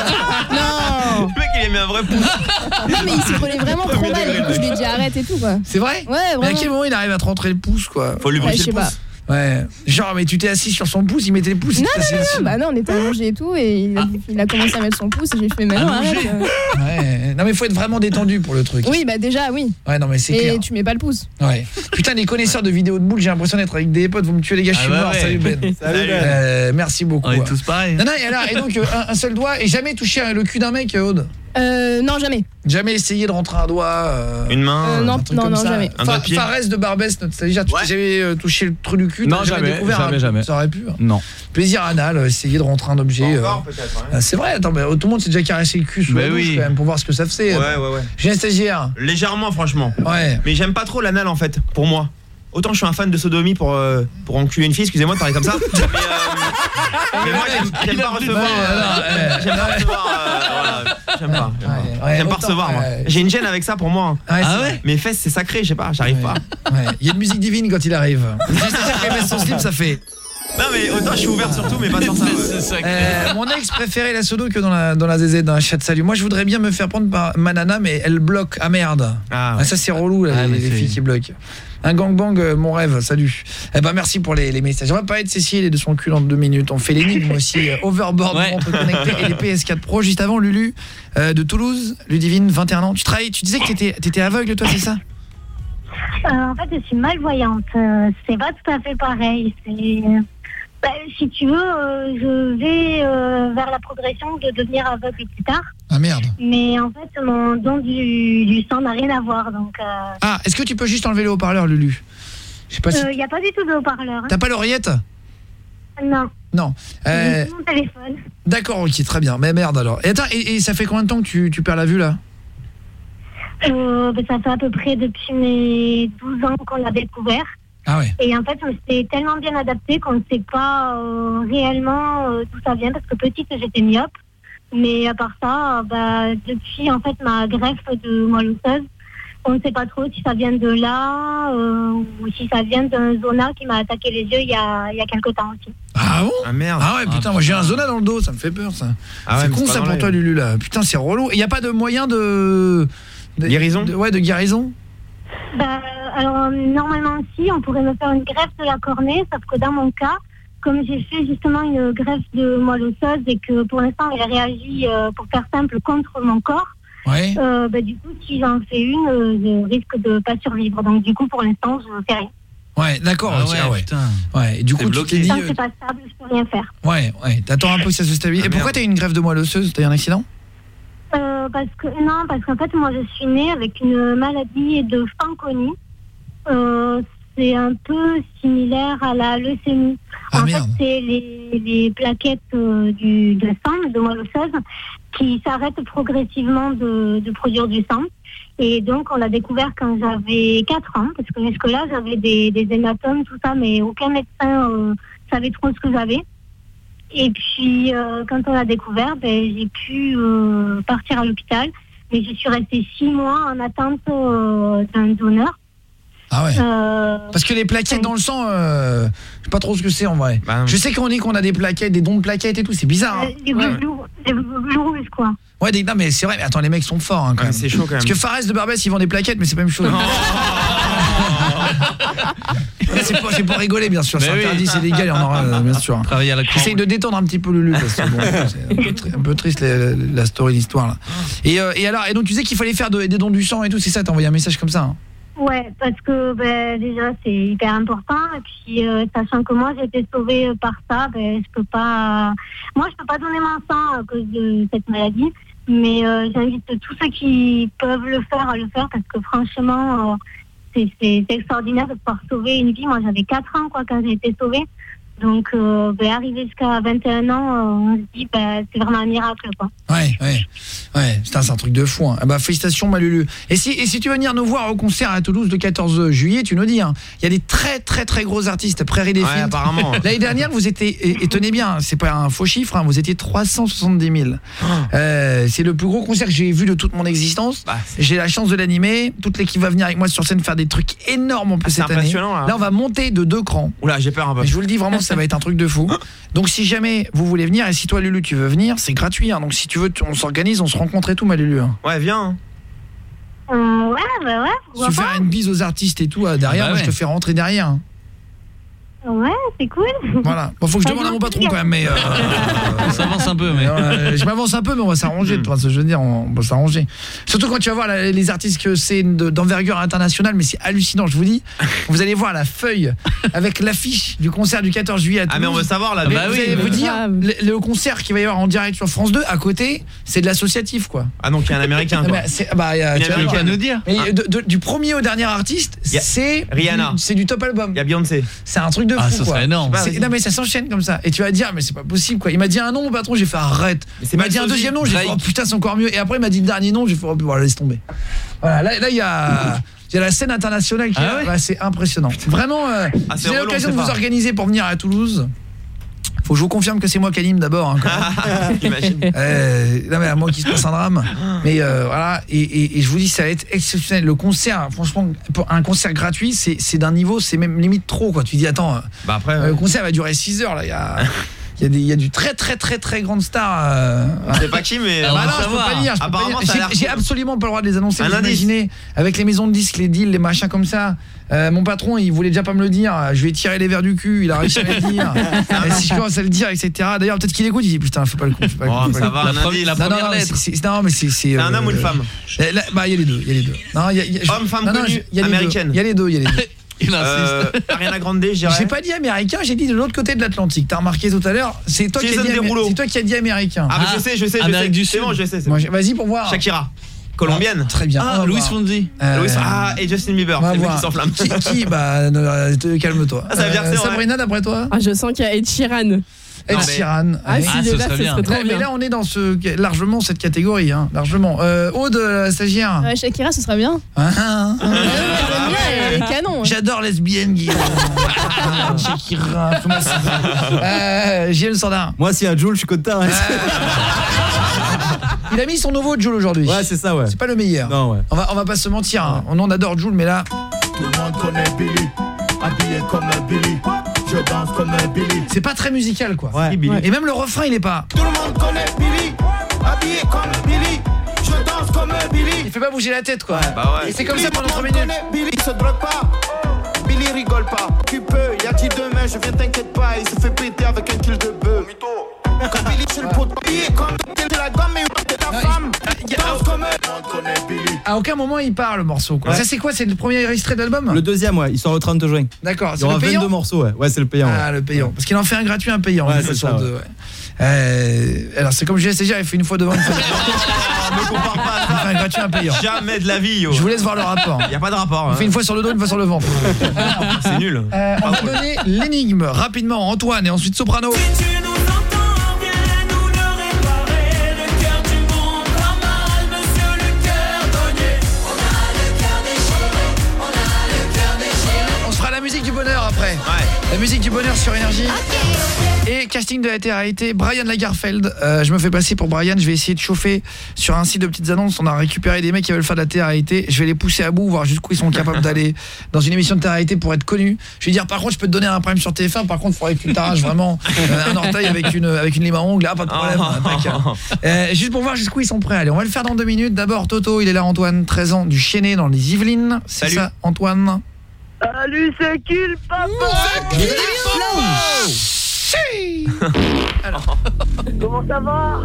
Non! Le mec il a mis un vrai pouce. Non, mais il s'y prenait vraiment trop mal. Du coup, je lui ai dit arrête et tout, quoi. C'est vrai? Ouais, Mais à quel vraiment. moment il arrive à te rentrer le pouce quoi? Faut lui Ouais, je briser sais le pas. pouce. Ouais. Genre mais tu t'es assis sur son pouce, il mettait le pouce, il Non, te passait dessus. Bah non, on était allongés et tout, et il a, il a commencé à mettre son pouce, et j'ai fait, mais non, arrête. Allongé. euh. Ouais. Non mais faut être vraiment détendu pour le truc. Oui, bah déjà, oui. Ouais non mais c'est clair. Et tu mets pas le pouce. Ouais. Putain les connaisseurs de vidéos de boules, j'ai l'impression d'être avec des potes, vous me tuez les gars, je suis Ah bah mort. ouais. Salut Ben. Salut, Ben. Euh, merci beaucoup. On est tous pareils. Non non et alors et donc euh, un, un seul doigt et jamais touché le cul d'un mec Aude. Euh, non, jamais. Jamais essayé de rentrer un doigt euh, Une main. Euh, non, un truc non, comme non, ça. jamais. Un doigt de pied. Fares de Barbès, notre stagiaire, tu Ouais. t'es jamais euh, touché le trou du cul? Non, t'as jamais, découvert jamais, un- jamais. Ça aurait pu. hein. Non. Plaisir anal, euh, essayer de rentrer un objet. euh, peut-être. ah, c'est vrai, attends, mais euh, tout le monde s'est déjà caressé le cul sous Mais la douche oui. quand même pour voir ce que ça faisait. Ouais ouais ouais. J'ai un stagiaire. Légèrement franchement. Ouais. Mais j'aime pas trop l'anal en fait, pour moi. Autant je suis un fan de sodomie pour euh, pour enculer une fille, excusez-moi de parler comme ça. Mais, euh, mais moi j'aime j'aime pas recevoir. euh, J'aime pas recevoir. euh, voilà, j'aime pas. J'aime pas, ouais, J'aime pas autant, recevoir moi. ouais. J'ai une gêne avec ça pour moi. Ouais, Ah c'est- ouais? Mes fesses c'est sacré, je sais pas, j'arrive pas. Ouais. Il y a une musique divine quand il arrive. J'ai un stagiaire qui met son slip, ça fait. Non mais autant je suis ouvert sur tout mais pas sur ça. ouais. Euh, mon ex préférait la sodo que dans la dans la zézette d'un chat de salut. Moi je voudrais bien me faire prendre par ma nana mais elle bloque. Ah merde. Ah, Ah, ça c'est relou là, Ah, les, mais les c'est- filles qui bloquent. Un gangbang, euh, mon rêve, salut. Eh ben merci pour les, les messages. On va parler de Cécile et de son cul en deux minutes. On fait l'énigme aussi. euh, Overboard, Ouais. montre connectée et les P S quatre Pro. Juste avant, Lulu euh, de Toulouse, Ludivine, vingt et un ans. Tu travailles, tu disais que t'étais t'étais aveugle toi, c'est ça? Euh, en fait, je suis malvoyante. Euh, c'est pas tout à fait pareil. C'est, bah, si tu veux, euh, je vais euh, vers la progression de devenir aveugle plus tard. Ah merde. Mais en fait, mon don du, du sang n'a rien à voir. Donc, il Ah, est-ce que tu peux juste enlever le haut-parleur, Lulu? Je sais pas si. n'y a pas du tout de haut-parleur. hein. T'as pas l'oreillette? Non. Non. Euh, J'ai mon téléphone. D'accord, ok, très bien. Mais merde alors. Et attends, et, et ça fait combien de temps que tu, tu perds la vue là? Euh, ben, ça fait à peu près depuis mes douze ans qu'on l'a découvert. Ah ouais. Et en fait, on s'est tellement bien adapté qu'on ne sait pas euh, réellement euh, d'où ça vient, parce que petite, j'étais myope. Mais à part ça, bah, depuis en fait ma greffe de moelle osseuse, on ne sait pas trop si ça vient de là euh, ou si ça vient d'un zona qui m'a attaqué les yeux il y a, il y a quelque temps aussi. Ah bon? Ah merde. Ah ouais, putain, moi j'ai un zona dans le dos, ça me fait peur ça. Ah ouais, c'est mais con c'est pas ça dans pour les- toi Lulu là. Putain, c'est relou. Il n'y a pas de moyen de... de Guérison de- Ouais, de guérison. Bah, alors normalement si, on pourrait me faire une greffe de la cornée, sauf que dans mon cas, comme j'ai fait justement une greffe de moelle osseuse et que pour l'instant elle réagit, euh, pour faire simple, contre mon corps, ouais. euh, bah, du coup si j'en fais une, euh, je risque de pas survivre. Donc du coup pour l'instant je ne fais rien. Ouais, d'accord. Ah ok, ouais, ah ouais. putain. Ouais, et du T'es coup tu bloqué. t'es dit... Tant euh, que c'est pas stable, je peux rien faire. Ouais, ouais, t'attends un peu que ça se stabilise. Ah, Et pourquoi merde. t'as eu une greffe de moelle osseuse? T'as eu un accident? Euh, parce que non, parce qu'en fait moi je suis née avec une maladie de Fanconi. Euh, c'est un peu similaire à la leucémie. Ah, en merde. fait, c'est les, les plaquettes euh, du, de sang, de moelle osseuse, qui s'arrêtent progressivement de, de produire du sang. Et donc, on l'a découvert quand j'avais quatre ans, parce que jusque-là, j'avais des, des hématomes, tout ça, mais aucun médecin euh, savait trop ce que j'avais. Et puis, euh, quand on l'a découvert, ben, j'ai pu euh, partir à l'hôpital, mais je suis restée six mois en attente euh, d'un donneur. Ah ouais. Euh, Parce que les plaquettes dans le sang, euh, je sais pas trop ce que c'est en vrai. Bah, je sais qu'on dit qu'on a des plaquettes, des dons de plaquettes et tout, c'est bizarre. Hein. euh, les globules les globules rouges, quoi. Ouais, des, non mais c'est vrai, mais attends, les mecs sont forts hein, quand Ouais, même. c'est chaud quand même. Parce que Fares de Barbès, ils vendent des plaquettes, mais c'est pas la même chose. c'est pas, c'est pas rigoler, bien sûr. Mais C'est oui. interdit, c'est légal, il y en aura, euh, bien sûr. Travailler à la J'essaye de détendre un petit peu Lulu, parce que bon, c'est un peu, tri- un peu triste la, la story, l'histoire là. Et, euh, et alors, et donc tu disais qu'il fallait faire de- des dons du sang et tout, c'est ça, t'as envoyé un message comme ça hein. Ouais, parce que ben, déjà c'est hyper important et puis euh, sachant que moi j'ai été sauvée par ça, ben je peux pas, moi je peux pas donner mon sang à cause de cette maladie, mais euh, j'invite tous ceux qui peuvent le faire à le faire parce que franchement euh, c'est c'est c'est extraordinaire de pouvoir sauver une vie. Moi j'avais quatre ans quoi quand j'ai été sauvée, donc euh, ben, arriver jusqu'à vingt et un ans, euh, on se dit ben c'est vraiment un miracle quoi. Ouais, ouais, ouais, putain, c'est un truc de fou. Hein. Ah bah félicitations Malulu. Et si, et si tu veux venir nous voir au concert à Toulouse le quatorze juillet, tu nous dis. Hein. Il y a des très très très gros artistes. Prairie des Ouais, Films. apparemment. L'année dernière, vous étiez, et, et tenez bien, c'est pas un faux chiffre, hein, vous étiez trois cent soixante-dix mille. Euh, c'est le plus gros concert que j'ai vu de toute mon existence. Bah, j'ai la chance de l'animer. Toute l'équipe va venir avec moi sur scène faire des trucs énormes en plus Ah, c'est cette année. impressionnant, là. Là, on va monter de deux crans. Oula, j'ai peur un peu. Mais je vous le dis vraiment, ça va être un truc de fou. Donc si jamais vous voulez venir, et si toi Lulu tu veux venir, c'est gratuit. Hein. Donc si tu veux, tu- on s'organise, on se rencontre et tout, ma Lulu. Hein. Ouais, viens. hein. Euh, ouais, bah ouais, Si pourquoi tu fais pas. une bise aux artistes et tout euh, derrière, Ah bah moi, ouais. je te fais rentrer derrière. Hein. Ouais, c'est cool. Voilà. Bon, faut que je demande à mon patron quand même, mais. Euh, On s'avance un peu, mais. euh, je m'avance un peu, mais on va s'arranger. Tu vois ce que je veux dire, on va s'arranger. Surtout quand tu vas voir la- les artistes que c'est de- d'envergure internationale, mais c'est hallucinant, je vous dis. Vous allez voir la feuille avec l'affiche du concert du quatorze juillet à Toulouse. Ah, mais on veut savoir là. Ah Mais bah vous oui, allez bah vous oui. dire, le, le concert qui va y avoir en direct sur France deux, à côté, c'est de l'associatif, quoi. Ah, donc il y a un américain Ah quoi. bah, c'est- bah, y a- Une tu vas américaine. voir. À nous dire. Mais de- de- du premier au dernier artiste, Y a c'est Rihanna. du- c'est du top album. Il y a Beyoncé. C'est un truc de fou, Ah, ça quoi. serait énorme. Bah, C'est- vas-y. non mais ça s'enchaîne comme ça. Et tu vas dire mais c'est pas possible quoi. Il m'a dit un nom mon patron, j'ai fait arrête. Mais c'est Il m'a pas dit un Sophie, deuxième nom, j'ai fait Drake. oh putain c'est encore mieux. Et après il m'a dit le dernier nom, j'ai fait oh voilà laisse tomber. Voilà là là il y a il y a la scène internationale qui Ah est là. ouais Ouais, c'est impressionnant. Vraiment euh, Ah, c'est si vous avez relou, l'occasion on de sait vous pas. organiser pour venir à Toulouse. Faut que je vous confirme que c'est moi qui anime d'abord hein, quand même. Imagine. Euh, non mais à moi qui se passe un drame. Mais euh, voilà et, et, et je vous dis ça va être exceptionnel. Le concert, franchement, pour un concert gratuit, c'est c'est d'un niveau, c'est même limite trop quoi. Tu dis attends, euh, Bah après. euh, ouais. le concert va durer six heures là. Il y a il y a des il y a du très très très très grande star. Euh, Je sais pas qui, mais. Ah, bah on non, va je peux savoir. pas dire. je peux pas Apparemment, dire. ça a l'air J'ai- J'ai cool. absolument pas le droit de les annoncer. Un Vous indice. imaginez, avec les maisons de disques, les deals, les machins comme ça. Euh, mon patron, il voulait déjà pas me le dire. Je lui ai tiré les verres du cul. Il a réussi à me le dire. Et si je commence à le dire, et cetera. D'ailleurs, peut-être qu'il écoute. Il dit putain, fais pas le coup. fais pas le Oh, coup, fais ça pas va, le un coup. La, indice. pre- la Non, non, première non, lettre. c'est- c'est- non, mais c'est c'est. C'est un euh, homme ou une femme là, là, Bah, il y a les deux. Il y a les deux. Non, il y a- il y a- Homme, femme non, non, connue, il y a les deux. américaine. Il y a les deux. Il y a les deux. Il insiste. Euh, Ariana Grande, je dirais. J'ai pas dit américain, j'ai dit de l'autre côté de l'Atlantique. T'as remarqué tout à l'heure, c'est toi qui as Jason dit amé- Derulo. c'est toi qui as dit américain. Ah, mais je sais, je sais, je Amérique sais. du C'est Sud. bon, je sais. c'est Moi, bon. j'ai- vas-y pour voir. Shakira. Colombienne. Ah, très bien. Ah, Louis Fonzi. Euh, Louis, ah, et Justin Bieber, c'est le mec qui s'enflamme. Qui, qui bah ne, te, calme-toi. Ah, ça veut dire que c'est vrai. Sabrina, d'après toi? Ah, je sens qu'il y a Ed Sheeran. Ed Sheeran. Ah, si, Ah, ce là, serait ce bien. serait trop Là, mais bien. là, on est dans ce largement cette catégorie, hein, largement. Euh, Aude, la stagiaire. Ouais, Shakira, ce serait bien. Ah, ah, ah. J'aime bien, elle est canon. J'adore lesbienne, Guillaume. Shakira, fais-moi ça. Euh, J L Sandin. Moi, s'il y a Jules, je suis content. Hein. Il a mis son nouveau Jules aujourd'hui. Ouais, c'est ça, ouais. C'est pas le meilleur. Non, ouais. On va, on va pas se mentir. Hein. On en adore Jules, mais là. Tout le monde connaît Billy, habillé comme un Billy. Je danse comme un Billy. C'est pas très musical, quoi. Ouais. Et même le refrain, il est pas. Tout le monde connaît Billy, habillé comme Billy. Je danse comme un Billy. Il fait pas bouger la tête, quoi. Bah ouais. Et c'est comme ça pendant trois Tout le monde minutes. connaît Billy, se drogue pas. Billy rigole pas. Tu peux, y'a dit demain, je viens, t'inquiète pas. Il se fait péter avec un kill de bœuf. Quand Billy sur le pot, il est comme t'es la gomme et t'es ta femme. Danse comme un. Tout le monde connaît Billy. À aucun moment il part le morceau, quoi. Ouais. Ça c'est quoi? C'est le premier extrait de l'album? Le deuxième, ouais, il sort le trente juin. D'accord, Il y c'est aura le payant. vingt-deux morceaux, ouais. Ouais, c'est le payant. Ah, ouais. le payant. Parce qu'il en fait un gratuit, un payant. Ouais, une fois c'est sur ça, deux, ouais. ouais. Euh, alors c'est comme J S T G, il fait une fois devant, une fois devant. Ne compare pas Il fait un gratuit, un payant. jamais de la vie, yo. Je vous laisse voir le rapport. Y a pas de rapport. Il hein. fait une fois sur le dos, une fois sur le ventre. C'est nul. Euh, on va donner l'énigme rapidement. Antoine et ensuite Soprano. On se fera la musique du bonheur après. Ouais. La musique du bonheur sur Énergie. Et casting de la télé-réalité, Brian Lagerfeld. Euh, je me fais passer pour Brian, je vais essayer de chauffer sur un site de petites annonces. On a récupéré des mecs qui veulent faire de la télé-réalité. Je vais les pousser à bout, voir jusqu'où ils sont capables d'aller dans une émission de télé-réalité pour être connus. Je vais dire, par contre, je peux te donner un prime sur T F un. Par contre, il faudrait que tu t'arraches vraiment euh, un orteil avec une, avec une lime à ongles. Ah, pas de problème. euh, juste pour voir jusqu'où ils sont prêts. Allez, on va le faire dans deux minutes. D'abord, Toto, il est là, Antoine, treize ans, du Chêné dans les Yvelines. C'est Salut. ça, Antoine? Salut, c'est qui le papa? Alors. Comment ça va?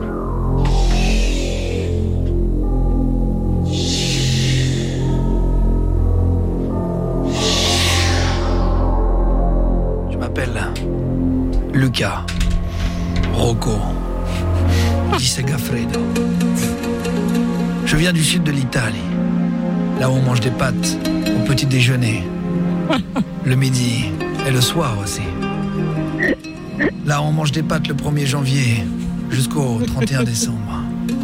Je m'appelle Luca Rocco Di Segafredo. Je viens du sud de l'Italie, là où on mange des pâtes au petit déjeuner, le midi et le soir aussi. Là où on mange des pâtes le premier janvier jusqu'au trente et un décembre.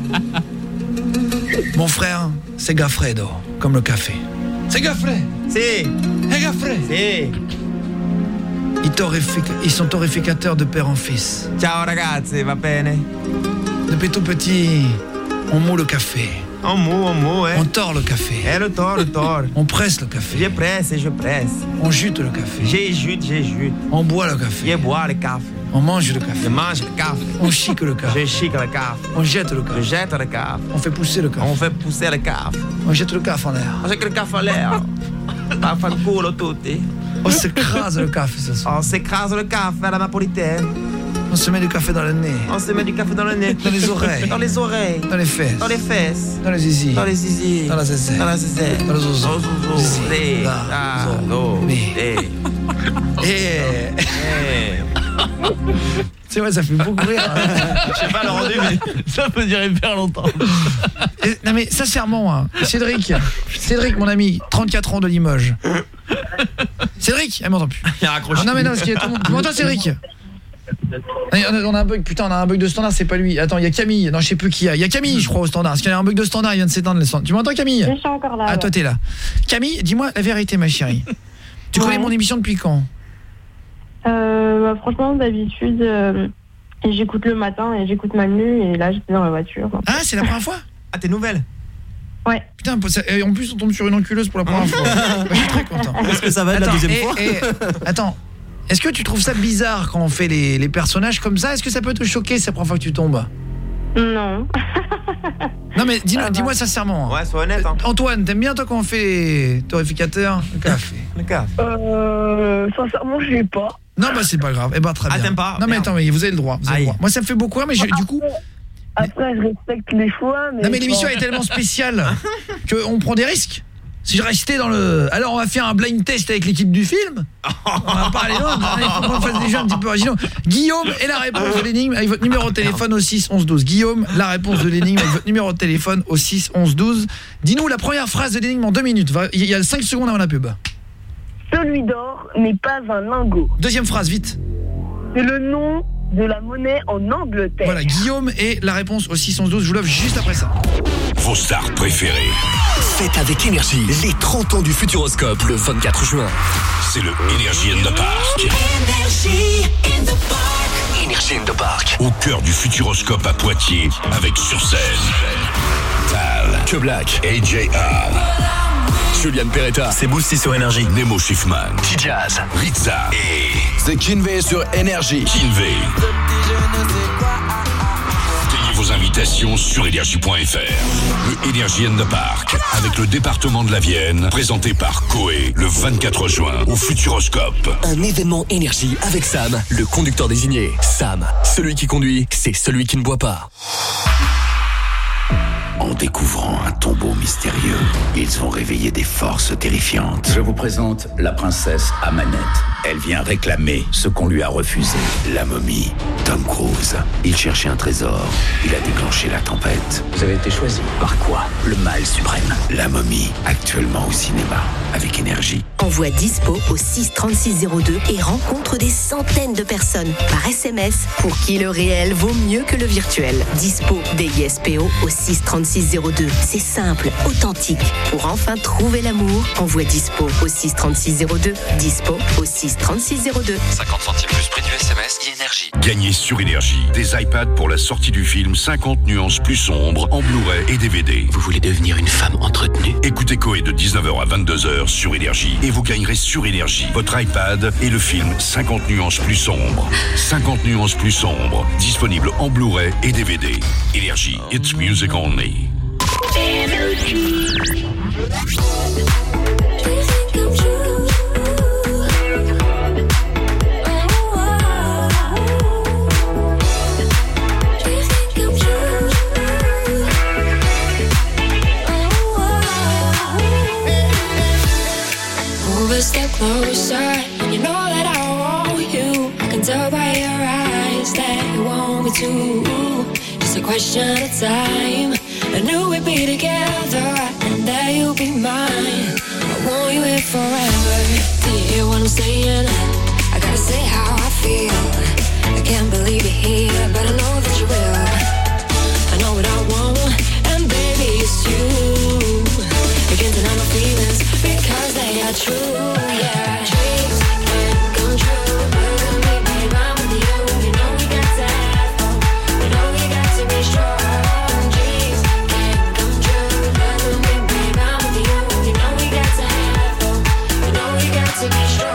Mon frère, c'est Gaffredo, comme le café. C'est Gaffre. Si. C'est Gaffre. Si. Ils, torréfic- ils sont torréficateurs de père en fils. Ciao ragazzi, va bene. Depuis tout petit, on moule le café. On moue, on moue, eh. On tord le café. Eh, le tord, le tord. On presse le café. Je presse, je presse. On jute le café. Je jute, je jute. On boit le café. Je bois le café. On mange le café. Je mange le café. On chique le café. Je chique le café. On jette le Je café. jette le café. On fait pousser le café. On fait pousser le café. On jette le café en l'air. On jette le café en l'air. Vaffanculo tutti. On s'écrase le café ce soir. On s'écrase le café à la napolitaine. On se met du café dans le nez. On se met du café dans le nez. Dans les oreilles. Dans les oreilles. Dans les fesses. Dans les fesses. Dans les zizi. Dans les zizi. Dans la zézé. Dans la zézé. Dans le zozo. Dans le zozo. Zizi. Zé. La, Ah, zo. zo. Mi. Eh. Eh. Eh. C'est vrai, ça fait beaucoup rire. Je sais pas le rendu, mais ça peut durer hyper longtemps. Et- non mais sincèrement, hein, Cédric, Cédric mon ami, trente-quatre ans de Limoges. Cédric, elle m'entend plus. il a raccroché. Ah non mais non, parce qu'il y a tout le monde. Tu m'entends Cédric? On a, on a un bug, putain, on a un bug de standard, c'est pas lui. Attends, il y a Camille. Non, je sais plus qui il y a. Il y a Camille, je crois, au standard. Parce qu'il y a un bug de standard, il vient de s'éteindre le standard. Tu m'entends Camille? Je suis encore là. Ah, ouais. toi t'es là. Camille, dis-moi la vérité ma chérie. Tu Ouais. connais mon émission depuis quand? Euh, bah, franchement, d'habitude, euh, j'écoute le matin et j'écoute Manu et là, j'étais dans la voiture. Ah, c'est la première fois? Ah, t'es nouvelle? Ouais. Putain, ça- et en plus on tombe sur une enculeuse pour la première fois. Bah, je suis très content. Est-ce que ça va être la Attends, deuxième et- fois? et- Attends, est-ce que tu trouves ça bizarre quand on fait les, les personnages comme ça? Est-ce que ça peut te choquer, c'est la première fois que tu tombes? Non. Non mais dis-moi dis-moi sincèrement. Ouais, sois honnête. Hein. Antoine, t'aimes bien toi quand on fait les torréficateurs? Le café. Le café. Euh, sincèrement, je l'ai pas. Non bah c'est pas grave. Eh ben très Ah, bien. t'aimes pas? Non mais Merde. attends, mais vous avez le droit, vous avez le Aïe. droit. Moi ça me fait beaucoup rire mais je- du coup Après, je respecte les choix, mais... non mais l'émission est tellement spéciale que on prend des risques. Si je restais dans le... Alors on va faire un blind test avec l'équipe du film. On va parler d'autres, il faut qu'on fasse des jeux un petit peu originaux. Guillaume et la réponse de l'énigme avec votre numéro de téléphone au six onze douze. Guillaume, la réponse de l'énigme avec votre numéro de téléphone au six onze douze. Dis-nous la première phrase de l'énigme en deux minutes. Il y a cinq secondes avant la pub. Celui d'or n'est pas un lingot. Deuxième phrase, vite. C'est le nom de la monnaie en Angleterre. Voilà, Guillaume et la réponse au six onze douze. Je vous l'offre juste après ça. Vos stars préférées. Faites avec Énergie les trente ans du Futuroscope le vingt-quatre juin. C'est le Energy in the Park. Energy in the Park. Energy in the Park. Au cœur du Futuroscope à Poitiers, avec sur scène Tal, Que Black, A J R, Julian Peretta, C'est Boosty sur Énergie. Nemo Schiffman, T-Jazz, Rizza et c'est Kinvey sur Énergie. Kinvey. Gagnez vos invitations sur énergie point f r. Le Energy in the Park, avec le département de la Vienne, présenté par Coé, le vingt-quatre juin, au Futuroscope. Un événement Énergie avec Sam, le conducteur désigné. Sam, celui qui conduit, c'est celui qui ne boit pas. En découvrant un tombeau mystérieux, ils ont réveillé des forces terrifiantes. Je vous présente la princesse Amanette. Elle vient réclamer ce qu'on lui a refusé. La momie, Tom Cruise. Il cherchait un trésor. Il a déclenché la tempête. Vous avez été choisi. Par quoi? Le mal suprême. La momie, actuellement au cinéma, avec Énergie. Envoie Dispo au six trente-six zéro deux et rencontre des centaines de personnes par S M S pour qui le réel vaut mieux que le virtuel. Dispo, D I S P O au six trente-six zéro deux. C'est simple, authentique. Pour enfin trouver l'amour, envoie Dispo au six trente-six zéro deux. Dispo au six trente-six zéro deux. cinquante centimes plus prix du S M S et Énergie. Gagnez sur Énergie des iPads pour la sortie du film cinquante nuances plus sombres en Blu-ray et D V D. Vous voulez devenir une femme entretenue? Écoutez Coé de dix-neuf heures à vingt-deux heures sur Énergie et vous gagnerez sur Énergie votre iPad et le film cinquante nuances plus sombres. cinquante nuances plus sombres, disponible en Blu-ray et D V D. Énergie, it's music only. Move a step closer, and you know that I want you. I can tell by your eyes that you want me to. Just a question of time. I knew we'd be together, and that you'd be mine. I want you here forever. Do you hear what I'm saying? I gotta say how I feel. I can't believe you're here, but I know that you will. I know what I want, and baby, it's you. You can't deny my feelings, because they are true, yeah. Dreams can come true, look at me, babe, I'm with you. You know we got to have fun, you know we got to be strong. Dreams can come true, look at me, babe, I'm with you. You know we got to have fun, you know we got to be strong.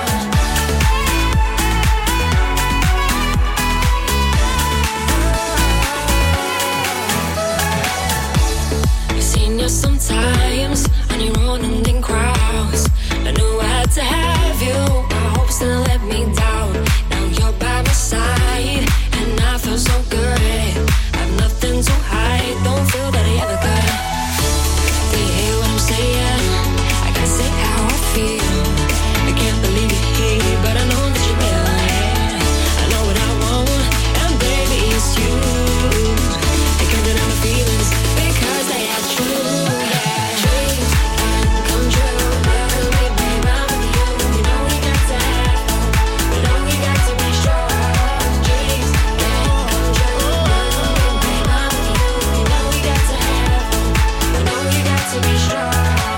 You've seen you sometimes on your own and in crowds. I knew I had to have you. My hopes didn't let me down. Now you're by my side, and I feel so good. I've nothing to hide. Don't feel that I ever could. Do you hear what I'm saying? I gotta say how I feel. I can't believe you're here, but I know that you will. I know what I want, and baby, it's you. I can't deny my feelings, because they are true. Yeah, dreams can come true. Look at me, babe, I'm with you. You know we got to have fun. You know we got to be strong. Dreams can come true. Look at me, babe, I'm with you. You know we got to have fun. You know we got to be strong.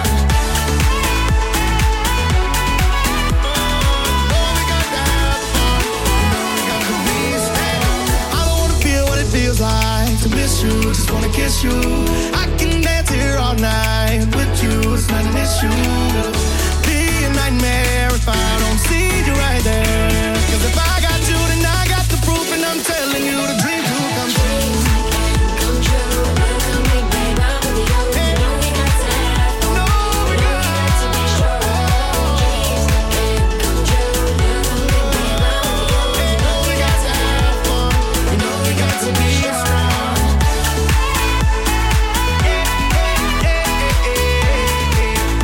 I wanna feel what it feels like to miss you, just wanna kiss you. I can dance here all night with you, it's not an issue. Be a nightmare if I don't see you right there. Cause if I got you, then I got the proof, and I'm telling you the dream will come true. Come true, look at me, babe, I'm with you. You know we got to have fun. You know we got to be strong. Dreams can come true. Look at me, babe, I'm with you. You know we got to have fun. You know we got to be strong.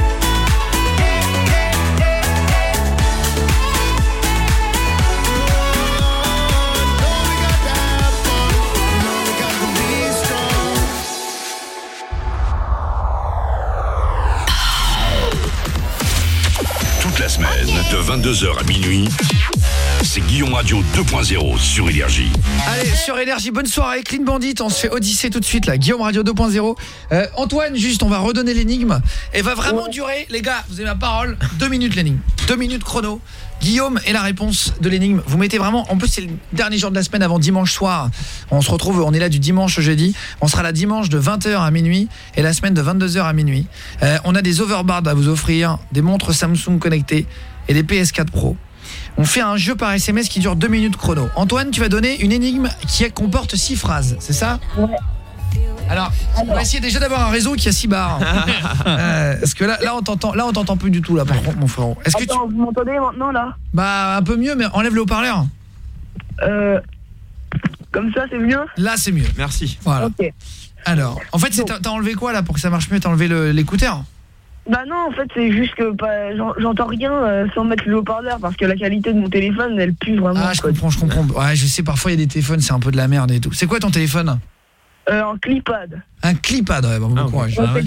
semaine, de vingt-deux heures à minuit, c'est Guillaume Radio deux point zéro sur Énergie. Allez, sur Énergie, bonne soirée, Clean Bandit, on se fait Odyssée tout de suite là, Guillaume Radio deux point zéro. euh, Antoine, juste, on va redonner l'énigme. Elle va vraiment durer, les gars, vous avez ma parole, deux minutes l'énigme, deux minutes chrono. Guillaume et la réponse de l'énigme. Vous mettez vraiment, en plus c'est le dernier jour de la semaine avant dimanche soir. On se retrouve, on est là du dimanche au jeudi. On sera là dimanche de vingt heures à minuit et la semaine de vingt-deux heures à minuit. Euh, on a des overboards à vous offrir, des montres Samsung connectées et des P S quatre Pro. On fait un jeu par S M S qui dure deux minutes chrono. Antoine, tu vas donner une énigme qui comporte six phrases, c'est ça ? Ouais. Alors, on va essayer déjà d'avoir un réseau qui a six barres. euh, parce que là, là on t'entend, là on t'entend plus du tout là par contre mon frérot. Est-ce que Attends, tu... vous m'entendez maintenant là ? Bah un peu mieux, mais enlève le haut-parleur. Euh, comme ça c'est mieux ? Là c'est mieux. Merci. Voilà. Ok. Alors, en fait, c'est, t'as, t'as enlevé quoi là pour que ça marche mieux ? T'as enlevé le, l'écouteur ? Bah non, en fait, c'est juste que bah, j'en- j'entends rien euh, sans mettre le haut-parleur parce que la qualité de mon téléphone, elle pue vraiment. Ah, je quoi. comprends, je comprends. Ouais, je sais, parfois il y a des téléphones, c'est un peu de la merde et tout. C'est quoi ton téléphone ? Euh, en clipad. Un clipad, ouais, bon, bon courage. Ah ouais.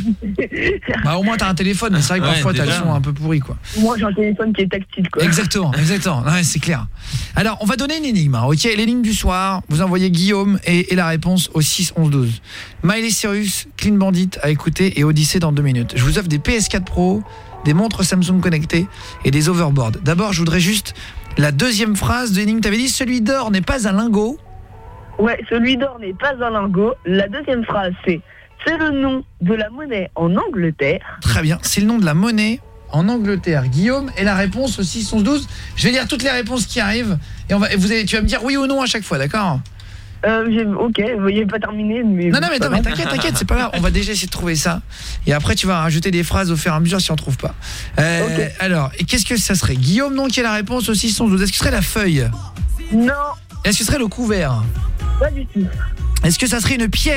Bah au moins t'as un téléphone, mais c'est vrai que Ouais, parfois t'as le déjà. son un peu pourri quoi. Moi, j'ai un téléphone qui est tactile, quoi. Exactement, exactement. Ouais, c'est clair. Alors, on va donner une énigme. hein, OK, l'énigme du soir, vous envoyez Guillaume et, et la réponse au six onze douze. Miley Cyrus, Clean Bandit à écouter et Odyssée dans deux minutes. Je vous offre des P S quatre Pro, des montres Samsung connectées et des overboards. D'abord, je voudrais juste la deuxième phrase de l'énigme. T'avais dit celui d'or n'est pas un lingot. Ouais, celui d'or n'est pas un lingot. La deuxième phrase, c'est c'est le nom de la monnaie en Angleterre. Très bien, c'est le nom de la monnaie en Angleterre. Guillaume et la réponse au six onze douze. Je vais lire toutes les réponses qui arrivent et on va et vous allez, tu vas me dire oui ou non à chaque fois, d'accord ? Euh, j'ai- ok, vous voyez pas terminé, mais... Non, non, mais, c'est attends, pas mais grave. t'inquiète, t'inquiète, c'est pas grave. On va déjà essayer de trouver ça. Et après, tu vas rajouter des phrases au fur et à mesure si on trouve pas. Euh, Ok. Alors, et qu'est-ce que ça serait ? Guillaume, non, qui est la réponse au six onze douze. Est-ce que ce serait la feuille ? Non. Est-ce que ce serait le couvert ? Pas du tout. Est-ce que ça serait une pièce ?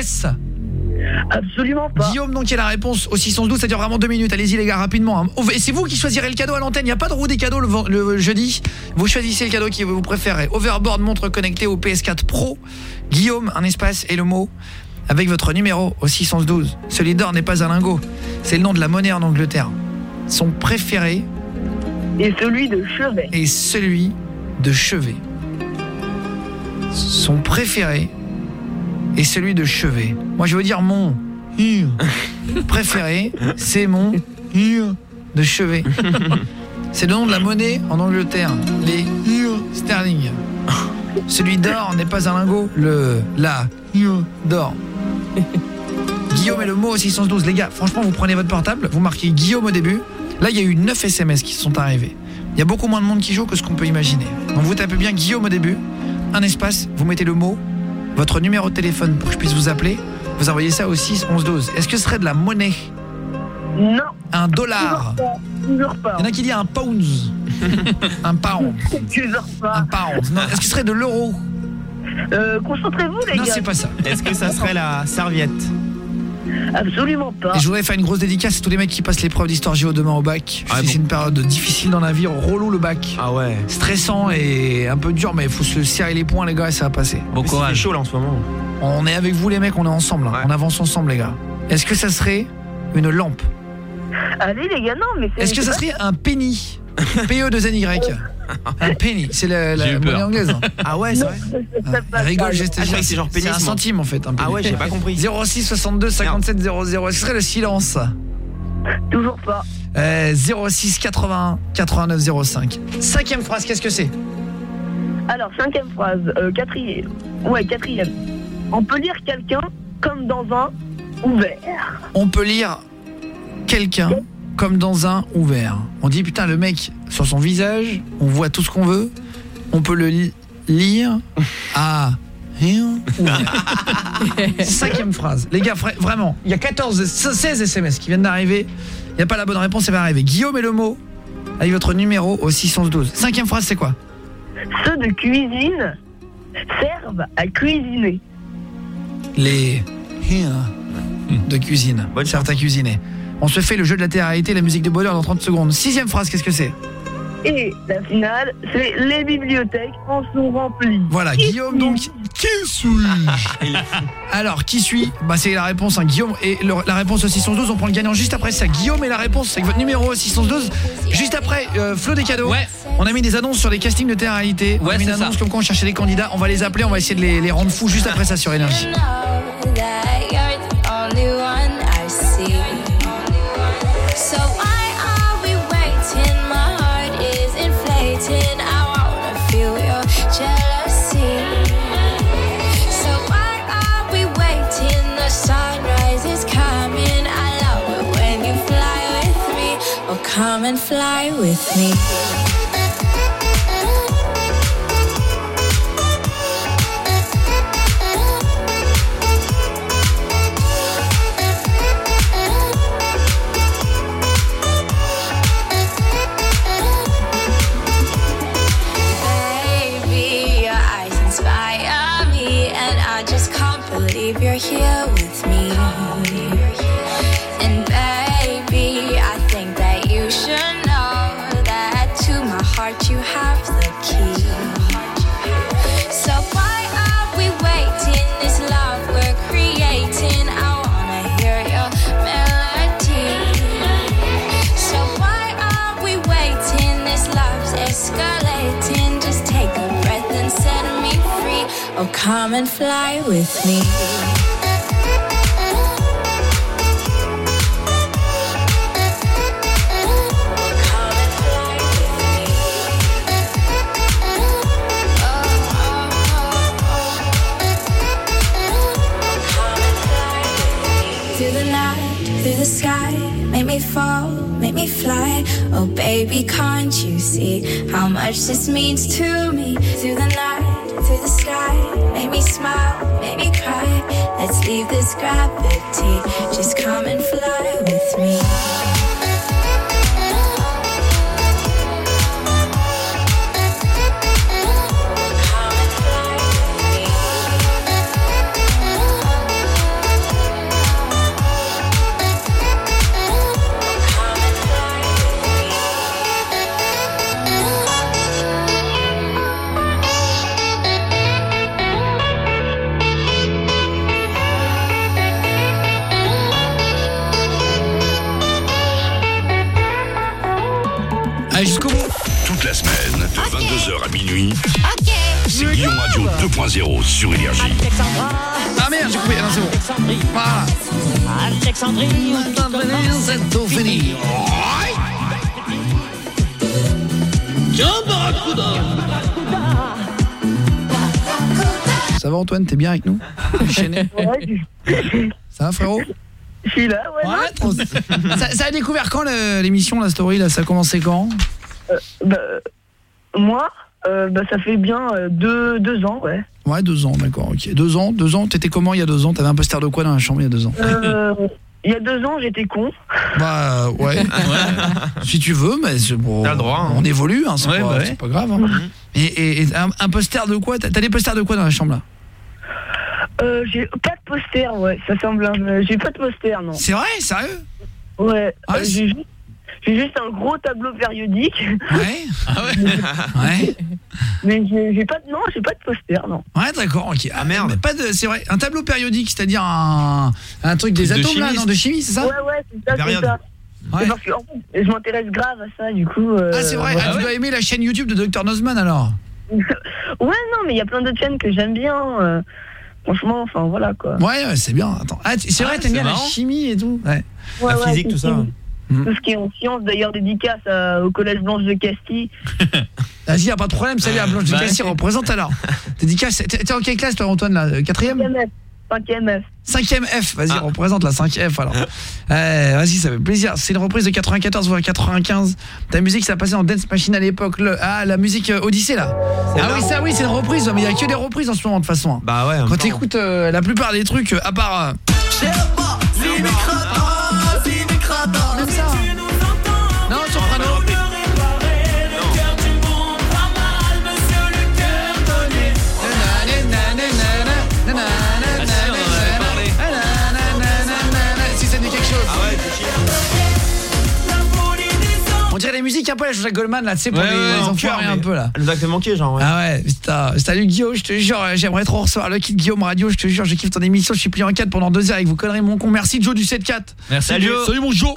Absolument pas. Guillaume, donc, qui est la réponse au six onze douze, ça dure vraiment deux minutes. Allez-y, les gars, rapidement. hein. Et c'est vous qui choisirez le cadeau à l'antenne. Il n'y a pas de roue des cadeaux le, ven- le jeudi. Vous choisissez le cadeau que vous préférez. Overboard, montre connectée au P S quatre Pro. Guillaume, un espace et le mot avec votre numéro au six onze douze. Celui d'or n'est pas un lingot. C'est le nom de la monnaie en Angleterre. Son préféré Et celui de chevet. est celui de chevet. Son préféré est celui de chevet. Moi, je veux dire mon préféré, c'est mon de chevet. C'est le nom de la monnaie en Angleterre, les sterling. Celui d'or n'est pas un lingot, le la d'or. Guillaume et le mot au six onze douze. Les gars, franchement, vous prenez votre portable, vous marquez Guillaume au début. Là, il y a eu neuf S M S qui sont arrivés. Il y a beaucoup moins de monde qui joue que ce qu'on peut imaginer. Donc vous tapez bien Guillaume au début, un espace, vous mettez le mot, votre numéro de téléphone pour que je puisse vous appeler. Vous envoyez ça au six onze douze. Est-ce que ce serait de la monnaie ? Non. Un dollar ? Toujours pas. Il y en a qui disent un pound. Un pound. Toujours pas. Un pound. Non, est-ce que ce serait de l'euro ? Euh, concentrez-vous, les Non, gars. c'est pas ça. Est-ce que ça serait la serviette ? Absolument pas. Et je voudrais faire une grosse dédicace à tous les mecs qui passent l'épreuve d'histoire géo demain au bac. Je Ah sais que bon. c'est une période difficile dans la vie, relou le bac. Ah ouais. Stressant et un peu dur, mais il faut se serrer les poings les gars et ça va passer. Bon courage. C'est chaud là en ce moment. On est avec vous les mecs, on est ensemble, hein. On avance ensemble les gars. Est-ce que ça serait une lampe ? Allez, les gars, non, mais c'est... Est-ce que c'est ça pas- serait un penny ? P E deux N Y. Un penny, c'est la, la J'ai eu monnaie peur. anglaise. Ah ouais, c'est vrai. Ah, rigole, Ah, geste, je croyais que c'est genre c'est pénis, un moi. centime en fait. Un Ah penny. ouais, j'ai pas compris. zéro six soixante-deux cinquante-sept zéro zéro. Est-ce que ce serait le silence ? Toujours pas. Euh, zéro six quatre-vingts quatre-vingt-neuf zéro cinq. Cinquième phrase, qu'est-ce que c'est ? Alors, cinquième phrase, euh, quatrième. Ouais, quatrième. On peut lire quelqu'un comme dans un ouvert. On peut lire quelqu'un comme dans un ouvert. On dit putain le mec sur son visage, on voit tout ce qu'on veut. On peut le li- lire à rien ouvert. Cinquième phrase. Les gars, vra- vraiment, il y a quatorze, seize S M S qui viennent d'arriver. Il n'y a pas la bonne réponse, elle va arriver. Guillaume et le mot avec votre numéro au six onze douze. Cinquième phrase, c'est quoi ? Ceux de cuisine servent à cuisiner. Les de cuisine. Servent à cuisiner. On se fait le jeu de la télé-réalité, la musique de bonheur dans trente secondes. Sixième phrase, qu'est-ce que c'est ? Et la finale, c'est les bibliothèques en sont remplies. Voilà, Guillaume donc. Qui suis-je? Alors, qui suis? Bah c'est la réponse, hein, Guillaume. Et le, la réponse au six cent douze, on prend le gagnant juste après. C'est Guillaume et la réponse avec votre numéro six cent douze. Juste après, euh, Flo des cadeaux. Ouais. On a mis des annonces sur les castings de télé-réalité. On ouais, a mis une annonce ça. Comme quoi on cherchait les candidats. On va les appeler, on va essayer de les, les rendre fous juste après ça sur Énergie. Come and fly with me. Baby, your eyes inspire me, and I just can't believe you're here with me. And baby, I think that you should know that to my heart you have the key. So why are we waiting? This love we're creating, I wanna hear your melody. So why are we waiting? This love's escalating. Just take a breath and set me free. Oh, come and fly with me. Through the sky, make me fall, make me fly. Oh baby, can't you see how much this means to me? Through the night, through the sky, make me smile, make me cry. Let's leave this gravity, just come and fly with me. Allez, jusqu'au bout. Toute la semaine, de vingt-deux heures à minuit. Okay. C'est Guillaume Radio deux point zéro sur Énergie. Ah merde, j'ai coupé. Non, c'est bon. Voilà. Alexandrie, c'est tout fini. Ça va Antoine, t'es bien avec nous? Ça va frérot? Je suis là, ouais. ouais trop... ça, ça a découvert quand l'émission, la story là? Ça a commencé quand? euh, bah, Moi, euh, bah, ça fait bien euh, deux, deux ans, ouais. Ouais, deux ans, d'accord, ok. Deux ans, deux ans, t'étais comment il y a deux ans? T'avais un poster de quoi dans la chambre il y a deux ans? euh, Il y a deux ans, j'étais con. Bah, ouais. ouais. Si tu veux, mais c'est bon. T'as le droit. Hein. On évolue, hein, c'est ouais, pas, bah, pas grave. Hein. Mm-hmm. Et, et, et un, un poster de quoi? T'as des posters de quoi dans la chambre là? Euh, j'ai pas de poster, ouais, ça semble un... J'ai pas de poster, non. C'est vrai, sérieux? Ouais, ah, euh, j'ai, juste, j'ai juste un gros tableau périodique. Ouais. Ah ouais. Ouais. Mais j'ai, j'ai pas de... Non, j'ai pas de poster, non. Ouais, d'accord, ok. Ah merde. Mais pas de... C'est vrai, un tableau périodique, c'est-à-dire un, un truc des de atomes, là, non, de chimie, c'est ça? Ouais, ouais, c'est ça, c'est ça. Ouais. C'est parce que, en fait, je m'intéresse grave à ça, du coup... Euh... Ah, c'est vrai, ah, ah, tu ouais. dois aimer la chaîne YouTube de docteur Nozman, alors? Ouais, non, mais il y a plein d'autres chaînes que j'aime bien... Euh... Franchement, enfin voilà quoi. Ouais, ouais c'est bien. Attends. Ah, c'est vrai, ah, t'aimes bien marrant. La chimie et tout. Ouais. Ouais, la ouais, physique, tout ça. Tout ce qui est en sciences, d'ailleurs, dédicace à, au Collège Blanche de Castille. Vas-y, y'a pas de problème, salut à Blanche de Castille, représente alors. Dédicace, t'es en quelle classe toi, Antoine, là? Quatrième? cinquième F. cinquième F, vas-y, ah. représente la cinq F alors. euh, vas-y, ça fait plaisir. C'est une reprise de quatre-vingt-quatorze voire quatre-vingt-quinze. Ta musique, ça passait en Dance Machine à l'époque. Le... Ah, la musique euh, Odyssée là. C'est ah là. Oui, ça, oui, c'est une reprise, mais il y a que des reprises en ce moment de toute façon. Bah ouais. Quand t'écoutes euh, la plupart des trucs, euh, à part. Euh... Même ça. Non, soprano. musique un peu la Jean-Jacques Goldman là, tu sais, pour Ouais, les, ouais, les en enfoirés cœur, un mais peu là. Elle nous a fait manquer, genre. Ouais. Ah ouais, putain. Salut Guillaume, je te jure, j'aimerais trop recevoir le kit Guillaume Radio, je te jure, je kiffe ton émission, je suis plié en quatre pendant deux heures avec vos conneries, mon con. Merci Joe du sept quatre. Merci Salut Joe. Salut mon Joe.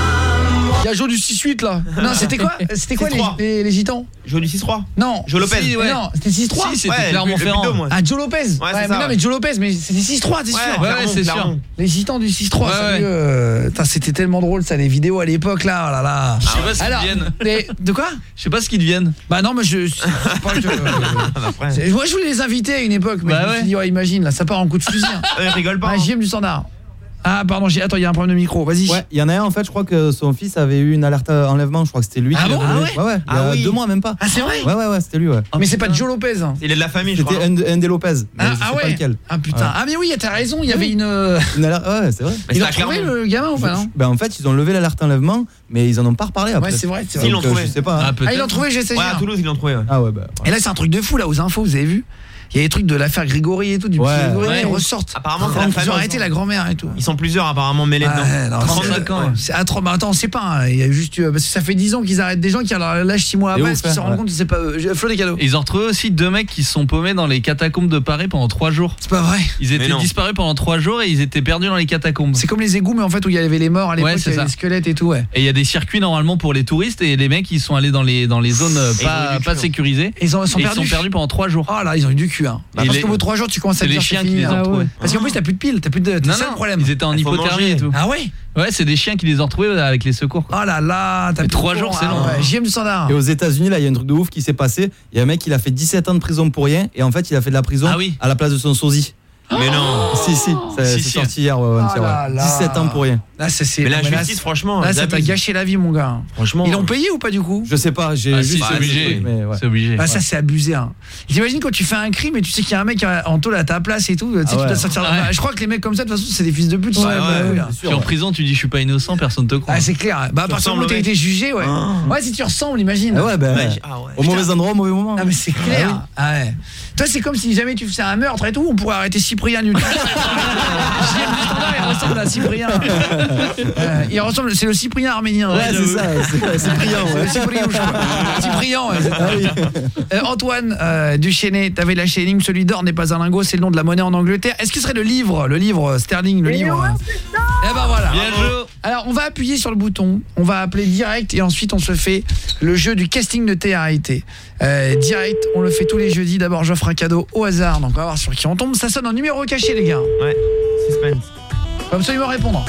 Il y a Joe du six huit là. Non, c'était quoi C'était quoi les, les, les gitans? Joe du six trois. Non. Joe Lopez. Si, ouais. Non, c'était six trois. Si, c'était ouais, Clermont-Ferrand. Ah, Joe Lopez. Ouais, Ouais, c'est mais ça, non, ouais. mais Joe Lopez, mais c'était six trois, t'es Ouais, sûr? Ouais, ouais, c'est sûr. Les gitans du six trois, Ouais, salut. ouais. euh, putain, c'était tellement drôle ça, les vidéos à l'époque là, oh là là. Je sais pas ce qu'ils Alors, deviennent. les- de quoi? Je sais pas ce qu'ils deviennent. Bah non, mais je, je pas que- C'est- moi je voulais les inviter à une époque, mais Bah je me ouais. suis dit, ouais, imagine, là, ça part en coup de fusil. Hein. Euh, rigole pas. Ah, hein. J M du standard. Ah, pardon, j'ai... attends, il y a un problème de micro, vas-y. Ouais, il y en a un en fait, je crois que son fils avait eu une alerte à enlèvement, je crois que c'était lui Ah qui bon l'avait Ah donné. ouais ouais, ouais, il y a Ah oui. deux mois même pas. Ah, c'est vrai? Ouais, ouais, ouais, c'était lui, ouais. Mais c'est pas Joe Lopez. Hein. Il est de la famille, je crois. C'était Ndé Lopez. mais Ah, je sais ah pas ouais. lequel. Ah putain. Ouais. Ah mais oui, t'as raison, il y avait une... Une alerte, ouais, c'est vrai. Mais Il c'est a à trouvé Clermont. le gamin ou pas, non? Ben en fait, ils ont levé l'alerte enlèvement, mais ils en ont pas reparlé après. Ouais, c'est vrai, c'est Donc, vrai. Ils l'ont euh, trouvé. Je sais pas. hein. Ah, peut-être. Ah, ils l'ont trouvé, j'ai essayé. Ouais, à Toulouse, ils l'ont trouvé. Ouais. Ah ouais, bah. Et là, c'est un truc de fou, là, aux infos, vous avez vu? Il y a des trucs de l'affaire Grégory et tout, du Ouais. petit Grégory, Ouais. ils ressortent. Apparemment, c'est la Ils ont famille. arrêté la grand-mère et tout. Ils sont plusieurs apparemment mêlés Ah, ouais, dedans. non, trente-cinq ans. C'est à trop. Bah, attends, c'est pas. Hein, il y a juste euh, parce que ça fait dix ans qu'ils arrêtent des gens qui leur lâchent six mois Et après, ouf, parce qu'ils se hein, rendent ouais. compte que c'est pas eux. J'ai- Flo des cadeaux. Et ils ont retrouvé aussi deux mecs qui se sont paumés dans les catacombes de Paris pendant trois jours. C'est pas vrai. Ils étaient non. disparus pendant trois jours et ils étaient perdus dans les catacombes. C'est comme les égouts, mais en fait où il y avait les morts à l'époque, Ouais, il c'est y avait ça. les squelettes et tout, ouais. Et il y a des circuits normalement pour les touristes et les mecs ils sont allés dans les dans les zones euh, Et ils ont eu pas du pas cul, hein. sécurisées. Et ils ont- ils sont Et ils perdus. sont perdus pendant trois jours. Oh là, ils ont eu du cul. Hein. Bah, parce les- qu'au bout de trois jours, tu commences à C'est te les dire chiens c'est qui fini, les ont hein. retrouvés. Parce qu'en plus t'as plus de piles, t'as plus de. C'est Non, ça non, le problème. ils étaient en Il faut hypothermie manger. et tout. Ah ouais. Ouais, c'est des chiens qui les ont retrouvés avec les secours. Oh là là, t'as Mais plus trois de jours, con, c'est ah long. ouais. J M du standard. Et aux États-Unis, là, il y a un truc de ouf qui s'est passé. Il y a un mec, il a fait dix-sept ans de prison pour rien, et en fait, il a fait de la prison Ah oui. à la place de son sosie. Mais non. Si, si, ça- Si, c'est si. sorti hier, ouais, ouais, Oh là ouais. là. dix-sept ans pour rien. Là, ça c'est. Mais la non, là, justice, franchement. Là, ils ça t'a abusent. gâché la vie, mon gars. Franchement. Ils l'ont payé ou pas du coup? Je sais pas, j'ai Ah, juste. si, c'est obligé. mais ouais. C'est obligé. Bah ça c'est abusé hein. T'imagines quand tu fais un crime et tu sais qu'il y a un mec en tôle à ta place et tout, tu sais Ah tu ouais. dois sortir. Ouais. Bah, je crois que les mecs comme ça de toute façon c'est des fils de pute. Ouais, ça, ouais, bah, ouais, oui, bien hein. sûr, Puis en ouais. prison, tu dis je suis pas innocent, personne te croit. Ah c'est clair. Bah à partir du moment où t'as été jugé, ouais. Ouais, si tu ressembles, imagine. Ah ouais, bah, Ouais, ah ouais. au mauvais endroit, au mauvais moment. Ah mais c'est clair. Ah ouais. Toi c'est comme si jamais tu faisais un meurtre et tout, on pourrait arrêter Cyprien Nul. J M du standard, il ressemble à Cyprien. Euh, il ressemble, c'est le Cyprien arménien. Ouais, c'est ça, c'est c'est brillant, C'est ouais. le Cyprien, je crois. Cyprien, ouais, c'est ça. Ah oui. Euh, Antoine euh, Duchesnay, t'avais lâché l'énigme, celui d'or n'est pas un lingot, c'est le nom de la monnaie en Angleterre. Est-ce que ce serait le livre, le livre euh, Sterling, le livre euh, Eh ben voilà. Bien joué. Alors on va appuyer sur le bouton, on va appeler direct et ensuite on se fait le jeu du casting de T R I T. Euh, direct, on le fait tous les jeudis. D'abord j'offre un cadeau au hasard, donc on va voir sur qui on tombe. Ça sonne en numéro caché les gars. Ouais. Suspense. Faut absolument répondre.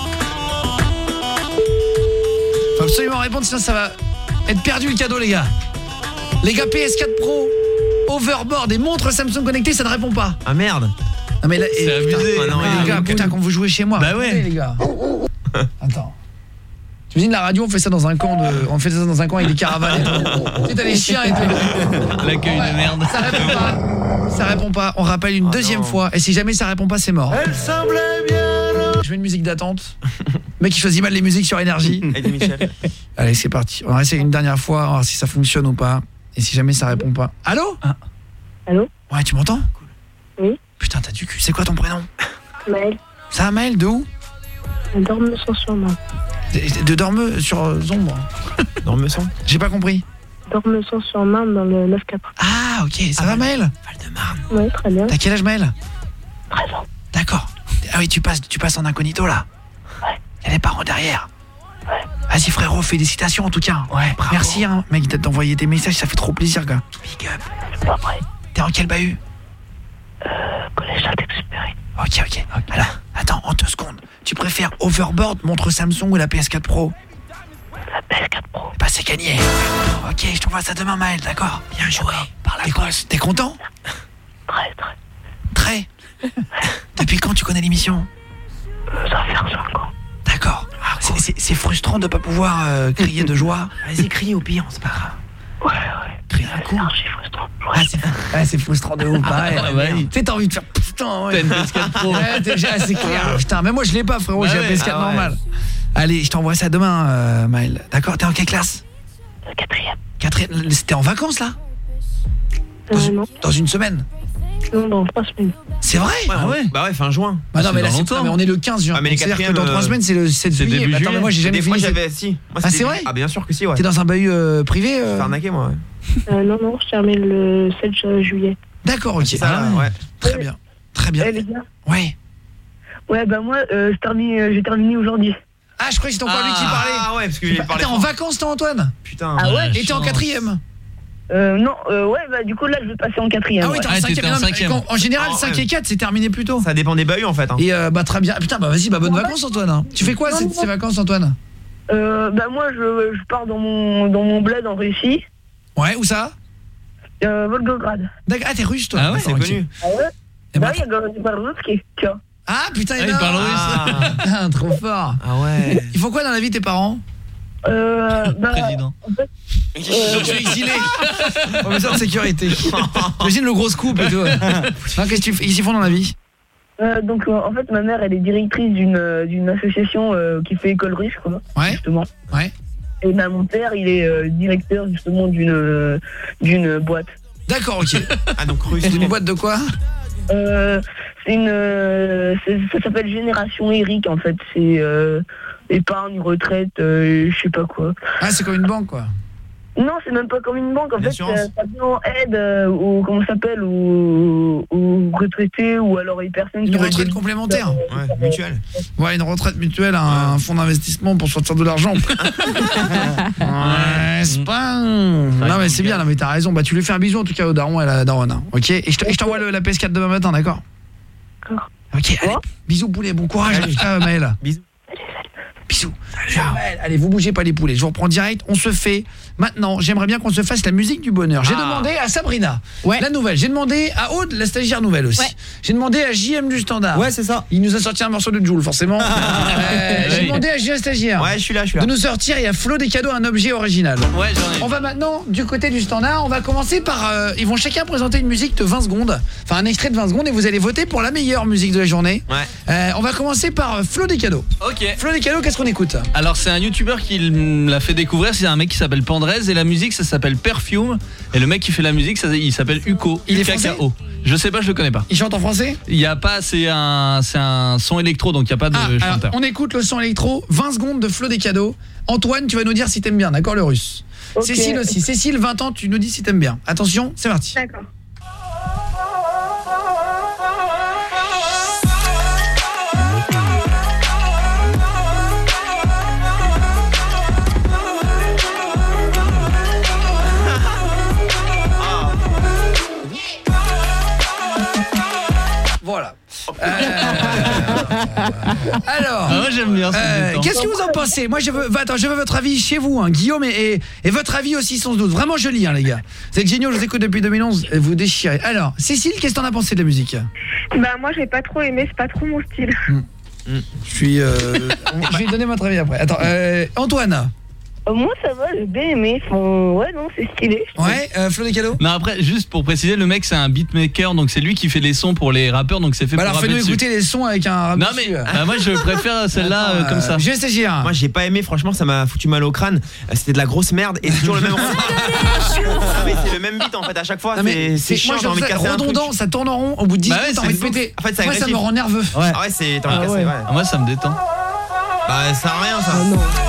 Faut absolument répondre sinon ça va être perdu le cadeau les gars. Les gars P S quatre Pro, Overboard et montre Samsung connectée, ça ne répond pas. Ah merde. Non mais là, C'est eh, putain, abusé. ah non, Ah, les gars, oui. putain quand vous jouez chez moi. Bah ouais. Attendez, les gars. Attends. Tu imagines la radio, on fait ça dans un camp de on fait ça dans un camp avec des caravanes et tout. Tu sais t'as les chiens et tout. L'accueil Ouais, de merde. Ça répond pas. Ça répond pas. On rappelle une Oh deuxième non. fois et si jamais ça répond pas, c'est mort. Elle semblait bien. Je mets une musique d'attente. Mec qui choisit mal les musiques sur énergie. Eddie Michel. Allez, c'est parti. On va essayer une dernière fois, on va voir si ça fonctionne ou pas. Et si jamais ça répond pas. Allô ah. Allô? Ouais, tu m'entends? Oui. Putain, t'as du cul. C'est quoi ton prénom? Maël. Ça, Maël, de où? Dormesson sur Marne. De, de Dormeux sur euh, Zombre. Dormesson. J'ai pas compris. Dormesson sur Marne dans le neuf quatre. Ah, ok. Ça va, Maël? Val-de-Marne. Oui, très bien. T'as quel âge, Maël? treize ans. D'accord. Ah oui, tu passes, tu passes en incognito, là? Ouais. Il y a les parents derrière. Ouais. Vas-y, frérot, félicitations, en tout cas. Ouais, bravo. Merci, hein. Mec, t'as d'envoyer des messages, ça fait trop plaisir, gars. Big up. C'est pas vrai. T'es en quel bahut? Euh, collège Saint-Exupéry. Ok, ok. Alors, attends, en deux secondes. Tu préfères Overboard, montre Samsung ou la P S quatre Pro? La P S quatre Pro. Bah, c'est gagné. Ok, je t'envoie ça demain, Maël, d'accord? Bien joué. Par la poste. T'es content? Très, très. Très. Depuis quand tu connais l'émission? Euh, ça va faire cinq ans. D'accord. C'est- C'est c'est frustrant de pas pouvoir euh, crier de joie. Vas-y, crie au pire, c'est pas grave. Ouais, ouais. Crie un coup. C'est archi frustrant. Ah, c'est ouais, c'est frustrant de ouf, pareil. Ah, bah oui. Tu sais, t'as envie de faire putain, ouais. T'as une P S quatre Pro. Ouais, déjà, c'est clair. Putain, mais moi je l'ai pas, frérot, Bah j'ai la ouais. P S quatre Ah ouais. normale. Allez, je t'envoie ça demain, euh, Maël. D'accord, t'es en quelle classe? Euh, quatrième. Quatrième. C'était en vacances là? Euh, non. Dans une semaine? Non, dans trois semaines. C'est vrai? Ah ouais. Bah ouais, fin juin. Bah non, mais là, c'est non, mais on est le quinze juin. Ah, mais les c'est-à-dire que quatrièmes, dans trois euh, semaines, c'est le sept c'est juillet. début Bah, attends, juillet. mais moi, j'ai jamais Des fini. fois, cette- j'avais- si. Moi, Ah, c'est c'est début- vrai? Ah, bien sûr que si, ouais. T'es dans un bahut euh, privé euh... T'es arnaqué, moi, ouais. Euh, non, non, je termine le sept juillet. D'accord, ok. C'est ça, Ah, ouais. Très bien. Très bien. Eh, les gars. Ouais. Ouais, bah moi, euh, je termine- euh, j'ai terminé aujourd'hui. Ah, je croyais que c'était encore lui qui parlait. Ah ouais, parce que j'ai parlé. T'es en vacances, toi, Antoine? Putain. Ah ouais? Et t'es en quatrième? Euh, non, euh, ouais, bah du coup, là, je vais passer en quatrième. Ah oui, t'es en cinquième. Non, mais quand- En général, Ah, cinq ouais. et quatre, c'est terminé plus tôt. Ça dépend des bahuts, en fait. hein. Et euh, bah très bien. Putain, bah vas-y, bah bonnes vacances, Antoine. hein. Tu fais quoi Non, ces, non. ces vacances, Antoine? Euh, bah moi, je, je pars dans mon, dans mon bled en Russie. Ouais, où ça? Euh, Volgograd. D'accord. Ah, t'es russe, toi? Ah ouais, D'accord, c'est ok. connu. Ah ouais? Et Bah, bah, il y a Goran Barzotsky, tu vois. Ah, putain, Ah, il énorme. parle russe. Ah, trop fort. Ah ouais. Ils font quoi dans la vie, tes parents? Euh, bah, Président. en fait, euh, Donc, je suis exilé. Professeur de sécurité. Imagine le gros scoop et tout. Non, qu'est-ce que tu fais? Qu'est-ce qu'ils font dans la vie? euh, donc, euh, en fait, ma mère, elle est directrice d'une euh, d'une association euh, qui fait école russe, quoi, Ouais. justement. Ouais. Et bah, mon père, il est euh, directeur, justement, d'une euh, d'une boîte. D'accord, ok. Ah, donc russe. C'est une boîte de quoi? Euh, c'est une, euh, c'est- ça s'appelle Génération Eric, en fait. C'est euh, épargne, retraite, euh, je sais pas quoi. Ah, c'est comme une banque, quoi. Non, c'est même pas comme une banque. En Une fait, assurance. ça, ça vient en aide euh, aux, comment ça s'appelle, aux, aux retraités ou alors les personnes Une qui veulent retraite des- complémentaire. Ouais, mutuelle. Ouais, une retraite mutuelle, un, un fonds d'investissement pour sortir de l'argent. Ouais, c'est pas... Non mais c'est bien, non mais t'as raison. Bah tu lui fais un bisou en tout cas au daron et à la daronne. hein. Ok. Et je te- et je t'envoie le- la P S quatre demain matin, d'accord? D'accord. Ok, allez. Bisous poulet, bon courage en tout cas, Maël. Bisous. Bisous. Maël, allez, vous bougez pas les poulets. Je vous reprends direct. On se fait maintenant. J'aimerais bien qu'on se fasse la musique du bonheur. J'ai Ah. demandé à Sabrina, Ouais. la nouvelle. J'ai demandé à Aude, la stagiaire nouvelle aussi. Ouais. J'ai demandé à J M du Standard. Ouais, c'est ça. Il nous a sorti un morceau de Joule, forcément. Euh, J'ai Oui. demandé à J M stagiaire. Ouais, je suis là, je suis De là. nous sortir, il y a Flo des cadeaux, un objet original. Ouais, j'en ai. On va maintenant du côté du standard, on va commencer par euh, ils vont chacun présenter une musique de vingt secondes, enfin un extrait de vingt secondes et vous allez voter pour la meilleure musique de la journée. Ouais. Euh, on va commencer par euh, Flo des cadeaux. Ok. Flo des cadeaux, qu'est-ce qu'on écoute? Alors c'est un youtubeur qui me l'a fait découvrir, c'est un mec qui s'appelle Pandrez et la musique ça s'appelle Perfume et le mec qui fait la musique ça, il s'appelle Uko. Il est U K K O. français? Je sais pas, je le connais pas. Il chante en français? Il y a pas, c'est un c'est un son électro donc il y a pas de Ah, alors, chanteur. on écoute le son électro, vingt secondes de Flo des cadeaux. Antoine, tu vas nous dire si t'aimes bien, d'accord, le russe. Ok. Cécile aussi. Cécile, vingt ans, tu nous dis si t'aimes bien. Attention, c'est parti. D'accord. Voilà. Euh, Alors, Ah, moi j'aime bien ça. Euh, Qu'est-ce que vous en pensez? Moi je veux, bah, attends, je veux votre avis chez vous, hein, Guillaume, et, et, et votre avis aussi sans doute. Vraiment joli, hein, les gars. C'est génial, je vous écoute depuis deux mille onze, et vous déchirez. Alors, Cécile, qu'est-ce que t'en as pensé de la musique? Bah moi j'ai pas trop aimé, c'est pas trop mon style. Je suis. Euh, je vais donner votre avis après. Attends, euh, Antoine. Euh, moi, ça va, j'ai bien aimé. Enfin, ouais, non, c'est stylé. Ouais, euh, Flo des cadeaux. Non après juste pour préciser le mec c'est un beatmaker donc c'est lui qui fait les sons pour les rappeurs donc c'est fait Bah pour alors rapper fais-nous dessus. écouter les sons avec un rap Non dessus. mais bah, moi je préfère celle-là Attends, euh, comme ça. Je vais stagiaire. Moi j'ai pas aimé, franchement ça m'a foutu mal au crâne. Euh, C'était de la grosse merde et c'est toujours le même Ah, mais c'est le même beat en fait à chaque fois. Non, mais C'est c'est chiant, moi j'ai je envie de trouve ça casser un truc. redondant, ça tourne en rond. Au bout de dix Bah minutes, ouais, t'as envie de c'est- péter. en fait, c'est moi ça me agressif. rend nerveux. Ouais. Ah ouais, c'est t'as envie de Ah casser, ouais. ouais. Ah, moi ça me détend. Bah ça sert à rien ça.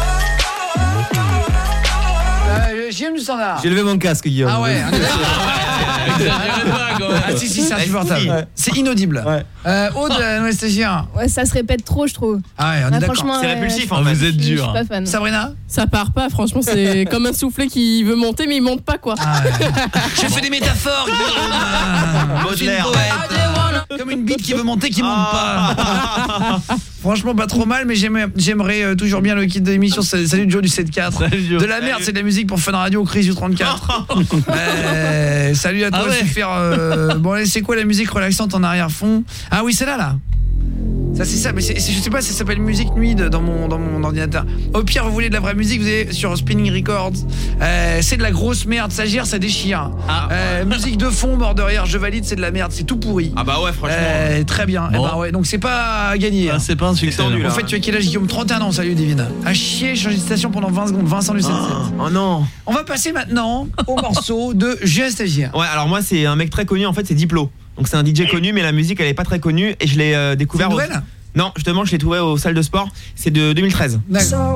Euh, J M du standard. J'ai levé mon casque, Guillaume. Ah ouais, on est d'accord. Exagérez pas quand même. Ah si si, c'est insupportable. Ouais. C'est inaudible. Ouais. Euh, Aude, la nouvelle stagiaire. Ouais, ça se répète trop, je trouve. Ah ouais, on Ah, est d'accord. franchement, C'est ouais, répulsif Ah, en fait. vous êtes je suis dur. pas fan. Sabrina. Ça part pas, franchement, c'est comme un soufflet qui veut monter, mais il monte pas, quoi. Ah ouais. Je fais des métaphores. Guillaume. Je suis une Baudelaire. poète. Comme une bite qui veut monter, qui monte pas. Franchement, pas trop mal, mais j'aimerais j'aimerais, euh, toujours bien le kit de l'émission. Salut Joe du sept quatre. Salut, Joe. De la merde, c'est de la musique pour Fun Radio, Chris du trente-quatre. Euh, salut à toi, Ah ouais. super. euh, bon, allez, c'est quoi la musique relaxante en arrière-fond? Ah oui, c'est là, là. Ça c'est ça, mais c'est- c'est- je sais pas, ça s'appelle musique nuit de- dans mon dans mon ordinateur. Au pire, vous voulez de la vraie musique, vous allez sur Spinning Records. Euh, c'est de la grosse merde, ça gire, ça déchire. Ah. Euh, musique de fond, mort de rire, je valide, c'est de la merde, c'est tout pourri. Ah bah ouais, franchement. Euh, très bien. Eh Bon. ben ouais, donc c'est pas à gagner. Ah, hein. c'est pas un succès. tendu, là. En là. fait, tu as quel âge, Guillaume? trente et un ans, salut Divine. À chier, changer de station pendant vingt secondes, Vincent du sept sept. Oh non. On va passer maintenant au morceau de Julien Stagiaire. Ouais, alors moi c'est un mec très connu en fait, c'est Diplo. Donc c'est un D J connu, mais la musique elle est pas très connue et je l'ai euh, découvert. C'est au... nouvelle ? Non, justement, je l'ai trouvé aux salles de sport. C'est de deux mille treize. D'accord.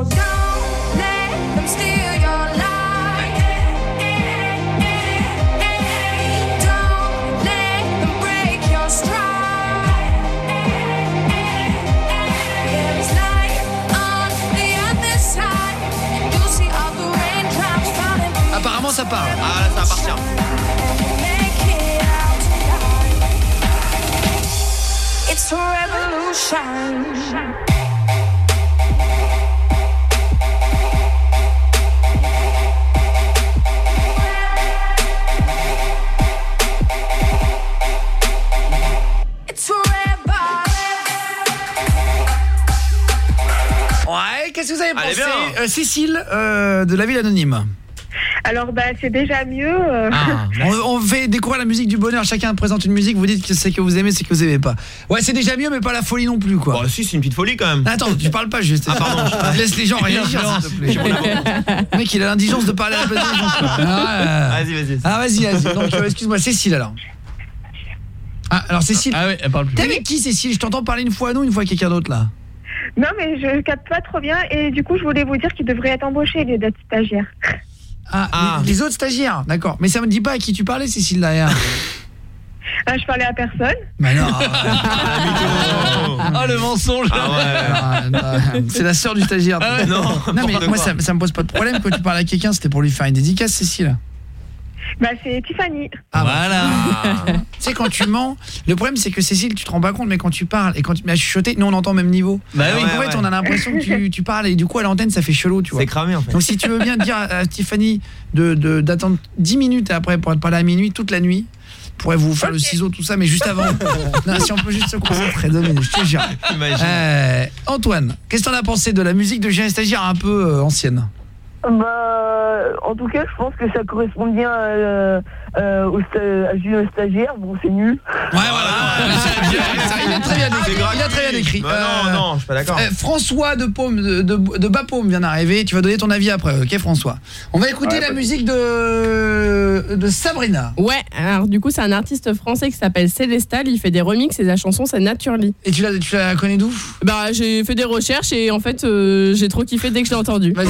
Apparemment ça parle. Ah là ça va partir. It's a revolution. It's a Ouais, qu'est-ce que vous avez Allez, pensé bien. euh, Cécile euh, de la ville anonyme. Alors bah c'est déjà mieux. euh. Ah, on, on fait découvrir la musique du bonheur, chacun présente une musique, vous dites que c'est que vous aimez, c'est que vous aimez pas. Ouais, c'est déjà mieux mais pas la folie non plus quoi. Bon, si, c'est une petite folie quand même. Attends, tu parles pas juste. Ah pardon. Laisse les gens réagir s'il te plaît. Le mec, il a l'indigence de parler à la place des gens. quoi. Ah, Vas-y, vas-y. Ah, vas-y, vas-y. Donc euh, excuse-moi, Cécile alors. Ah, alors Cécile. Ah oui, elle parle plus. T'es avec qui Cécile? Je t'entends parler une fois à nous, une fois à quelqu'un d'autre là. Non mais je capte pas trop bien et du coup je voulais vous dire qu'il devrait être embauché au lieu d'être stagiaire. Ah, ah. Les, les autres stagiaires, d'accord. Mais ça me dit pas à qui tu parlais Cécile derrière. Ah, je parlais à personne. Mais non. Ah le mensonge. Ah ouais. C'est la sœur du stagiaire. Ah ouais, non, non mais moi ça, ça me pose pas de problème quand tu parles à quelqu'un, c'était pour lui faire une dédicace Cécile. Bah c'est Tiffany. Ah voilà. Tu sais quand tu mens, le problème c'est que Cécile, tu te rends pas compte mais quand tu parles et quand tu m'as chuchoté, nous on entend au même niveau. Bah donc oui, en fait, ouais. on a l'impression que tu, tu parles et du coup à l'antenne ça fait chelou, tu vois. C'est cramé en fait. Donc si tu veux bien dire à Tiffany de de d'attendre dix minutes après pour être parlé à minuit toute la nuit. Pourrait vous faire okay. le ciseau tout ça mais juste avant. Non, si on peut juste se concentrer deux minutes, je te jure. Euh, Antoine, qu'est-ce que t'en as pensé de la musique de Julien Stagiaire un peu euh, ancienne? Bah, en tout cas, je pense que ça correspond bien à, à, au sta- à Julien Stagiaire. Bon, c'est nul. Ouais, voilà. Il a très bien décrit. Il a très bien décrit. Bah non, non, je suis pas d'accord. Euh, François de Paume, de, de, de Bapaume vient d'arriver. Tu vas donner ton avis après, ok, François? On va écouter ouais, la bah... musique de de Sabrina. Ouais. Alors du coup, c'est un artiste français qui s'appelle Célestal. Il fait des remixes et sa chanson c'est Naturally. Et tu la, tu la connais d'où? Bah, j'ai fait des recherches et en fait, euh, j'ai trop kiffé dès que je l'ai entendu. Vas-y.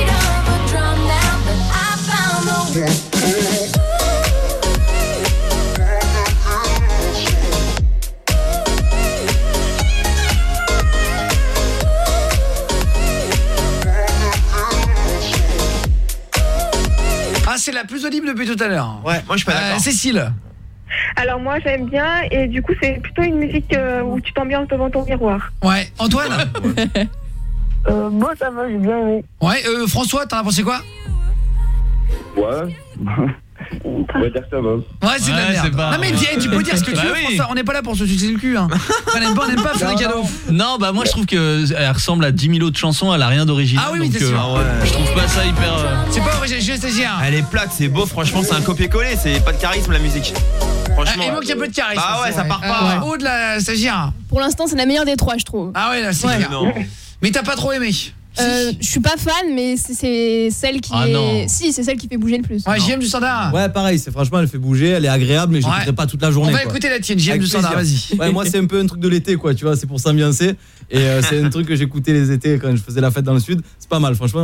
Ah, c'est la plus audible depuis tout à l'heure. Ouais, moi je suis pas d'accord. Euh, Cécile. Alors moi j'aime bien et du coup c'est plutôt une musique euh, où tu t'ambiances devant ton miroir. Ouais, Antoine. euh, Moi ça va, j'ai bien aimé. Ouais, euh, François, t'en as pensé quoi? Ouais. On va dire que ça va. Ouais, c'est de la merde. Non mais dis, tu peux dire ce que tu bah veux, oui. François, on n'est pas là pour se sucer le cul hein. On n'aime pas, on n'aime pas faire des cadeaux. Non, bah moi je trouve que elle ressemble à dix mille autres chansons, elle a rien d'original. Ah oui, oui, donc, t'es sûr. euh, ouais. Je trouve pas ça hyper euh... C'est pas original, je suis stagiaire. Elle est plate, c'est beau, franchement, c'est un copier-coller, c'est pas de charisme la musique. Franchement. Ah, il manque un peu de charisme. Bah ouais, ça part pas. Euh, ouais. Haut de la stagiaire. Pour l'instant, c'est la meilleure des trois, je trouve. Ah ouais, là, c'est Ouais. clair. Non. Mais t'as pas trop aimé? Euh, je suis pas fan, mais c'est- c'est celle qui Ah est... non. Si, c'est celle qui fait bouger le plus. Ouais, J M du standard. Ouais, pareil, c'est franchement elle fait bouger, elle est agréable mais je l'écouterai Ouais. pas toute la journée. On va quoi. écouter la tienne, J M Avec du standard, plaisir. vas-y. Ouais, moi c'est un peu un truc de l'été quoi, tu vois, c'est pour s'ambiancer et euh, c'est un truc que j'écoutais les étés quand je faisais la fête dans le sud, c'est pas mal franchement.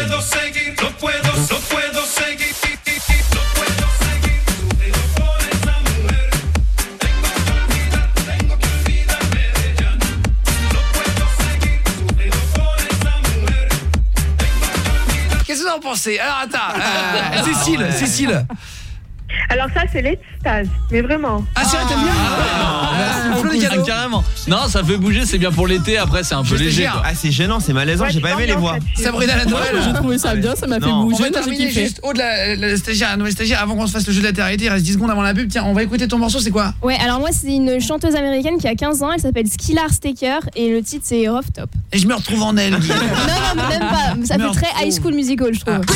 Qu'est-ce que vous en pensez? Alors attends, euh, Cécile, Cécile. Alors ça c'est l'extase, mais vraiment. Ah c'est vrai, t'aimes bien? Ah, Flo des cadeaux. carrément. Non, ça fait bouger, c'est bien pour l'été, après c'est un peu léger quoi. Ah c'est gênant, c'est malaisant, Ouais, j'ai tu pas aimé les t'ambiances voix. là-dessus. Sabrina la Noël. J'ai trouvé ça bien, ça m'a fait Non. On bouger, va moi j'ai terminer kiffé. juste au de la, la stagiaire, la nouvelle stagiaire avant qu'on se fasse le jeu de la terre-été, il reste dix secondes avant la pub. Tiens, on va écouter ton morceau, c'est quoi? Ouais, alors moi, c'est une chanteuse américaine qui a quinze ans, elle s'appelle Skylar Staker et le titre c'est Rough Top. Et je me retrouve en elle. Guy. Non, non, mais même pas, ça fait Merde. très high school musical, je trouve.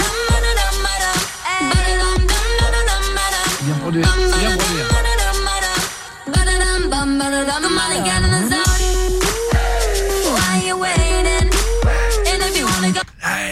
Bien produit, c'est bien produit.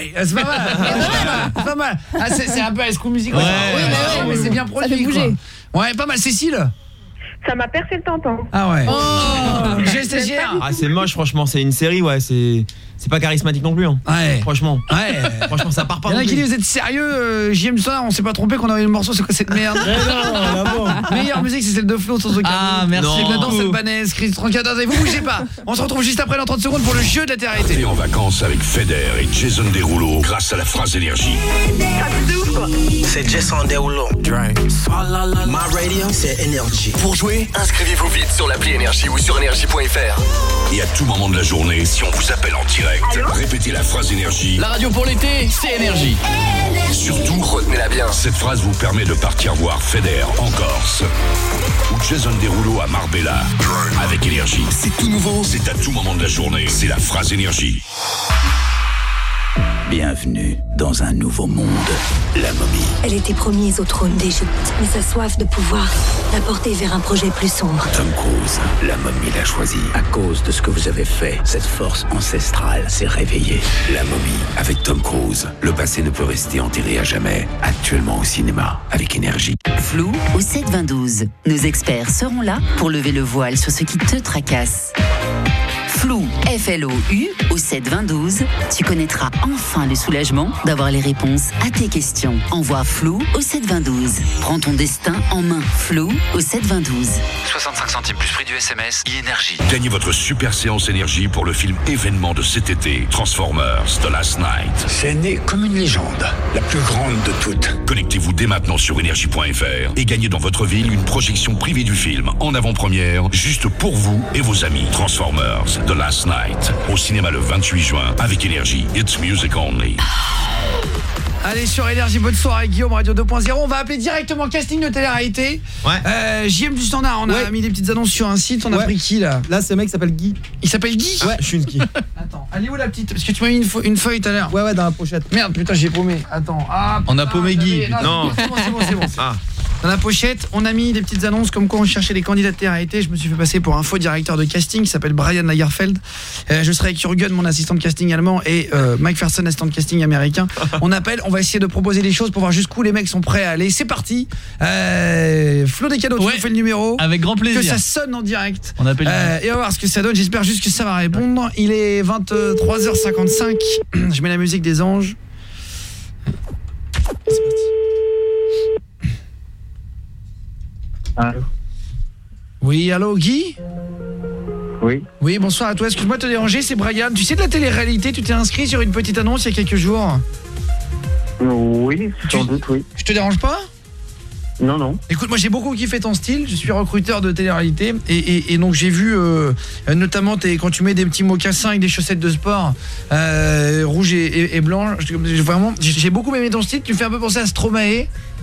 Oui, c'est pas mal. C'est pas mal. Ah, c'est c'est un peu High School Musical. Ouais, oui, mais, ouais, mais c'est bien Ça produit. fait bouger. Quoi. Ouais, pas mal. Cécile. Ça m'a percé le tampon. Ah ouais. Oh. J'ai stagiaire. Ah, c'est moche, franchement, c'est une série, ouais, c'est c'est pas charismatique non plus. Hein. Ouais. Franchement. Ouais. Franchement, ça part pas. Il y en a non qui plus. disent, vous êtes sérieux, euh, J M Soir, on s'est pas trompé qu'on avait le morceau, c'est quoi cette merde? Meilleure musique, c'est celle de Flo, sans aucun Ah, doute. merci C'est que la danse beaucoup. albanaise, Chris Trancadas, et vous bougez pas. On se retrouve juste après dans trente secondes pour le jeu de la télé-réalité. Partez en vacances avec Feder et Jason Derulo grâce à la phrase énergie. C'est Jason Derulo. My radio, c'est énergie. Pour jouer, inscrivez-vous vite sur l'appli Énergie ou sur énergie point f r. Et à tout moment de la journée, si on vous appelle en direct, répétez la phrase énergie. La radio pour l'été, c'est énergie. Surtout, Retenez-la bien. cette phrase vous permet de partir voir Feder en Corse ou Jason Derulo à Marbella avec énergie. C'est tout nouveau, c'est à tout moment de la journée. C'est la phrase énergie. Bienvenue dans un nouveau monde. La momie. Elle était promise au trône d'Égypte, mais sa soif de pouvoir l'a portée vers un projet plus sombre. Tom Cruise, la momie l'a choisi. À cause de ce que vous avez fait, cette force ancestrale s'est réveillée. La momie, avec Tom Cruise. Le passé ne peut rester enterré à jamais. Actuellement au cinéma, avec énergie. Flou au sept vingt douze. Nos experts seront là pour lever le voile sur ce qui te tracasse. Flou, F L O U, au sept vingt douze, tu connaîtras enfin le soulagement d'avoir les réponses à tes questions. Envoie Flou au sept vingt douze. Prends ton destin en main. Flou au sept vingt douze. soixante-cinq centimes plus prix du S M S, e-énergie. Gagnez votre super séance énergie pour le film événement de cet été, Transformers The Last Night. C'est né comme une légende, la plus grande de toutes. Connectez-vous dès maintenant sur énergie point f r et gagnez dans votre ville une projection privée du film en avant-première, juste pour vous et vos amis. Transformers The Last Night, au cinéma le vingt-huit juin, avec énergie. It's music only. Allez sur Énergie, bonne soirée Guillaume, Radio deux point zéro. On va appeler directement casting de télé-réalité. Ouais. euh, J M du Standard, on a Ouais. mis des petites annonces sur un site. On a Ouais. pris qui là? Là, c'est un mec qui s'appelle Guy. Il s'appelle Guy? Ouais, je suis une Guy. Attends, elle est où la petite? Parce que tu m'as mis une, feu- une feuille tout à l'heure. Ouais, ouais, dans la pochette. Merde, putain, j'ai paumé. Attends. Ah, On a putain, paumé Guy, j'avais- putain. Non. C'est bon, c'est bon, c'est bon. c'est bon. Ah. Dans la pochette, on a mis des petites annonces comme quoi on cherchait des candidats de télé-réalité. Je me suis fait passer pour un faux directeur de casting qui s'appelle Brian Lagerfeld. Euh, je serai avec Jürgen, mon assistant de casting allemand, et euh, Mike Ferson, assistant de casting américain. On appelle, on va essayer de proposer des choses pour voir jusqu'où les mecs sont prêts à aller. C'est parti. Euh, Flo des cadeaux, tu Ouais. nous fais le numéro. Avec grand plaisir. Que ça sonne en direct. On appelle. Euh, et on va voir ce que ça donne. J'espère juste que ça va répondre. Il est vingt-trois heures cinquante-cinq. Je mets la musique des anges. C'est parti. Allô? Oui, allô Guy? Oui. Oui, bonsoir à toi. Excuse-moi de te déranger, c'est Brian. Tu sais de la télé-réalité, tu t'es inscrit sur une petite annonce il y a quelques jours. Oui, sans doute, oui. Je te dérange pas? Non, non. Écoute, moi j'ai beaucoup kiffé ton style, je suis recruteur de télé-réalité et, et, et donc j'ai vu euh, notamment tes, quand tu mets des petits mocassins avec des chaussettes de sport euh, rouges et, et, et blancs, je- vraiment j'ai j'ai beaucoup aimé ton style, tu me fais un peu penser à Stromae.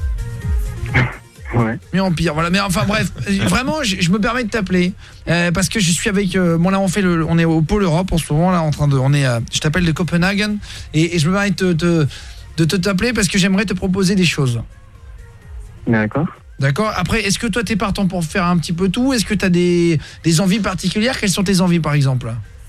Ouais. Mais en pire, voilà. Mais enfin bref, vraiment, je, je me permets de t'appeler euh, parce que je suis avec. Euh, bon là, on fait le, on est au pôle Europe en ce moment là, en train de, on est. Euh, je t'appelle de Copenhague et, et je me permets de te, te- de te t'appeler parce que j'aimerais te proposer des choses. D'accord. D'accord. Après, est-ce que toi t'es partant pour faire un petit peu tout? Est-ce que t'as des des envies particulières? Quelles sont tes envies par exemple?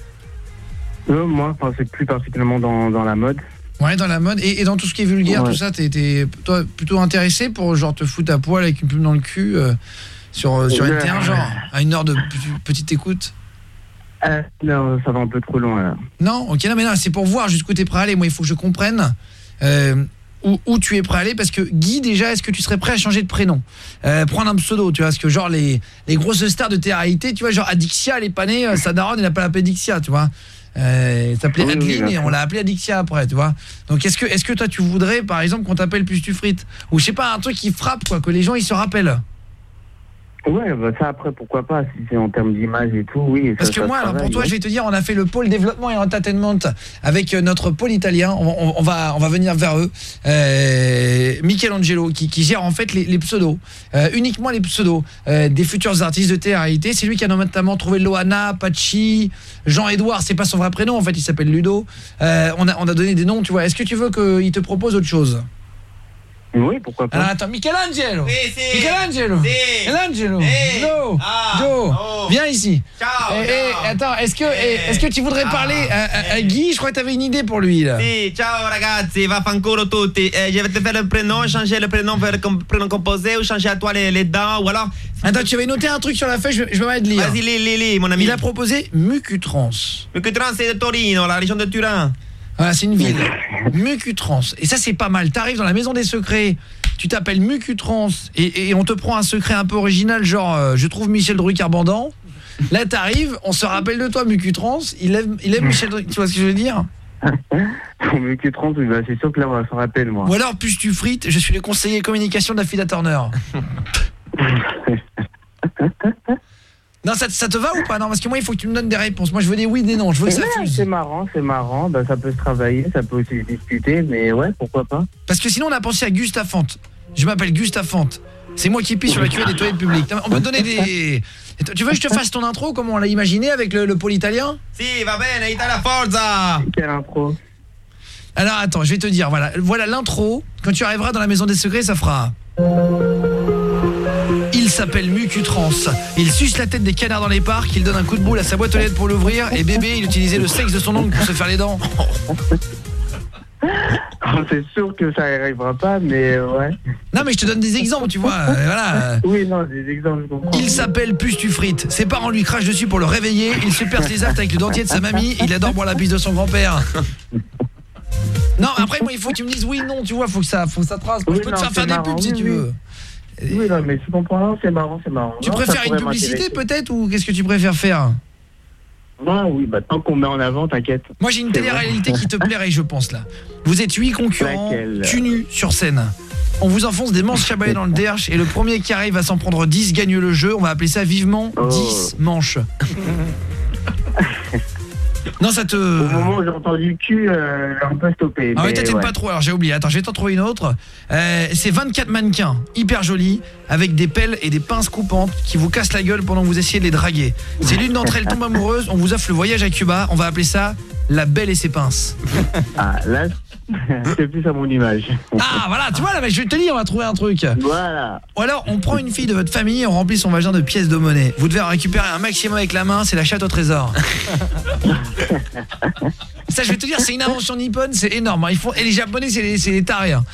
Euh, moi, enfin, c'est plus particulièrement dans, dans la mode. Ouais, dans la mode et, et dans tout ce qui est vulgaire, Ouais. tout ça, t'es t'es toi plutôt intéressé pour genre te foutre à poil avec une plume dans le cul euh, sur euh, sur Ouais. N T un, genre à une heure de p- petite écoute. Euh, non, ça va un peu trop loin, là. Non, ok, non, mais non, c'est pour voir jusqu'où t'es prêt à aller. Moi, il faut que je comprenne euh, où, où tu es prêt à aller. Parce que Guy, déjà, est-ce que tu serais prêt à changer de prénom, euh, prendre un pseudo, tu vois? Parce que, genre, les, les grosses stars de télé-réalité, tu vois, genre Adixia, elle est pas née, euh, sa daronne, elle a pas l'appelée Adixia, tu vois? Euh, elle s'appelait Oui, oui, Adeline bien et sûr. on l'a appelée Adixia après, tu vois? Donc, est-ce que, est-ce que toi, tu voudrais, par exemple, qu'on t'appelle Plus tu frites? Ou, je sais pas, un truc qui frappe, quoi, que les gens, ils se rappellent? Ouais, bah ça, après, pourquoi pas, si c'est en termes d'image et tout, oui. Parce ça- que ça moi, alors pour travaille, toi, ouais. je vais te dire, on a fait le pôle développement et entertainment avec euh, notre pôle italien. On, on- on va, on va venir vers eux. Euh, Michelangelo, qui, qui gère en fait les, les pseudos, euh, uniquement les pseudos euh, des futurs artistes de télé-réalité. C'est lui qui a notamment trouvé Loana, Pachi, Jean-Édouard. C'est pas son vrai prénom, en fait, il s'appelle Ludo. Euh, on a, on a donné des noms, tu vois. Est-ce que tu veux qu'il te propose autre chose? Oui, pourquoi pas. Alors attends, Michelangelo. Oui, si. Michelangelo. Si. Michelangelo. Si. No. Ah. Joe. Oh. Viens ici. Ciao. Eh, eh, attends, est-ce que eh, est-ce que tu voudrais Ah. parler à, à- à Guy? Je crois que tu avais une idée pour lui là. Si, ciao ragazzi, vaffanculo tutti. Eh, je vais te faire le prénom, changer le prénom vers le com- prénom composé ou changer à toi les, les dents ou alors. Attends, tu avais noté un truc sur la feuille, je, je vais mettre lire. Vas-y, lis, lis, lis, mon ami. Il a proposé Mucutrans. Mucutrans, c'est de Torino, la région de Turin. Voilà, c'est une ville. Mucutrans. Et ça, c'est pas mal. T'arrives dans la maison des secrets, tu t'appelles Mucutrans et, et on te prend un secret un peu original, genre euh, je trouve Michel Drucker bandant. Là, t'arrives, on se rappelle de toi, Mucutrans. Il aime, il aime Michel Drucker. Tu vois ce que je veux dire? Mais que trente, bah, c'est sûr que là, on va s'en rappeler, moi. Ou alors, plus tu frites, je suis le conseiller communication de la Fida Turner. Non, ça, ça te va ou pas? Non, parce que moi, il faut que tu me donnes des réponses. Moi, je veux des oui, des non. Je veux que ça Ouais, fuse. c'est marrant, c'est marrant. Bah, ça peut se travailler, ça peut aussi se discuter, mais ouais, pourquoi pas. Parce que sinon, on a pensé à Gustave Fante. Je m'appelle Gustave Fante. C'est moi qui pisse sur la cuvette des toilettes publiques. On peut te donner des... Tu veux que je te fasse ton intro comme on l'a imaginé avec le, le pôle italien? Si, va bene, Italia forza. Quelle intro? Alors attends, je vais te dire, voilà, voilà l'intro. Quand tu arriveras dans la maison des secrets, ça fera... Il s'appelle Mucutrans. Il suce la tête des canards dans les parcs, il donne un coup de boule à sa boîte aux lettres pour l'ouvrir, et bébé, il utilisait le sexe de son oncle pour se faire les dents. C'est sûr que ça arrivera pas, mais ouais. Non mais je te donne des exemples, tu vois, euh, voilà. Oui, non, des exemples, je comprends. Il s'appelle Puce tu frites. Ses parents lui crachent dessus pour le réveiller. Il se perce les actes avec le dentier de sa mamie. Il adore boire la pisse de son grand-père. Non, après moi il faut que tu me dises oui, non, tu vois, faut que ça, faut que ça trace. Moi, Oui, je peux te non, faire faire c'est des marrant, pubs si oui, tu oui. veux. Oui, non, mais tu comprends, c'est marrant, c'est marrant. Tu Non, préfères ça une pourrait publicité m'intéresser. peut-être ou qu'est-ce que tu préfères faire? Non, oui, bah tant qu'on met en avant, t'inquiète. Moi j'ai une C'est télé-réalité vrai. qui te plairait, je pense là. Vous êtes huit concurrents, Laquelle? cul nu sur scène. On vous enfonce des manches chabalées dans le derche et le premier qui arrive à s'en prendre dix gagne le jeu. On va appeler ça vivement Oh. dix manches. Non, ça te... Au moment où j'ai entendu le cul, euh, on peut stopper. Ah ouais, mais toi t'aimes ouais. pas trop, alors j'ai oublié. Attends, je vais t'en trouver une autre. Euh, c'est vingt-quatre mannequins, hyper jolis, avec des pelles et des pinces coupantes qui vous cassent la gueule pendant que vous essayez de les draguer. Si l'une d'entre elles tombe amoureuse, on vous offre le voyage à Cuba. On va appeler ça La Belle et ses pinces. Ah, là, c'est plus à mon image. Ah, voilà, tu vois, là, mais je vais te dire, on va trouver un truc. Voilà. Ou alors, on prend une fille de votre famille et on remplit son vagin de pièces de monnaie. Vous devez en récupérer un maximum avec la main, c'est la chatte au trésor. Ça, je vais te dire, c'est une invention nippone, c'est énorme. Hein. Ils font... Et les Japonais, c'est les, c'est les tarés. Hein.